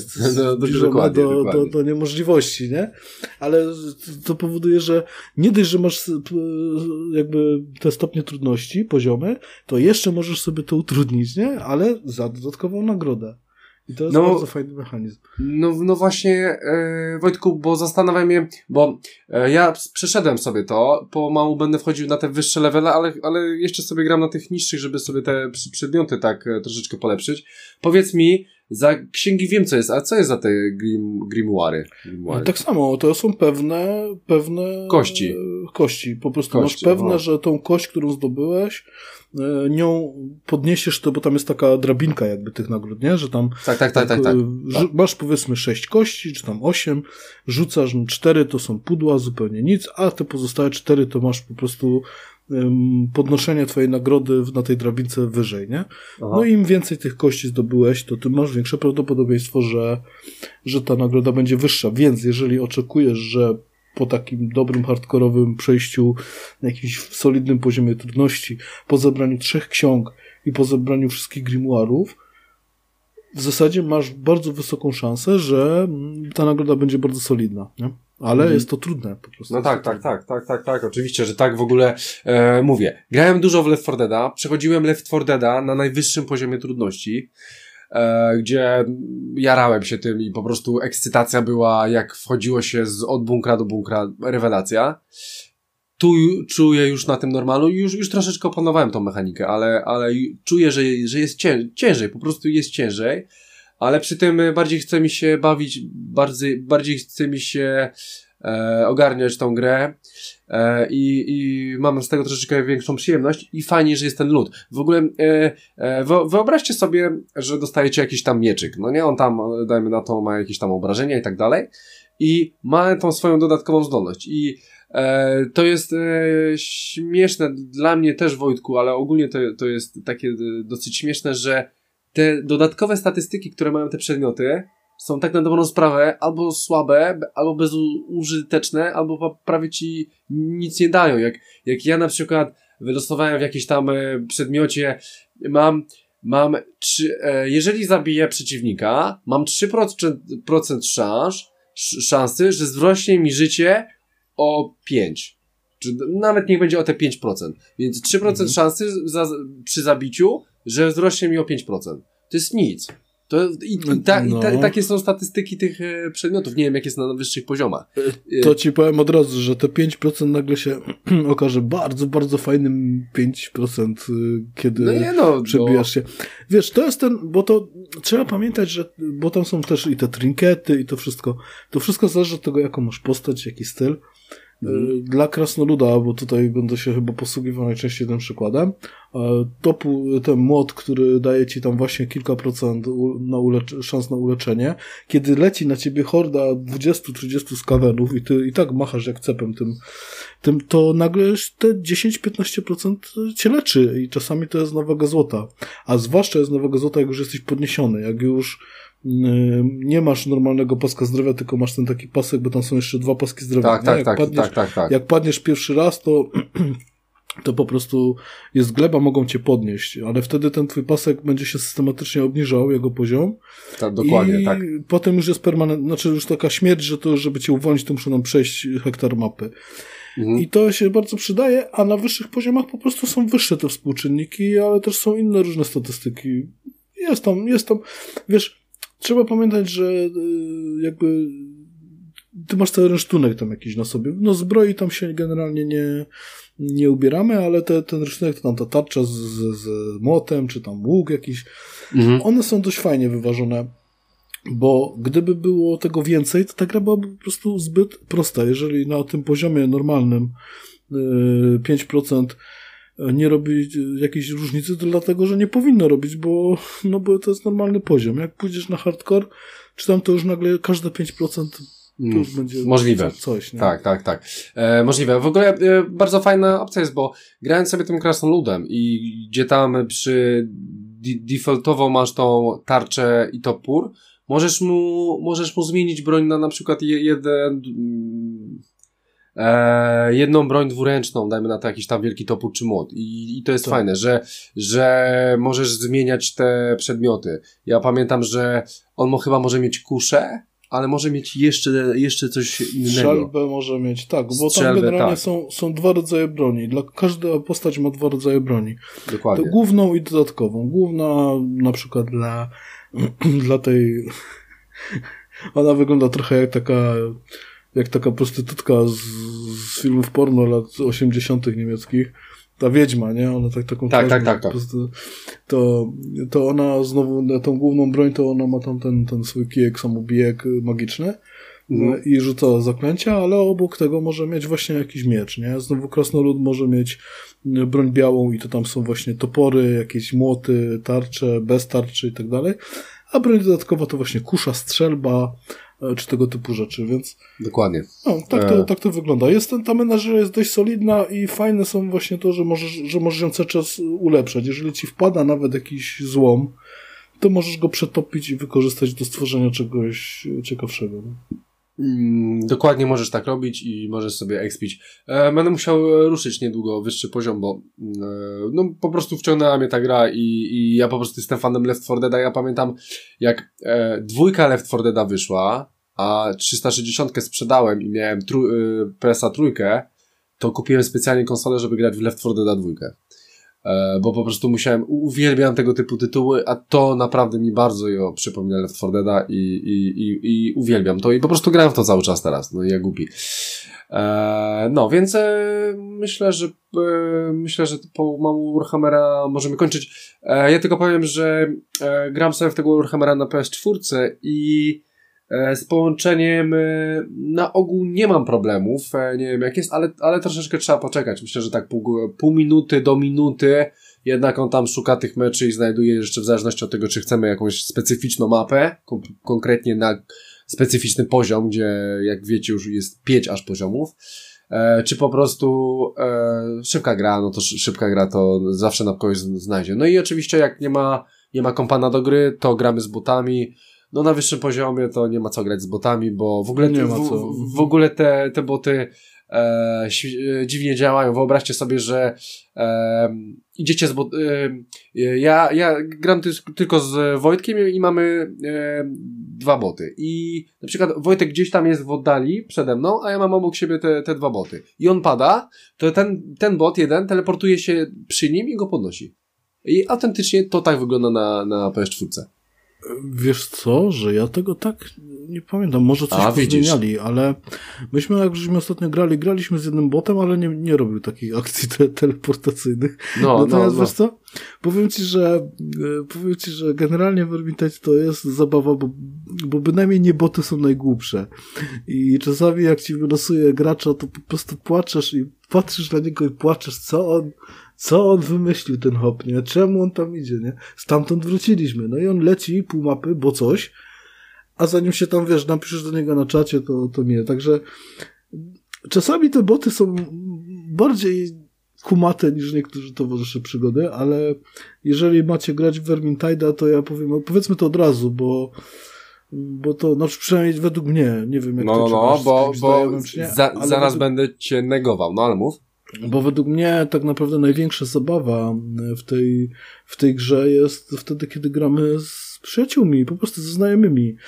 do niemożliwości, nie? Ale to powoduje, że nie dość, że masz jakby te stopnie trudności, poziomy, to jeszcze możesz sobie to utrudnić, nie? Ale za dodatkową nagrodę. I to jest bardzo fajny mechanizm. No właśnie, Wojtku, bo zastanawiam się, bo ja przeszedłem sobie to, pomału będę wchodził na te wyższe levele, ale jeszcze sobie gram na tych niższych, żeby sobie te przedmioty tak troszeczkę polepszyć. Powiedz mi, Za księgi wiem co jest, a co jest za te grimoiry? Tak samo, to są pewne kości. Po prostu masz pewne, że tą kość, którą zdobyłeś, nią podniesiesz to, bo tam jest taka drabinka jakby tych nagród, nie? Że tam tak. Masz powiedzmy 6 kości, czy tam 8, rzucasz, 4 to są pudła, zupełnie nic, a te pozostałe 4 to masz po prostu podnoszenie twojej nagrody na tej drabince wyżej, nie? Aha. No i im więcej tych kości zdobyłeś, to ty masz większe prawdopodobieństwo, że ta nagroda będzie wyższa, więc jeżeli oczekujesz, że po takim dobrym, hardkorowym przejściu na jakimś solidnym poziomie trudności, po zebraniu 3 ksiąg i po zebraniu wszystkich grimoirów, w zasadzie masz bardzo wysoką szansę, że ta nagroda będzie bardzo solidna, nie? Ale jest to trudne po prostu. No tak, oczywiście, że tak w ogóle mówię. Grałem dużo w Left 4 Deada, przechodziłem Left 4 Deada na najwyższym poziomie trudności, gdzie jarałem się tym i po prostu ekscytacja była, jak wchodziło się od bunkra do bunkra, rewelacja. Tu czuję już na tym normalu, już troszeczkę opanowałem tą mechanikę, ale czuję, że jest ciężej, po prostu jest ciężej, ale przy tym bardziej chce mi się bawić, bardziej chce mi się ogarniać tą grę i mam z tego troszeczkę większą przyjemność i fajnie, że jest ten lód. W ogóle wyobraźcie sobie, że dostajecie jakiś tam mieczyk, no nie? On tam, dajmy na to, ma jakieś tam obrażenia i tak dalej i ma tą swoją dodatkową zdolność i to jest śmieszne dla mnie też, Wojtku, ale ogólnie to jest takie dosyć śmieszne, że te dodatkowe statystyki, które mają te przedmioty, są tak na dobrą sprawę albo słabe, albo bezużyteczne, albo prawie ci nic nie dają. Jak ja na przykład wylosowałem w jakimś tam przedmiocie, mam jeżeli zabiję przeciwnika, mam 3% szansy, że wzrośnie mi życie o 5. Czy nawet niech będzie o te 5%. Więc 3% szansy przy zabiciu, że wzrośnie mi o 5%. To jest nic. Takie są statystyki tych przedmiotów. Nie wiem, jak jest na wyższych poziomach. To ci powiem od razu, że te 5% nagle się okaże bardzo, bardzo fajnym 5%, kiedy przebijasz się. Wiesz, to jest bo to trzeba pamiętać, że bo tam są też i te trinkety i to wszystko zależy od tego, jaką masz postać, jaki styl. Dla krasnoluda, bo tutaj będę się chyba posługiwał najczęściej tym przykładem, ten młot, który daje ci tam właśnie kilka procent szans na uleczenie, kiedy leci na ciebie horda 20-30 skawenów i ty i tak machasz jak cepem tym, to nagle te 10-15% cię leczy i czasami to jest nowego złota. A zwłaszcza jest nowego złota, jak już jesteś podniesiony, jak już nie masz normalnego paska zdrowia, tylko masz ten taki pasek, bo tam są jeszcze 2 paski zdrowia. Tak. Jak padniesz pierwszy raz, to po prostu jest gleba, mogą cię podnieść, ale wtedy ten twój pasek będzie się systematycznie obniżał, jego poziom. Tak, dokładnie, tak. Potem już jest permanentna, znaczy już taka śmierć, że to, żeby cię uwolnić, to muszą nam przejść hektar mapy. I to się bardzo przydaje, a na wyższych poziomach po prostu są wyższe te współczynniki, ale też są inne różne statystyki. Jest tam, wiesz, trzeba pamiętać, że jakby ty masz cały rynsztunek tam jakiś na sobie. No zbroi tam się generalnie nie ubieramy, ale ten rynsztunek to tam ta tarcza z młotem, czy tam łuk jakiś, one są dość fajnie wyważone, bo gdyby było tego więcej, to ta gra byłaby po prostu zbyt prosta. Jeżeli na tym poziomie normalnym 5% nie robi jakiejś różnicy, to dlatego, że nie powinno robić, bo to jest normalny poziom. Jak pójdziesz na hardcore, czy tam to już nagle każde 5% to już będzie możliwe. Coś. Nie? Tak. Możliwe. W ogóle bardzo fajna opcja jest, bo grając sobie tym krasnoludem i gdzie tam przy defaultowo masz tą tarczę i topór, możesz mu zmienić broń na przykład jedną broń dwuręczną, dajmy na to jakiś tam wielki topór czy młot. I to jest fajne, że możesz zmieniać te przedmioty. Ja pamiętam, że on chyba może mieć kuszę, ale może mieć jeszcze coś innego. Strzelbę może mieć, tak, bo tam generalnie są 2 rodzaje broni. Każda postać ma 2 rodzaje broni. Dokładnie. To główną i dodatkową. Główna na przykład dla tej ona wygląda trochę jak taka prostytutka z filmów porno lat 80. niemieckich. ta wiedźma, nie? Ona taką Tak. To ona znowu, na tą główną broń, to ona ma tam ten swój kijek, samobijek magiczny i rzuca zaklęcia, ale obok tego może mieć właśnie jakiś miecz, nie? Znowu krasnolud może mieć broń białą i to tam są właśnie topory, jakieś młoty, tarcze, bez tarczy i tak dalej, a broń dodatkowa to właśnie kusza, strzelba, czy tego typu rzeczy, więc... Dokładnie. No, tak to wygląda. Ta menażeria jest dość solidna i fajne są właśnie to, że możesz ją cały czas ulepszać. Jeżeli ci wpada nawet jakiś złom, to możesz go przetopić i wykorzystać do stworzenia czegoś ciekawszego. Dokładnie możesz tak robić i możesz sobie expić. Będę musiał ruszyć niedługo wyższy poziom, bo po prostu wciągnęła mnie ta gra i ja po prostu jestem fanem Left 4 Dead'a. Ja pamiętam, jak 2 Left 4 Dead'a wyszła, a 360 sprzedałem i miałem PS-a 3, to kupiłem specjalnie konsolę, żeby grać w Left 4 Dead'a 2. Bo po prostu uwielbiam tego typu tytuły, a to naprawdę mi bardzo przypomina Left 4 Dead'a i uwielbiam to i po prostu grałem w to cały czas teraz, no i ja głupi. Więc myślę, że po mału Warhammera możemy kończyć. Ja tylko powiem, że gram sobie w tego Warhammera na PS4 i z połączeniem na ogół nie mam problemów, nie wiem jak jest, ale troszeczkę trzeba poczekać. Myślę, że tak pół minuty do minuty, jednak on tam szuka tych meczy i znajduje jeszcze w zależności od tego, czy chcemy jakąś specyficzną mapę, konkretnie na specyficzny poziom, gdzie jak wiecie już jest 5 aż poziomów, czy po prostu szybka gra, no to szybka gra to zawsze na kogoś znajdzie. No i oczywiście jak nie ma kompana do gry, to gramy z botami. No na wyższym poziomie to nie ma co grać z botami, bo w ogóle w ogóle te boty dziwnie działają. Wyobraźcie sobie, że idziecie z ja gram tylko z Wojtkiem i mamy 2 boty. I na przykład Wojtek gdzieś tam jest w oddali przede mną, a ja mam obok siebie te 2 boty. I on pada, to ten bot jeden teleportuje się przy nim i go podnosi. I autentycznie to tak wygląda na PS4. Wiesz co, że ja tego tak nie pamiętam, może coś pozmieniali, ale myśmy, jak żeśmy ostatnio graliśmy z jednym botem, ale nie robił takich akcji teleportacyjnych. Natomiast wiesz co? Powiem ci, że generalnie w Vermintide to jest zabawa, bo bynajmniej nie boty są najgłupsze. I czasami jak ci wylosuje gracza, to po prostu płaczesz i patrzysz na niego i płaczesz, co on wymyślił, ten hop, nie? Czemu on tam idzie, nie? Stamtąd wróciliśmy. No i on leci pół mapy, bo coś, a zanim się tam, wiesz, napiszesz do niego na czacie, to nie. Także czasami te boty są bardziej kumate niż niektórzy towarzysze przygody, ale jeżeli macie grać w Vermintide'a, to ja powiem, no powiedzmy to od razu, bo to, znaczy przynajmniej według mnie, nie wiem jak bo zaraz będę cię negował, no ale mów. Bo według mnie tak naprawdę największa zabawa w tej grze jest wtedy, kiedy gramy z przyjaciółmi, po prostu ze znajomymi.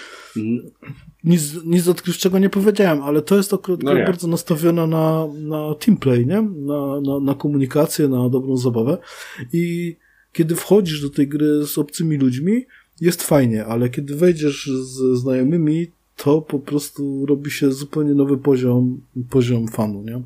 Nic odkrywczego nie powiedziałem, ale to jest akurat bardzo nastawiona na teamplay, nie? Na komunikację, na dobrą zabawę. I kiedy wchodzisz do tej gry z obcymi ludźmi, jest fajnie, ale kiedy wejdziesz z znajomymi, to po prostu robi się zupełnie nowy poziom fanu, nie?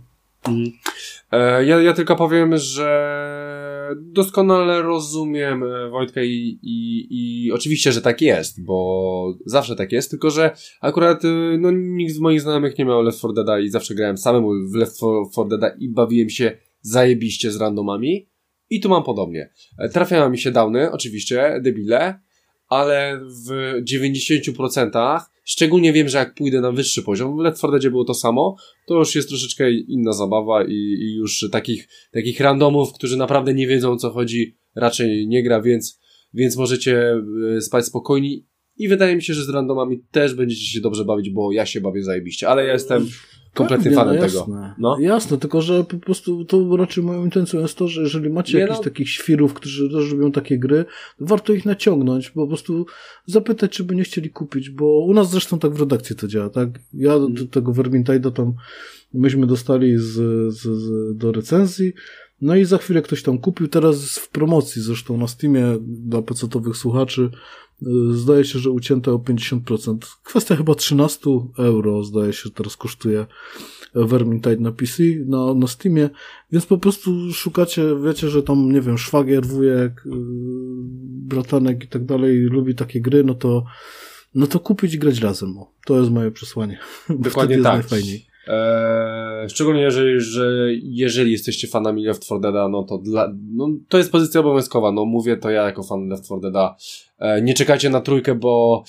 Ja tylko powiem, że doskonale rozumiem Wojtka i oczywiście, że tak jest, bo zawsze tak jest, tylko że akurat nikt z moich znajomych nie miał Left 4 Dead'a i zawsze grałem samemu w Left 4 Dead'a i bawiłem się zajebiście z randomami i tu mam podobnie. Trafiają mi się downy, oczywiście, debile, ale w 90%, szczególnie wiem, że jak pójdę na wyższy poziom, w Left 4 Deadzie było to samo, to już jest troszeczkę inna zabawa i już takich randomów, którzy naprawdę nie wiedzą o co chodzi, raczej nie gra, więc możecie spać spokojni i wydaje mi się, że z randomami też będziecie się dobrze bawić, bo ja się bawię zajebiście, ale ja jestem kompletnym fanem tego. No. Jasne, tylko że po prostu to raczej moją intencją jest to, że jeżeli macie jakichś takich świrów, którzy też robią takie gry, to warto ich naciągnąć, po prostu zapytać, czy by nie chcieli kupić, bo u nas zresztą tak w redakcji to działa, tak? Ja do tego Vermintide'a tam myśmy dostali do recenzji, no i za chwilę ktoś tam kupił, teraz jest w promocji zresztą na Steamie dla PC-towych słuchaczy, Zdaje się, że ucięte o 50%. Kwestia chyba 13 euro, zdaje się, teraz kosztuje Vermintide na PC, na Steamie, więc po prostu szukacie, wiecie, że tam, nie wiem, szwagier, wujek, bratanek i tak dalej lubi takie gry, no to kupić i grać razem. To jest moje przesłanie. Dokładnie jest tak. najfajniej. Szczególnie jeżeli jesteście fanami Left 4 Deada, no to jest pozycja obowiązkowa. No mówię to ja jako fan Left 4 Deada. Nie czekajcie na trójkę, bo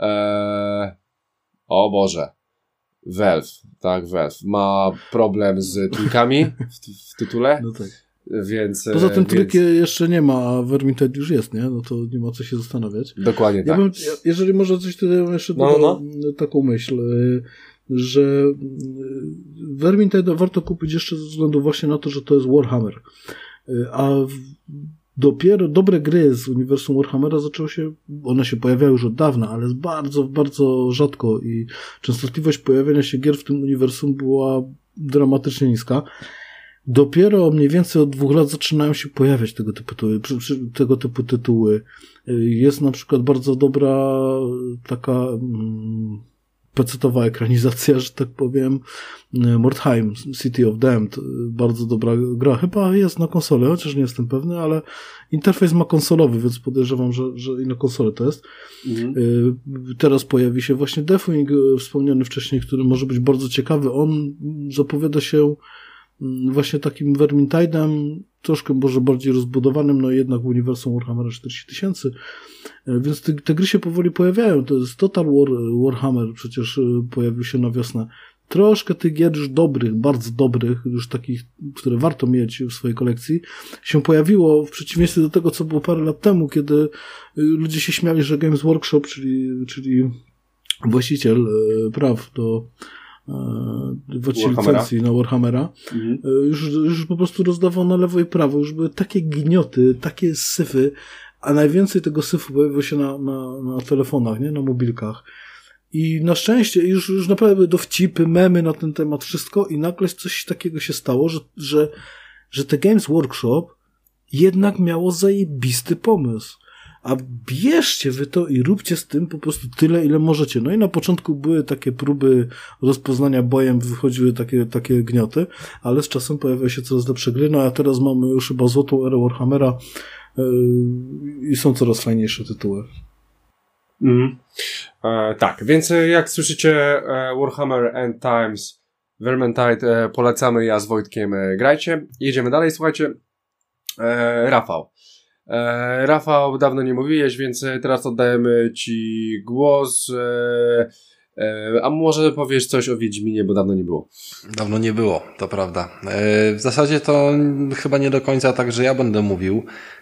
o Boże, Valve ma problem z trójkami w tytule. No tak. Więc, poza tym trójki jeszcze nie ma, a Vermintide już jest, nie? No to nie ma co się zastanawiać. Dokładnie tak. Jeżeli może coś tutaj jeszcze taką myśl, że Vermintide warto kupić jeszcze ze względu właśnie na to, że to jest Warhammer. A dopiero dobre gry z uniwersum Warhammera one się pojawiały już od dawna, ale bardzo, bardzo rzadko i częstotliwość pojawiania się gier w tym uniwersum była dramatycznie niska. Dopiero mniej więcej od 2 lat zaczynają się pojawiać tego typu tytuły. Jest na przykład bardzo dobra taka pecetowa ekranizacja, że tak powiem, Mordheim, City of Damned. Bardzo dobra gra. Chyba jest na konsolę, chociaż nie jestem pewny, ale interfejs ma konsolowy, więc podejrzewam, że i na konsolę to jest. Teraz pojawi się właśnie Deathwing, wspomniany wcześniej, który może być bardzo ciekawy. On zapowiada się właśnie takim Vermintide'em, troszkę może bardziej rozbudowanym, no jednak w uniwersum Warhammera 40 000, więc te gry się powoli pojawiają. To jest Total Warhammer, przecież pojawił się na wiosnę. Troszkę tych gier już dobrych, bardzo dobrych, już takich, które warto mieć w swojej kolekcji, się pojawiło w przeciwieństwie do tego, co było parę lat temu, kiedy ludzie się śmiali, że Games Workshop, czyli właściciel praw do licencji na Warhammera, już po prostu rozdawał na lewo i prawo, już były takie gnioty, takie syfy, a najwięcej tego syfu pojawiło się na telefonach, nie? Na mobilkach. I na szczęście już naprawdę były dowcipy, memy na ten temat, wszystko i nagle coś takiego się stało, że te Games Workshop jednak miało zajebisty pomysł. A bierzcie wy to i róbcie z tym po prostu tyle, ile możecie. No i na początku były takie próby rozpoznania bojem, wychodziły takie gnioty, ale z czasem pojawiają się coraz lepsze gry, no a teraz mamy już chyba złotą erę Warhammera i są coraz fajniejsze tytuły. Tak, więc jak słyszycie Warhammer End Times, Vermintide polecamy, ja z Wojtkiem grajcie. Jedziemy dalej, słuchajcie. Rafał, dawno nie mówiłeś, więc teraz oddajemy Ci głos. A może powiesz coś o Wiedźminie, bo dawno nie było. Dawno nie było, to prawda. W zasadzie to chyba nie do końca tak, że ja będę mówił.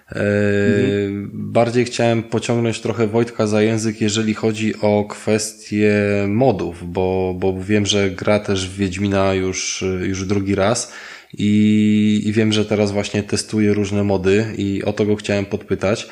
Bardziej chciałem pociągnąć trochę Wojtka za język, jeżeli chodzi o kwestie modów, bo wiem, że gra też w Wiedźmina już drugi raz. I wiem, że teraz właśnie testuje różne mody i o to go chciałem podpytać.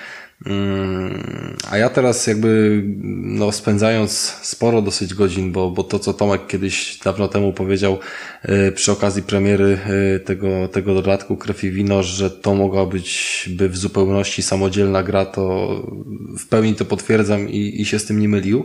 A ja teraz jakby spędzając sporo dosyć godzin, bo to co Tomek kiedyś dawno temu powiedział przy okazji premiery tego dodatku Krew i Wino, że to mogła być w zupełności samodzielna gra, to w pełni to potwierdzam i się z tym nie mylił.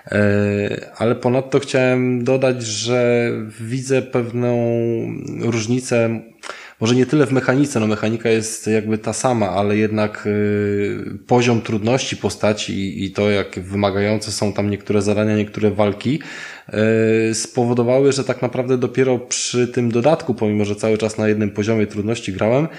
Ale ponadto chciałem dodać, że widzę pewną różnicę, może nie tyle w mechanice, mechanika jest jakby ta sama, ale jednak poziom trudności postaci i to, jak wymagające są tam niektóre zadania, niektóre walki, spowodowały, że tak naprawdę dopiero przy tym dodatku, pomimo że cały czas na jednym poziomie trudności grałem,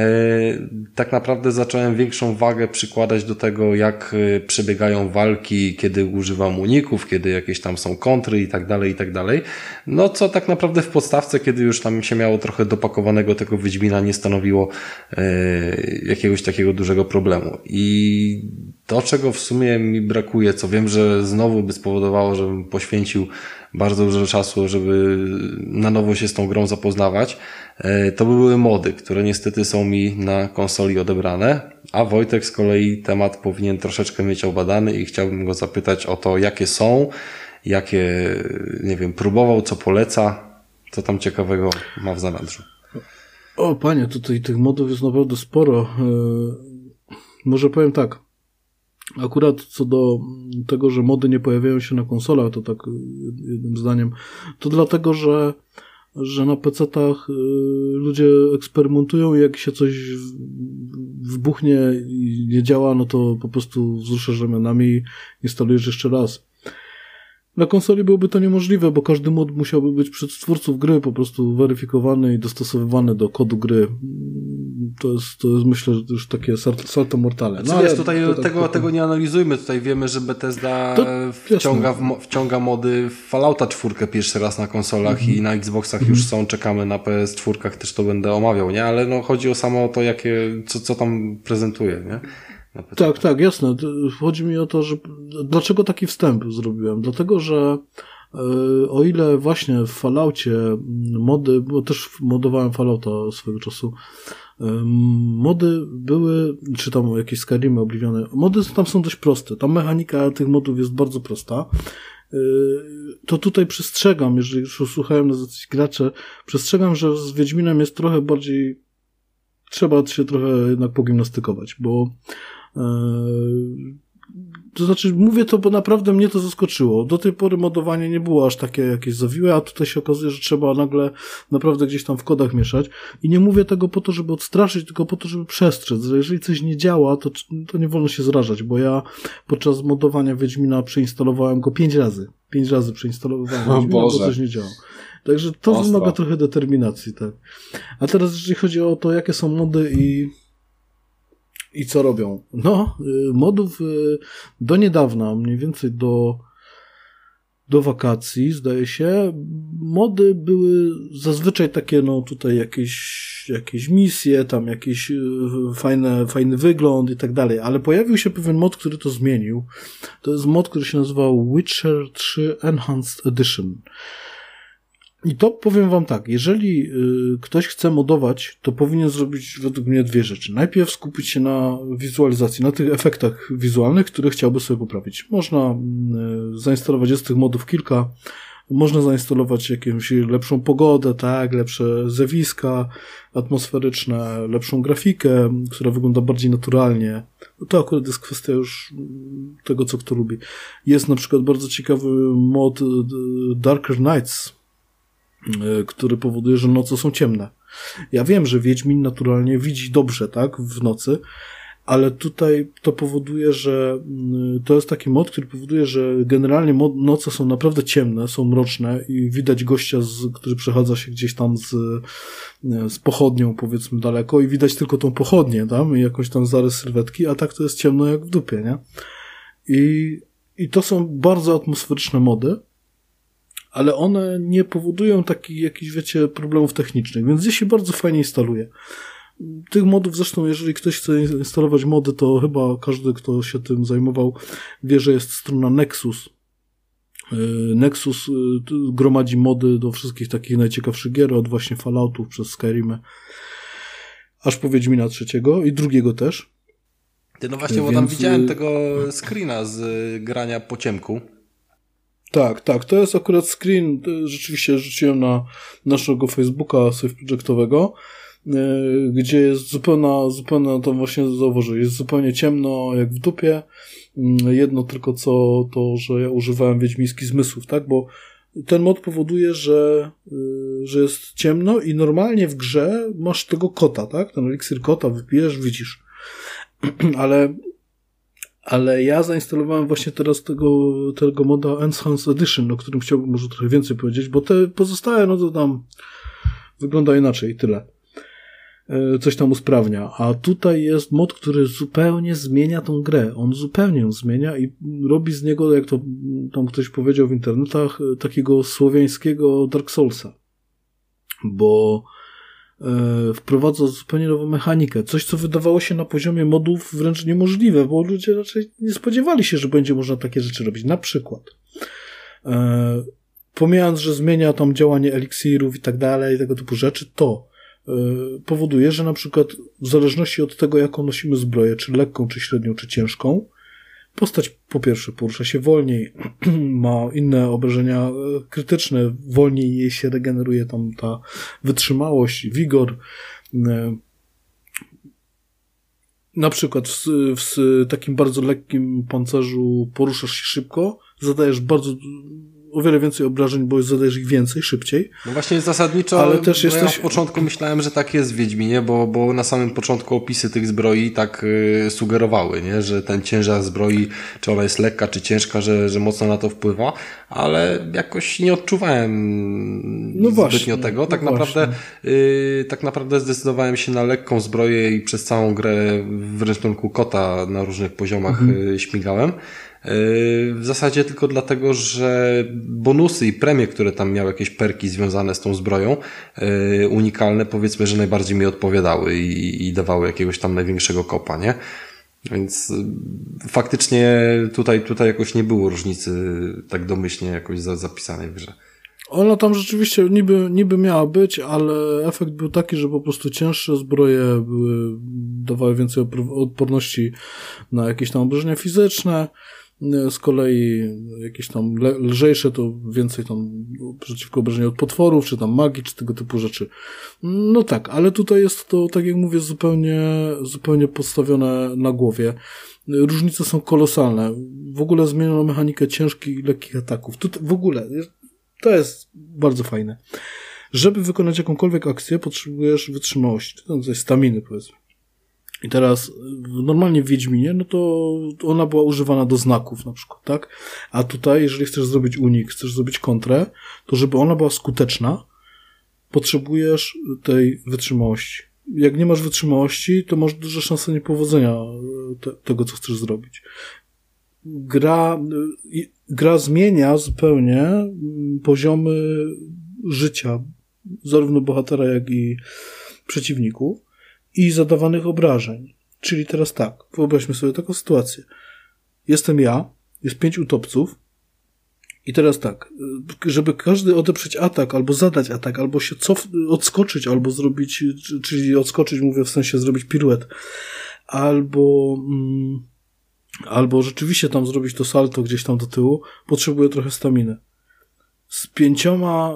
tak naprawdę zacząłem większą wagę przykładać do tego, jak przebiegają walki, kiedy używam uników, kiedy jakieś tam są kontry i tak dalej. No co tak naprawdę w podstawce, kiedy już tam się miało trochę dopakowanego tego Wiedźmina, nie stanowiło jakiegoś takiego dużego problemu. I to, czego w sumie mi brakuje, co wiem, że znowu by spowodowało, żebym poświęcił bardzo dużo czasu, żeby na nowo się z tą grą zapoznawać, to by były mody, które niestety są mi na konsoli odebrane, a Wojtek z kolei temat powinien troszeczkę mieć obadany i chciałbym go zapytać o to, jakie są, jakie, nie wiem, próbował, co poleca, co tam ciekawego ma w zanadrzu. O panie, tutaj tych modów jest naprawdę sporo. Może powiem tak. Akurat co do tego, że mody nie pojawiają się na konsolach, to tak jednym zdaniem, to dlatego, że na PC-tach ludzie eksperymentują i jak się coś wybuchnie i nie działa, no to po prostu wzruszasz ramionami i instalujesz jeszcze raz. Na konsoli byłoby to niemożliwe, bo każdy mod musiałby być przez twórców gry po prostu weryfikowany i dostosowywany do kodu gry. To jest myślę, że już takie salto mortale. No wiesz, tutaj tego nie analizujmy. Tutaj wiemy, że Bethesda wciąga mody w Fallouta 4 pierwszy raz na konsolach i na Xboxach już są, czekamy na PS4 też to będę omawiał, nie? Ale no chodzi o samo to, co tam prezentuje, nie? Tak, jasne. Chodzi mi o to, że dlaczego taki wstęp zrobiłem? Dlatego, że o ile właśnie w Falloutie mody, bo też modowałem Fallouta swego czasu, mody były, czy tam jakieś Skyrimy, Obliviony, mody tam są dość proste. Ta mechanika tych modów jest bardzo prosta. To tutaj przestrzegam, jeżeli już słuchałem na jacyś gracze, przestrzegam, że z Wiedźminem jest trochę bardziej, trzeba się trochę jednak pogimnastykować, bo to znaczy mówię to, bo naprawdę mnie to zaskoczyło. Do tej pory modowanie nie było aż takie jakieś zawiłe, a tutaj się okazuje, że trzeba nagle naprawdę gdzieś tam w kodach mieszać. I nie mówię tego po to, żeby odstraszyć, tylko po to, żeby przestrzec, że jeżeli coś nie działa, to nie wolno się zrażać, bo ja podczas modowania Wiedźmina przeinstalowałem go 5 razy. 5 razy przeinstalowałem Wiedźmina, bo coś nie działa. Także to wymaga trochę determinacji, tak. A teraz jeżeli chodzi o to, jakie są mody i co robią? No, modów do niedawna, mniej więcej do wakacji, zdaje się, mody były zazwyczaj takie, no tutaj jakieś misje, tam jakiś fajny wygląd i tak dalej, ale pojawił się pewien mod, który to zmienił. To jest mod, który się nazywał Witcher 3 Enhanced Edition. I to powiem wam tak, jeżeli ktoś chce modować, to powinien zrobić według mnie 2 rzeczy. Najpierw skupić się na wizualizacji, na tych efektach wizualnych, które chciałby sobie poprawić. Można zainstalować, jest tych modów kilka, można zainstalować jakąś lepszą pogodę, tak, lepsze zjawiska atmosferyczne, lepszą grafikę, która wygląda bardziej naturalnie. To akurat jest kwestia już tego, co kto lubi. Jest na przykład bardzo ciekawy mod Darker Nights, który powoduje, że noce są ciemne. Ja wiem, że Wiedźmin naturalnie widzi dobrze, tak, w nocy, ale tutaj to powoduje, że to jest taki mod, który powoduje, że generalnie noce są naprawdę ciemne, są mroczne i widać gościa, który przechadza się gdzieś tam z pochodnią, powiedzmy, daleko i widać tylko tą pochodnię tam i jakąś tam zarys sylwetki, a tak to jest ciemno jak w dupie, nie? I to są bardzo atmosferyczne mody, ale one nie powodują takich jakichś, wiecie, problemów technicznych, więc gdzieś się bardzo fajnie instaluje. Tych modów zresztą, jeżeli ktoś chce instalować mody, to chyba każdy, kto się tym zajmował, wie, że jest strona Nexus. Nexus gromadzi mody do wszystkich takich najciekawszych gier, od właśnie Falloutów przez Skyrimy, aż po Wiedźmina 3 i 2 też. No właśnie, bo tam widziałem tego screena z grania po ciemku. Tak, to jest akurat screen, rzeczywiście rzuciłem na naszego Facebooka Safe Projectowego, gdzie jest zupełna, tam właśnie zauważyłem, jest zupełnie ciemno jak w dupie. Jedno tylko to, że ja używałem wiedźmińskich zmysłów, tak, bo ten mod powoduje, że jest ciemno i normalnie w grze masz tego kota, tak, ten eliksir kota wypijesz, widzisz. Ale ja zainstalowałem właśnie teraz tego moda Enhanced Edition, o którym chciałbym może trochę więcej powiedzieć, bo te pozostałe, no to tam wygląda inaczej, tyle. Coś tam usprawnia. A tutaj jest mod, który zupełnie zmienia tą grę. On zupełnie ją zmienia i robi z niego, jak to tam ktoś powiedział w internetach, takiego słowiańskiego Dark Soulsa. Bo wprowadza zupełnie nową mechanikę. Coś, co wydawało się na poziomie modów wręcz niemożliwe, bo ludzie raczej nie spodziewali się, że będzie można takie rzeczy robić. Na przykład pomijając, że zmienia tam działanie eliksirów i tak dalej, tego typu rzeczy, to powoduje, że na przykład w zależności od tego, jaką nosimy zbroję, czy lekką, czy średnią, czy ciężką, postać po pierwsze porusza się wolniej, ma inne obrażenia krytyczne, wolniej jej się regeneruje tam ta wytrzymałość, wigor. na przykład w takim bardzo lekkim pancerzu poruszasz się szybko, zadajesz o wiele więcej obrażeń, bo zadajesz ich więcej, szybciej. No właśnie zasadniczo, ale też ja w początku myślałem, że tak jest w Wiedźminie, bo na samym początku opisy tych zbroi tak sugerowały, nie? Że ten ciężar zbroi, czy ona jest lekka, czy ciężka, że mocno na to wpływa, ale jakoś nie odczuwałem zbytnio tego. Tak naprawdę zdecydowałem się na lekką zbroję i przez całą grę w rysunku kota na różnych poziomach śmigałem. W zasadzie tylko dlatego, że bonusy i premie, które tam miały jakieś perki związane z tą zbroją, unikalne, powiedzmy, że najbardziej mi odpowiadały i dawały jakiegoś tam największego kopa, nie? Więc faktycznie tutaj jakoś nie było różnicy tak domyślnie jakoś zapisanej w grze. Ona tam rzeczywiście niby miała być, ale efekt był taki, że po prostu cięższe zbroje dawały więcej odporności na jakieś tam obrażenia fizyczne, z kolei jakieś tam lżejsze to więcej tam przeciwko obrażeniu od potworów, czy tam magii, czy tego typu rzeczy. No tak, ale tutaj jest to, tak jak mówię, zupełnie postawione na głowie. Różnice są kolosalne. W ogóle zmieniono mechanikę ciężkich i lekkich ataków. W ogóle to jest bardzo fajne. Żeby wykonać jakąkolwiek akcję, potrzebujesz wytrzymałości. To jest staminy, powiedzmy. I teraz normalnie w Wiedźminie, no to ona była używana do znaków na przykład, tak? A tutaj, jeżeli chcesz zrobić unik, chcesz zrobić kontrę, to żeby ona była skuteczna, potrzebujesz tej wytrzymałości. Jak nie masz wytrzymałości, to masz duże szanse niepowodzenia tego, co chcesz zrobić. Gra zmienia zupełnie poziomy życia zarówno bohatera, jak i przeciwników i zadawanych obrażeń. Czyli teraz tak, wyobraźmy sobie taką sytuację. Jestem ja, jest 5 utopców i teraz tak, żeby każdy odeprzeć atak, albo zadać atak, albo się odskoczyć, albo zrobić, czyli odskoczyć, mówię w sensie zrobić piruet, albo rzeczywiście tam zrobić to salto gdzieś tam do tyłu, potrzebuje trochę staminy. Z 5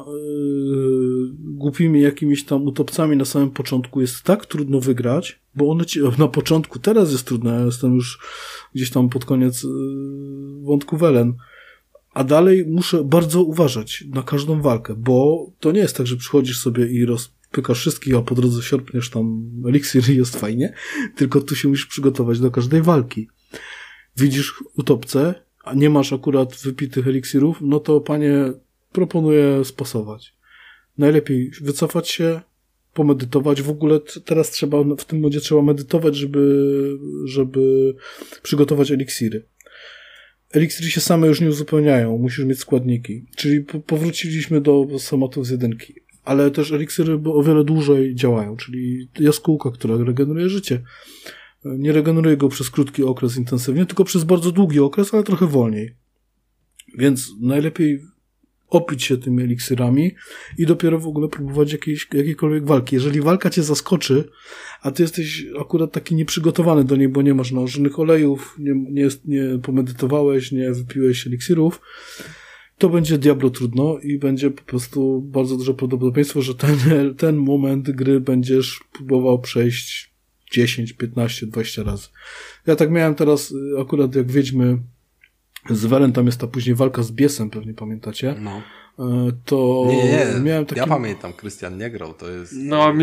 głupimi jakimiś tam utopcami na samym początku jest tak trudno wygrać, bo one na początku, teraz jest trudno, ja jestem już gdzieś tam pod koniec wątku Welen, a dalej muszę bardzo uważać na każdą walkę, bo to nie jest tak, że przychodzisz sobie i rozpykasz wszystkich, a po drodze sierpniesz tam eliksir i jest fajnie, tylko tu się musisz przygotować do każdej walki. Widzisz utopcę, a nie masz akurat wypitych eliksirów, no to panie, proponuję spasować. Najlepiej wycofać się, pomedytować. W ogóle teraz w tym modzie trzeba medytować, żeby przygotować eliksiry. Eliksiry się same już nie uzupełniają, musisz mieć składniki. Czyli powróciliśmy do schematów z jedynki. Ale też eliksiry o wiele dłużej działają, czyli jaskółka, która regeneruje życie. Nie regeneruje go przez krótki okres intensywnie, tylko przez bardzo długi okres, ale trochę wolniej. Więc najlepiej opić się tymi eliksirami i dopiero w ogóle próbować jakiejkolwiek walki. Jeżeli walka cię zaskoczy, a ty jesteś akurat taki nieprzygotowany do niej, bo nie masz nałożonych olejów, nie pomedytowałeś, nie wypiłeś eliksirów, to będzie diablo trudno i będzie po prostu bardzo duże prawdopodobieństwo, że ten moment gry będziesz próbował przejść 10, 15, 20 razy. Ja tak miałem teraz akurat jak Wiedźmy z Welen, tam jest ta później walka z Biesem, pewnie pamiętacie. No. To nie. Miałem taki... Ja pamiętam, Krystian nie grał, to jest... No,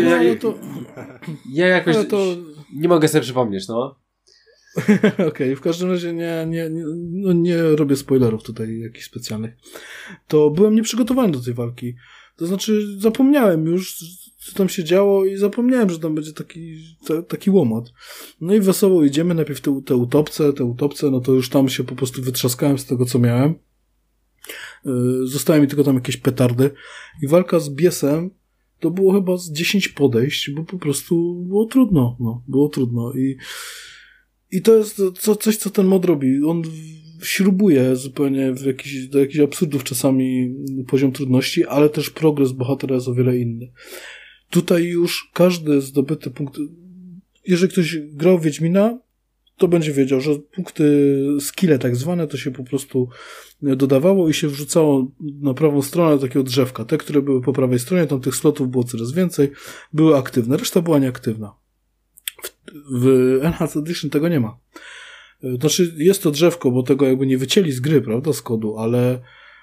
ja jakoś nie mogę sobie przypomnieć, no. Okej, w każdym razie nie robię spoilerów tutaj jakichś specjalnych. To byłem nieprzygotowany do tej walki. To znaczy zapomniałem już, co tam się działo i zapomniałem, że tam będzie taki łomot. No i wesoło idziemy, najpierw te utopce, no to już tam się po prostu wytrzaskałem z tego, co miałem. Zostały mi tylko tam jakieś petardy i walka z Biesem to było chyba z 10 podejść, bo po prostu było trudno. No, było trudno i to jest coś, co ten mod robi. On śrubuje zupełnie do jakichś absurdów czasami poziom trudności, ale też progres bohatera jest o wiele inny. Tutaj już każdy zdobyty punkt, jeżeli ktoś grał w Wiedźmina, to będzie wiedział, że punkty skille tak zwane to się po prostu dodawało i się wrzucało na prawą stronę takiego drzewka. Te, które były po prawej stronie, tam tych slotów było coraz więcej, były aktywne, reszta była nieaktywna. w Enhanced Edition tego nie ma. Znaczy, jest to drzewko, bo tego jakby nie wycięli z gry, prawda, z kodu, ale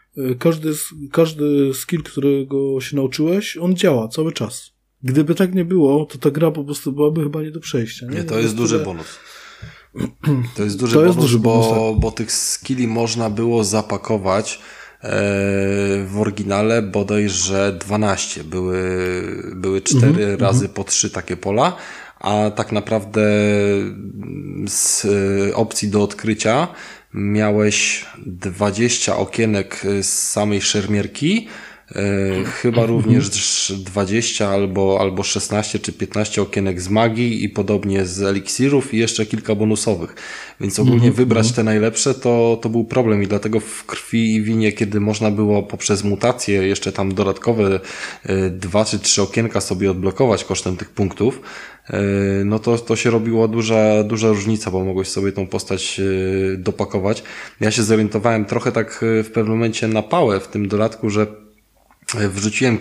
każdy skill, którego się nauczyłeś, on działa cały czas. Gdyby tak nie było, to ta gra po prostu byłaby chyba nie do przejścia. Nie, to jest duży bonus. To jest duży bonus, bo tych skilli można było zapakować w oryginale bodajże 12. Były 4 razy po 3 takie pola, a tak naprawdę z opcji do odkrycia miałeś 20 okienek z samej szermierki, chyba również 20 albo 16 czy 15 okienek z magii i podobnie z eliksirów i jeszcze kilka bonusowych. Więc ogólnie wybrać te najlepsze to był problem i dlatego w Krwi i Winie, kiedy można było poprzez mutacje jeszcze tam dodatkowe 2 czy 3 okienka sobie odblokować kosztem tych punktów, no to się robiła duża różnica, bo mogłeś sobie tą postać dopakować. Ja się zorientowałem trochę tak w pewnym momencie na pałę w tym dodatku, że wrzuciłem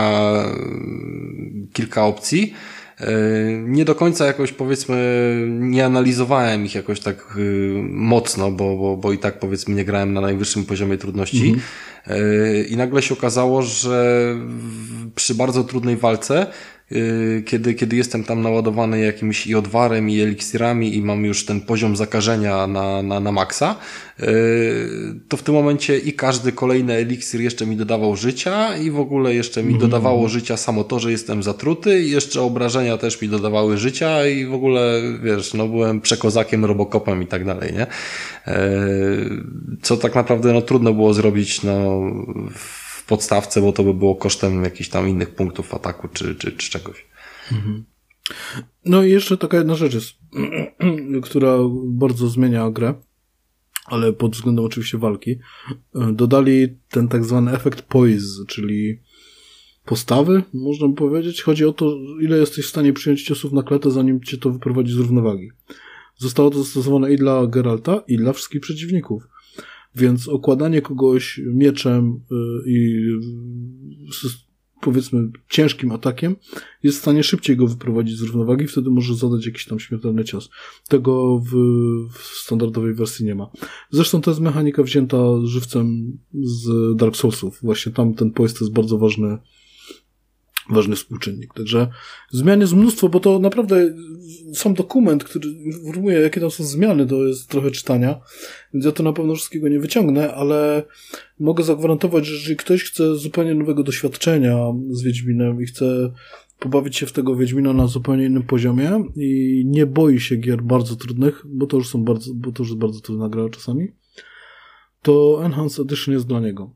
kilka opcji. Nie do końca jakoś powiedzmy nie analizowałem ich jakoś tak mocno, bo i tak powiedzmy nie grałem na najwyższym poziomie trudności. I nagle się okazało, że przy bardzo trudnej walce, kiedy jestem tam naładowany jakimś i odwarem, i eliksirami i mam już ten poziom zakażenia na maksa, to w tym momencie i każdy kolejny eliksir jeszcze mi dodawał życia i w ogóle jeszcze mi dodawało życia samo to, że jestem zatruty i jeszcze obrażenia też mi dodawały życia i w ogóle, wiesz, no byłem przekozakiem, robokopem i tak dalej, nie? Co tak naprawdę, no trudno było zrobić, no w podstawce, bo to by było kosztem jakichś tam innych punktów ataku czy czegoś. No i jeszcze taka jedna rzecz jest, która bardzo zmienia grę, ale pod względem oczywiście walki. Dodali ten tak zwany efekt poise, czyli postawy, można by powiedzieć. Chodzi o to, ile jesteś w stanie przyjąć ciosów na klatę, zanim cię to wyprowadzi z równowagi. Zostało to zastosowane i dla Geralta, i dla wszystkich przeciwników. Więc okładanie kogoś mieczem i powiedzmy ciężkim atakiem jest w stanie szybciej go wyprowadzić z równowagi, wtedy może zadać jakiś tam śmiertelny cios. Tego w standardowej wersji nie ma. Zresztą to jest mechanika wzięta żywcem z Dark Soulsów. Właśnie tam ten poise to jest bardzo ważny współczynnik. Także zmian jest mnóstwo, bo to naprawdę sam dokument, który informuje, jakie tam są zmiany, to jest trochę czytania, więc ja to na pewno wszystkiego nie wyciągnę, ale mogę zagwarantować, że jeżeli ktoś chce zupełnie nowego doświadczenia z Wiedźminem i chce pobawić się w tego Wiedźmina na zupełnie innym poziomie i nie boi się gier bardzo trudnych, bo to już jest bardzo trudna gra czasami, to Enhanced Edition jest dla niego.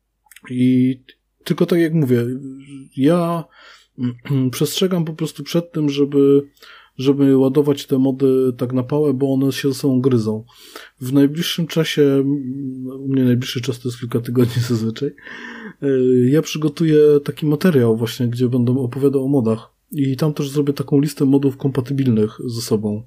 I tylko tak jak mówię, ja przestrzegam po prostu przed tym, żeby ładować te mody tak na pałę, bo one się ze sobą gryzą. W najbliższym czasie, u mnie najbliższy czas to jest kilka tygodni zazwyczaj, ja przygotuję taki materiał właśnie, gdzie będę opowiadał o modach i tam też zrobię taką listę modów kompatybilnych ze sobą.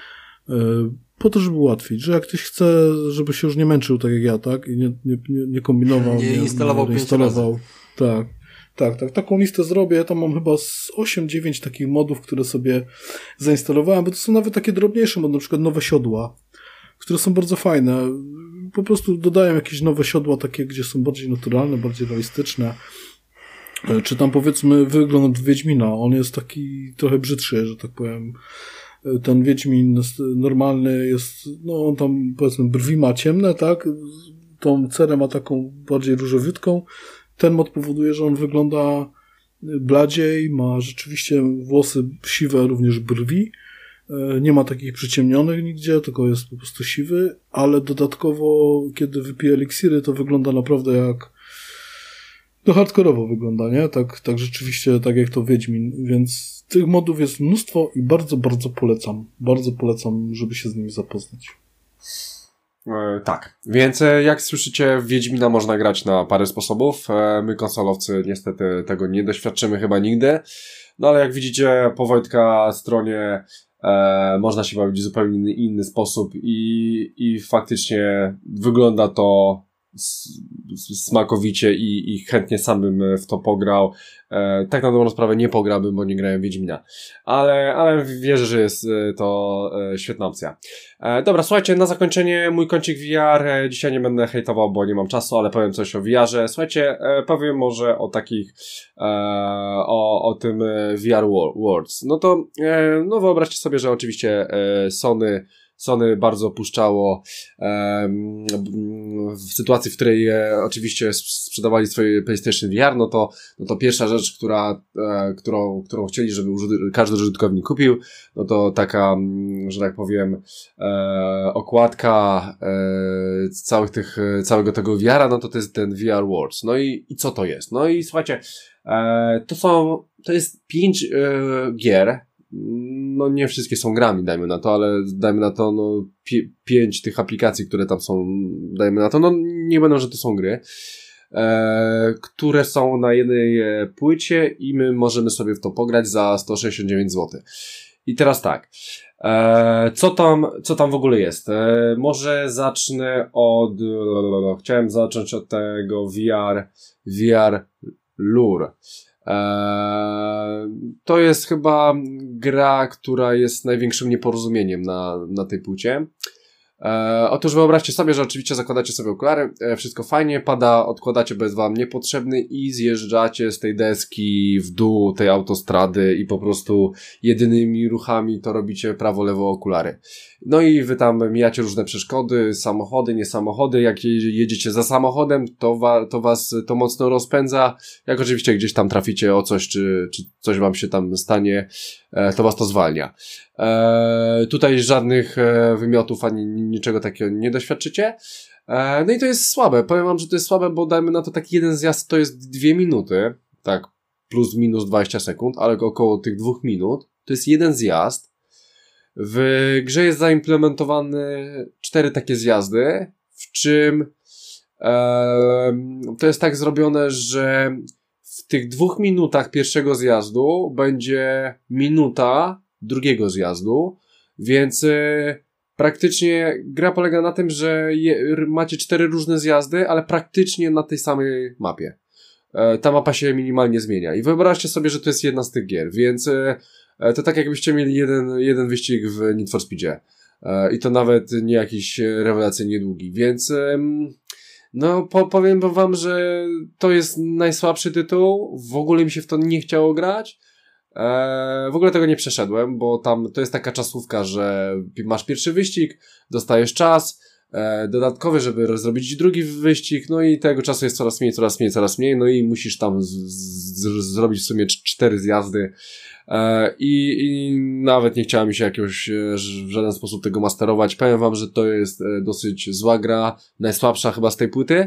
Po to, żeby ułatwić, że jak ktoś chce, żeby się już nie męczył tak jak ja, tak? I nie kombinował, nie instalował. Tak. Taką listę zrobię. Ja tam mam chyba z 8-9 takich modów, które sobie zainstalowałem, bo to są nawet takie drobniejsze mody, na przykład nowe siodła, które są bardzo fajne. Po prostu dodaję jakieś nowe siodła, takie, gdzie są bardziej naturalne, bardziej realistyczne. Czy tam powiedzmy wygląd Wiedźmina. On jest taki trochę brzydszy, że tak powiem. Ten Wiedźmin normalny jest, no on tam powiedzmy brwi ma ciemne, tak? Tą cerę ma taką bardziej różowiutką. Ten mod powoduje, że on wygląda bladziej, ma rzeczywiście włosy siwe, również brwi. Nie ma takich przyciemnionych nigdzie, tylko jest po prostu siwy, ale dodatkowo, kiedy wypije eliksiry, to wygląda naprawdę jak hardkorowo wygląda, nie? Tak rzeczywiście, tak jak to Wiedźmin, więc tych modów jest mnóstwo i bardzo, bardzo polecam. Bardzo polecam, żeby się z nimi zapoznać. Tak, więc jak słyszycie, w Wiedźmina można grać na parę sposobów. My konsolowcy niestety tego nie doświadczymy chyba nigdy. No ale jak widzicie po Wojtka stronie można się bawić w zupełnie inny sposób i faktycznie wygląda to smakowicie i chętnie sam bym w to pograł. Tak na dobrą sprawę nie pograłbym, bo nie grałem w Wiedźmina. Ale wierzę, że jest to świetna opcja. Dobra, słuchajcie, na zakończenie mój kącik VR. Dzisiaj nie będę hejtował, bo nie mam czasu, ale powiem coś o VR-ze. Słuchajcie, powiem może o takich o tym VR Worlds. No to no wyobraźcie sobie, że oczywiście Sony bardzo puszczało w sytuacji, w której oczywiście sprzedawali swoje PlayStation VR, no to pierwsza rzecz, którą chcieli, żeby każdy użytkownik kupił, no to taka, że tak powiem, okładka całego tego VR-a, no to jest ten VR Worlds. No i co to jest? No i słuchajcie, to jest 5 gier. No nie wszystkie są grami, dajmy na to, ale dajmy na to, no 5 tych aplikacji, które tam są, dajmy na to, no nie będą, że to są gry, które są na jednej płycie i my możemy sobie w to pograć za 169 zł. I teraz tak, co tam w ogóle jest? Może zacznę chciałem zacząć od tego VR Lure. To jest chyba gra, która jest największym nieporozumieniem na tej płycie. Otóż wyobraźcie sobie, że oczywiście zakładacie sobie okulary, wszystko fajnie, odkładacie, bo jest wam niepotrzebny i zjeżdżacie z tej deski w dół tej autostrady i po prostu jedynymi ruchami to robicie prawo, lewo okulary. No i wy tam mijacie różne przeszkody, samochody, nie samochody, jak jedziecie za samochodem, to was to mocno rozpędza, jak oczywiście gdzieś tam traficie o coś, czy coś wam się tam stanie, to was to zwalnia. Tutaj żadnych wymiotów ani niczego takiego nie doświadczycie. No i to jest słabe. Powiem wam, że to jest słabe, bo dajmy na to taki jeden zjazd to jest 2 minuty, tak, plus minus 20 sekund, ale około tych 2 minut to jest jeden zjazd. W grze jest zaimplementowane 4 takie zjazdy, w czym to jest tak zrobione, że w tych 2 minutach pierwszego zjazdu będzie minuta drugiego zjazdu, więc praktycznie gra polega na tym, że macie 4 różne zjazdy, ale praktycznie na tej samej mapie. Ta mapa się minimalnie zmienia i wyobraźcie sobie, że to jest jedna z tych gier, więc to tak jakbyście mieli jeden wyścig w Need for Speedzie i to nawet nie jakiś rewelacyjnie długi, więc no powiem wam, że to jest najsłabszy tytuł, w ogóle mi się w to nie chciało grać. W ogóle tego nie przeszedłem, bo tam to jest taka czasówka, że masz pierwszy wyścig, dostajesz czas dodatkowy, żeby zrobić drugi wyścig, no i tego czasu jest coraz mniej, no i musisz tam zrobić w sumie 4 zjazdy i nawet nie chciałem mi się jakoś w żaden sposób tego masterować. Powiem wam, że to jest dosyć zła gra, najsłabsza chyba z tej płyty.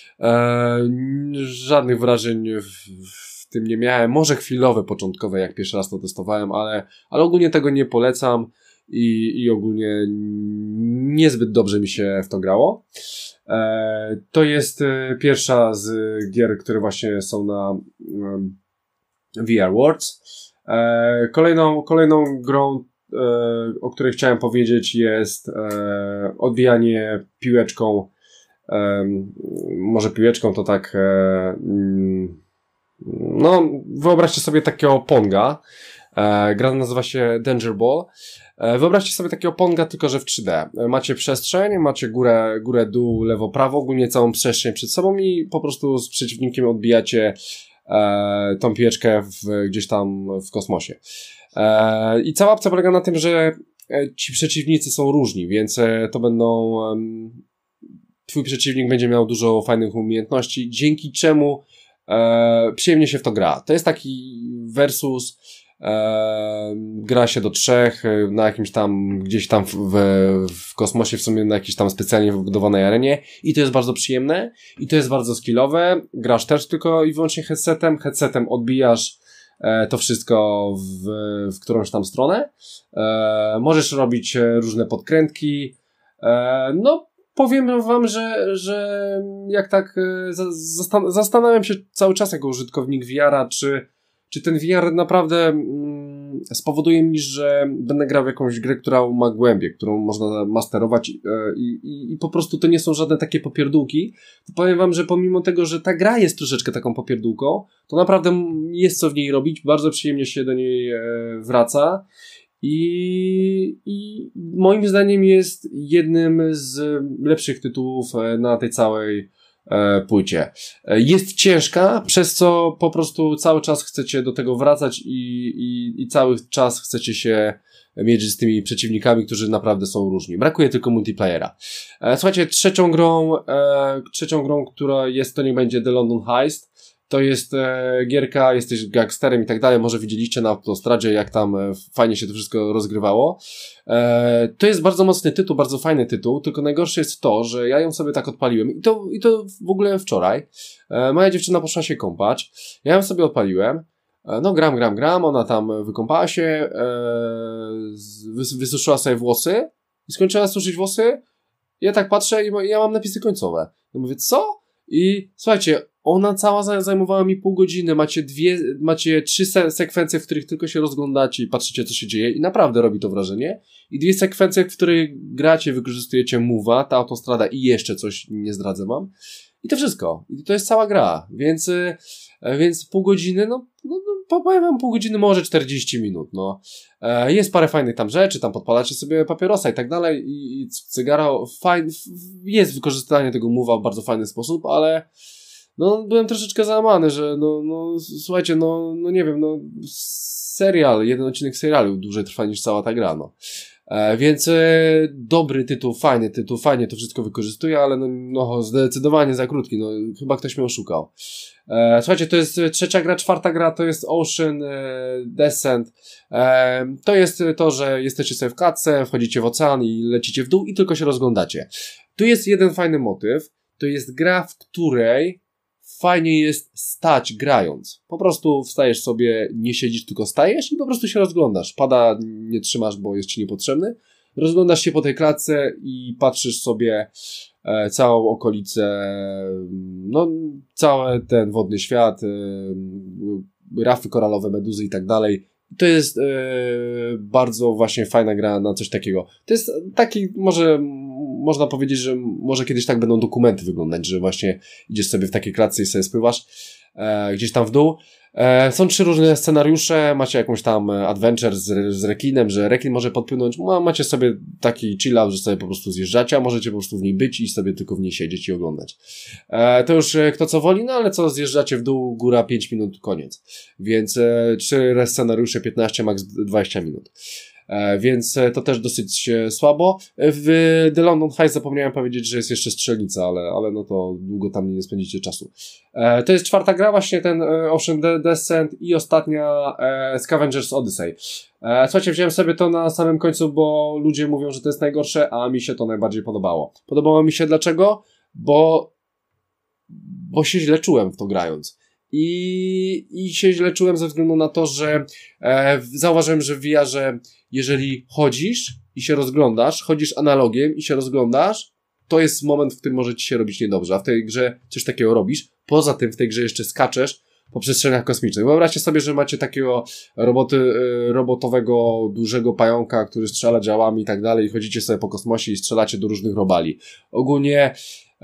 Żadnych wrażeń w tym nie miałem, może chwilowe, początkowe, jak pierwszy raz to testowałem, ale ogólnie tego nie polecam i ogólnie niezbyt dobrze mi się w to grało. To jest pierwsza z gier, które właśnie są na VR Worlds. Kolejną grą, o której chciałem powiedzieć, jest odbijanie piłeczką. Może piłeczką to tak no, wyobraźcie sobie takiego Ponga. Gra nazywa się Danger Ball. Wyobraźcie sobie takiego Ponga, tylko że w 3D. Macie przestrzeń, macie górę, dół, lewo, prawo, ogólnie całą przestrzeń przed sobą i po prostu z przeciwnikiem odbijacie tą piłeczkę gdzieś tam w kosmosie. I cała opcja polega na tym, że ci przeciwnicy są różni, więc to będą twój przeciwnik będzie miał dużo fajnych umiejętności, dzięki czemu przyjemnie się w to gra. To jest taki versus, gra się do 3 na jakimś tam, gdzieś tam w kosmosie, w sumie na jakiejś tam specjalnie wybudowanej arenie i to jest bardzo przyjemne i to jest bardzo skillowe. Grasz też tylko i wyłącznie headsetem odbijasz to wszystko w którąś tam stronę. Możesz robić różne podkrętki. No, powiem wam, że jak tak zastanawiam się cały czas jako użytkownik VR-a, czy ten VR naprawdę spowoduje mi, że będę grał w jakąś grę, która ma głębię, którą można masterować i po prostu to nie są żadne takie popierdółki. To powiem wam, że pomimo tego, że ta gra jest troszeczkę taką popierdółką, to naprawdę jest co w niej robić, bardzo przyjemnie się do niej wraca i moim zdaniem jest jednym z lepszych tytułów na tej całej płycie. Jest ciężka, przez co po prostu cały czas chcecie do tego wracać i cały czas chcecie się mierzyć z tymi przeciwnikami, którzy naprawdę są różni. Brakuje tylko multiplayera. Słuchajcie, trzecią grą, która jest, to niech będzie The London Heist. To jest gierka, jesteś gangsterem i tak dalej, może widzieliście na autostradzie, jak tam fajnie się to wszystko rozgrywało. To jest bardzo mocny tytuł, bardzo fajny tytuł, tylko najgorsze jest to, że ja ją sobie tak odpaliłem i to w ogóle wczoraj. Moja dziewczyna poszła się kąpać, ja ją sobie odpaliłem, no gram, ona tam wykąpała się, wysuszyła sobie włosy i skończyła suszyć włosy. Ja tak patrzę i ja mam napisy końcowe. No mówię, co? I słuchajcie, ona cała zajmowała mi pół godziny, macie 3 sekwencje, w których tylko się rozglądacie i patrzycie, co się dzieje i naprawdę robi to wrażenie. I 2 sekwencje, w których gracie, wykorzystujecie move'a, ta autostrada i jeszcze coś, nie zdradzę wam. I to wszystko. I to jest cała gra. Więc pół godziny, powiem wam pół godziny, może 40 minut, no. Jest parę fajnych tam rzeczy, tam podpalacie sobie papierosa i tak dalej i cygara, jest wykorzystanie tego move'a w bardzo fajny sposób, ale byłem troszeczkę załamany, że słuchajcie, nie wiem, jeden odcinek serialu dłużej trwa niż cała ta gra, Więc dobry tytuł, fajnie to wszystko wykorzystuje, ale zdecydowanie za krótki, chyba ktoś mnie oszukał. Słuchajcie, to jest trzecia gra, czwarta gra to jest Ocean Descent. To jest to, że jesteście sobie w klatce, wchodzicie w ocean i lecicie w dół i tylko się rozglądacie. Tu jest jeden fajny motyw, to jest gra, w której fajnie jest stać grając. Po prostu wstajesz sobie, nie siedzisz, tylko stajesz i po prostu się rozglądasz. Pada nie trzymasz, bo jest ci niepotrzebny. Rozglądasz się po tej klatce i patrzysz sobie całą okolicę, cały ten wodny świat, rafy koralowe, meduzy i tak dalej. To jest bardzo właśnie fajna gra na coś takiego. To jest taki, można powiedzieć, że może kiedyś tak będą dokumenty wyglądać, że właśnie idziesz sobie w takiej klatce i sobie spływasz gdzieś tam w dół. Są 3 różne scenariusze, macie jakąś tam adventure z rekinem, że rekin może podpłynąć, macie sobie taki chill out, że sobie po prostu zjeżdżacie, a możecie po prostu w niej być i sobie tylko w niej siedzieć i oglądać. To już kto co woli, ale co zjeżdżacie w dół, góra 5 minut, koniec. Więc 3 scenariusze 15, max 20 minut. Więc to też dosyć słabo. W The London Heist zapomniałem powiedzieć, że jest jeszcze strzelnica, ale to długo tam nie spędzicie czasu. To jest czwarta gra, właśnie ten Ocean Descent i ostatnia Scavengers Odyssey. Słuchajcie, wziąłem sobie to na samym końcu, bo ludzie mówią, że to jest najgorsze, a mi się to najbardziej podobało. Podobało mi się dlaczego? Bo się źle czułem w to grając. I się źle czułem ze względu na to, że zauważyłem, że w VR-ze jeżeli chodzisz i się rozglądasz, chodzisz analogiem i się rozglądasz, to jest moment, w którym może ci się robić niedobrze, a w tej grze coś takiego robisz. Poza tym w tej grze jeszcze skaczesz po przestrzeniach kosmicznych. Wyobraźcie sobie, że macie takiego robotowego, dużego pająka, który strzela działami i tak dalej i chodzicie sobie po kosmosie i strzelacie do różnych robali. Ogólnie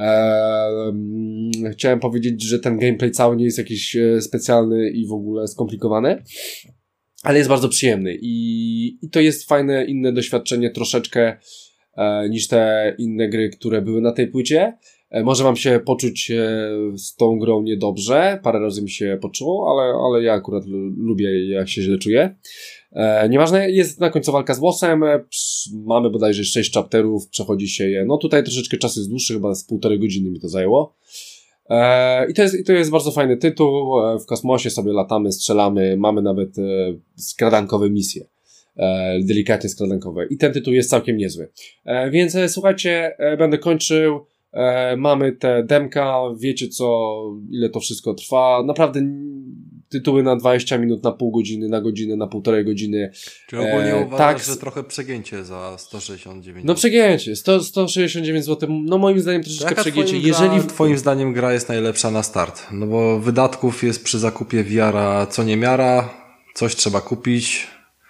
chciałem powiedzieć, że ten gameplay cały nie jest jakiś specjalny i w ogóle skomplikowany, ale jest bardzo przyjemny i to jest fajne, inne doświadczenie troszeczkę niż te inne gry, które były na tej płycie. Może wam się poczuć z tą grą niedobrze, parę razy mi się poczuło, ale ja akurat lubię, jak się źle czuję. Nieważne, jest na końcu walka z bossem, mamy bodajże 6 chapterów, przechodzi się je, tutaj troszeczkę czas jest dłuższy, chyba z 1,5 godziny mi to zajęło. I to jest bardzo fajny tytuł, w kosmosie sobie latamy, strzelamy, mamy nawet skradankowe misje, delikatnie skradankowe i ten tytuł jest całkiem niezły. Więc słuchajcie, będę kończył. Mamy te demka, wiecie ile to wszystko trwa. Naprawdę tytuły na 20 minut, na pół godziny, na godzinę, na 1,5 godziny. Czyli ogólnie uważasz, że trochę przegięcie za 169 No przegięcie, 169 zł, moim zdaniem troszeczkę przegięcie. Jeżeli twoim zdaniem gra jest najlepsza na start, bo wydatków jest przy zakupie VR-a co niemiara, coś trzeba kupić.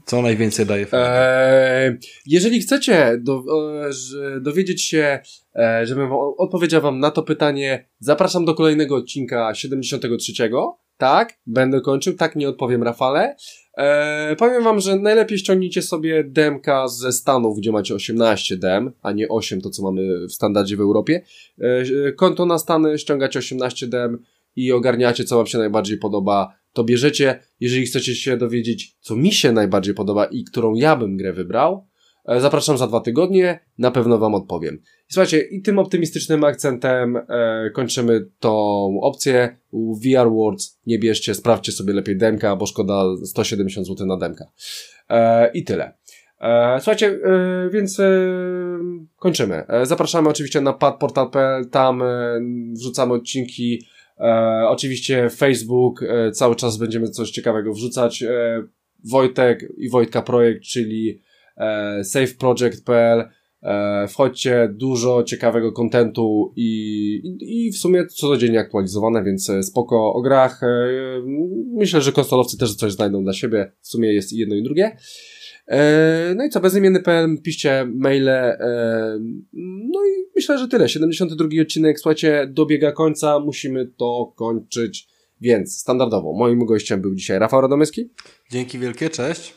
Co najwięcej daje frajdy? Jeżeli chcecie dowiedzieć się, żebym odpowiedział wam na to pytanie, zapraszam do kolejnego odcinka 73. Tak, będę kończył, tak nie odpowiem Rafale. Powiem wam, że najlepiej ściągnijcie sobie demka ze Stanów, gdzie macie 18 dem, a nie 8, to co mamy w standardzie w Europie. Konto na Stany, ściągacie 18 dem i ogarniacie, co wam się najbardziej podoba, to bierzecie. Jeżeli chcecie się dowiedzieć, co mi się najbardziej podoba i którą ja bym grę wybrał, zapraszam za 2 tygodnie, na pewno wam odpowiem. I słuchajcie, i tym optymistycznym akcentem kończymy tą opcję. VR Worlds nie bierzcie, sprawdźcie sobie lepiej demka, bo szkoda 170 zł na demka. I tyle. Słuchajcie, więc kończymy. Zapraszamy oczywiście na padportal.pl, tam wrzucamy odcinki. Oczywiście Facebook, cały czas będziemy coś ciekawego wrzucać. Wojtek i Wojtka Projekt, czyli safeproject.pl. Wchodźcie, dużo ciekawego kontentu i w sumie codziennie aktualizowane, więc spoko o grach. Myślę, że konsolowcy też coś znajdą dla siebie. W sumie jest i jedno i drugie. No i co, bezimienny.pl, piszcie maile. No i myślę, że tyle. 72 odcinek, słuchajcie, dobiega końca. Musimy to kończyć. Więc standardowo moim gościem był dzisiaj Rafał Radomyski. Dzięki wielkie, cześć.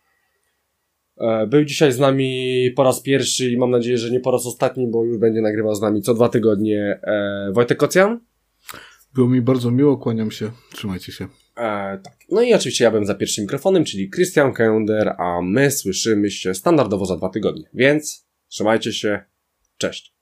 Był dzisiaj z nami po raz pierwszy i mam nadzieję, że nie po raz ostatni, bo już będzie nagrywał z nami co 2 tygodnie Wojtek Kocjan. Było mi bardzo miło, kłaniam się. Trzymajcie się. Tak. No i oczywiście ja byłem za pierwszym mikrofonem, czyli Christian Kender, a my słyszymy się standardowo za 2 tygodnie. Więc trzymajcie się. Cześć.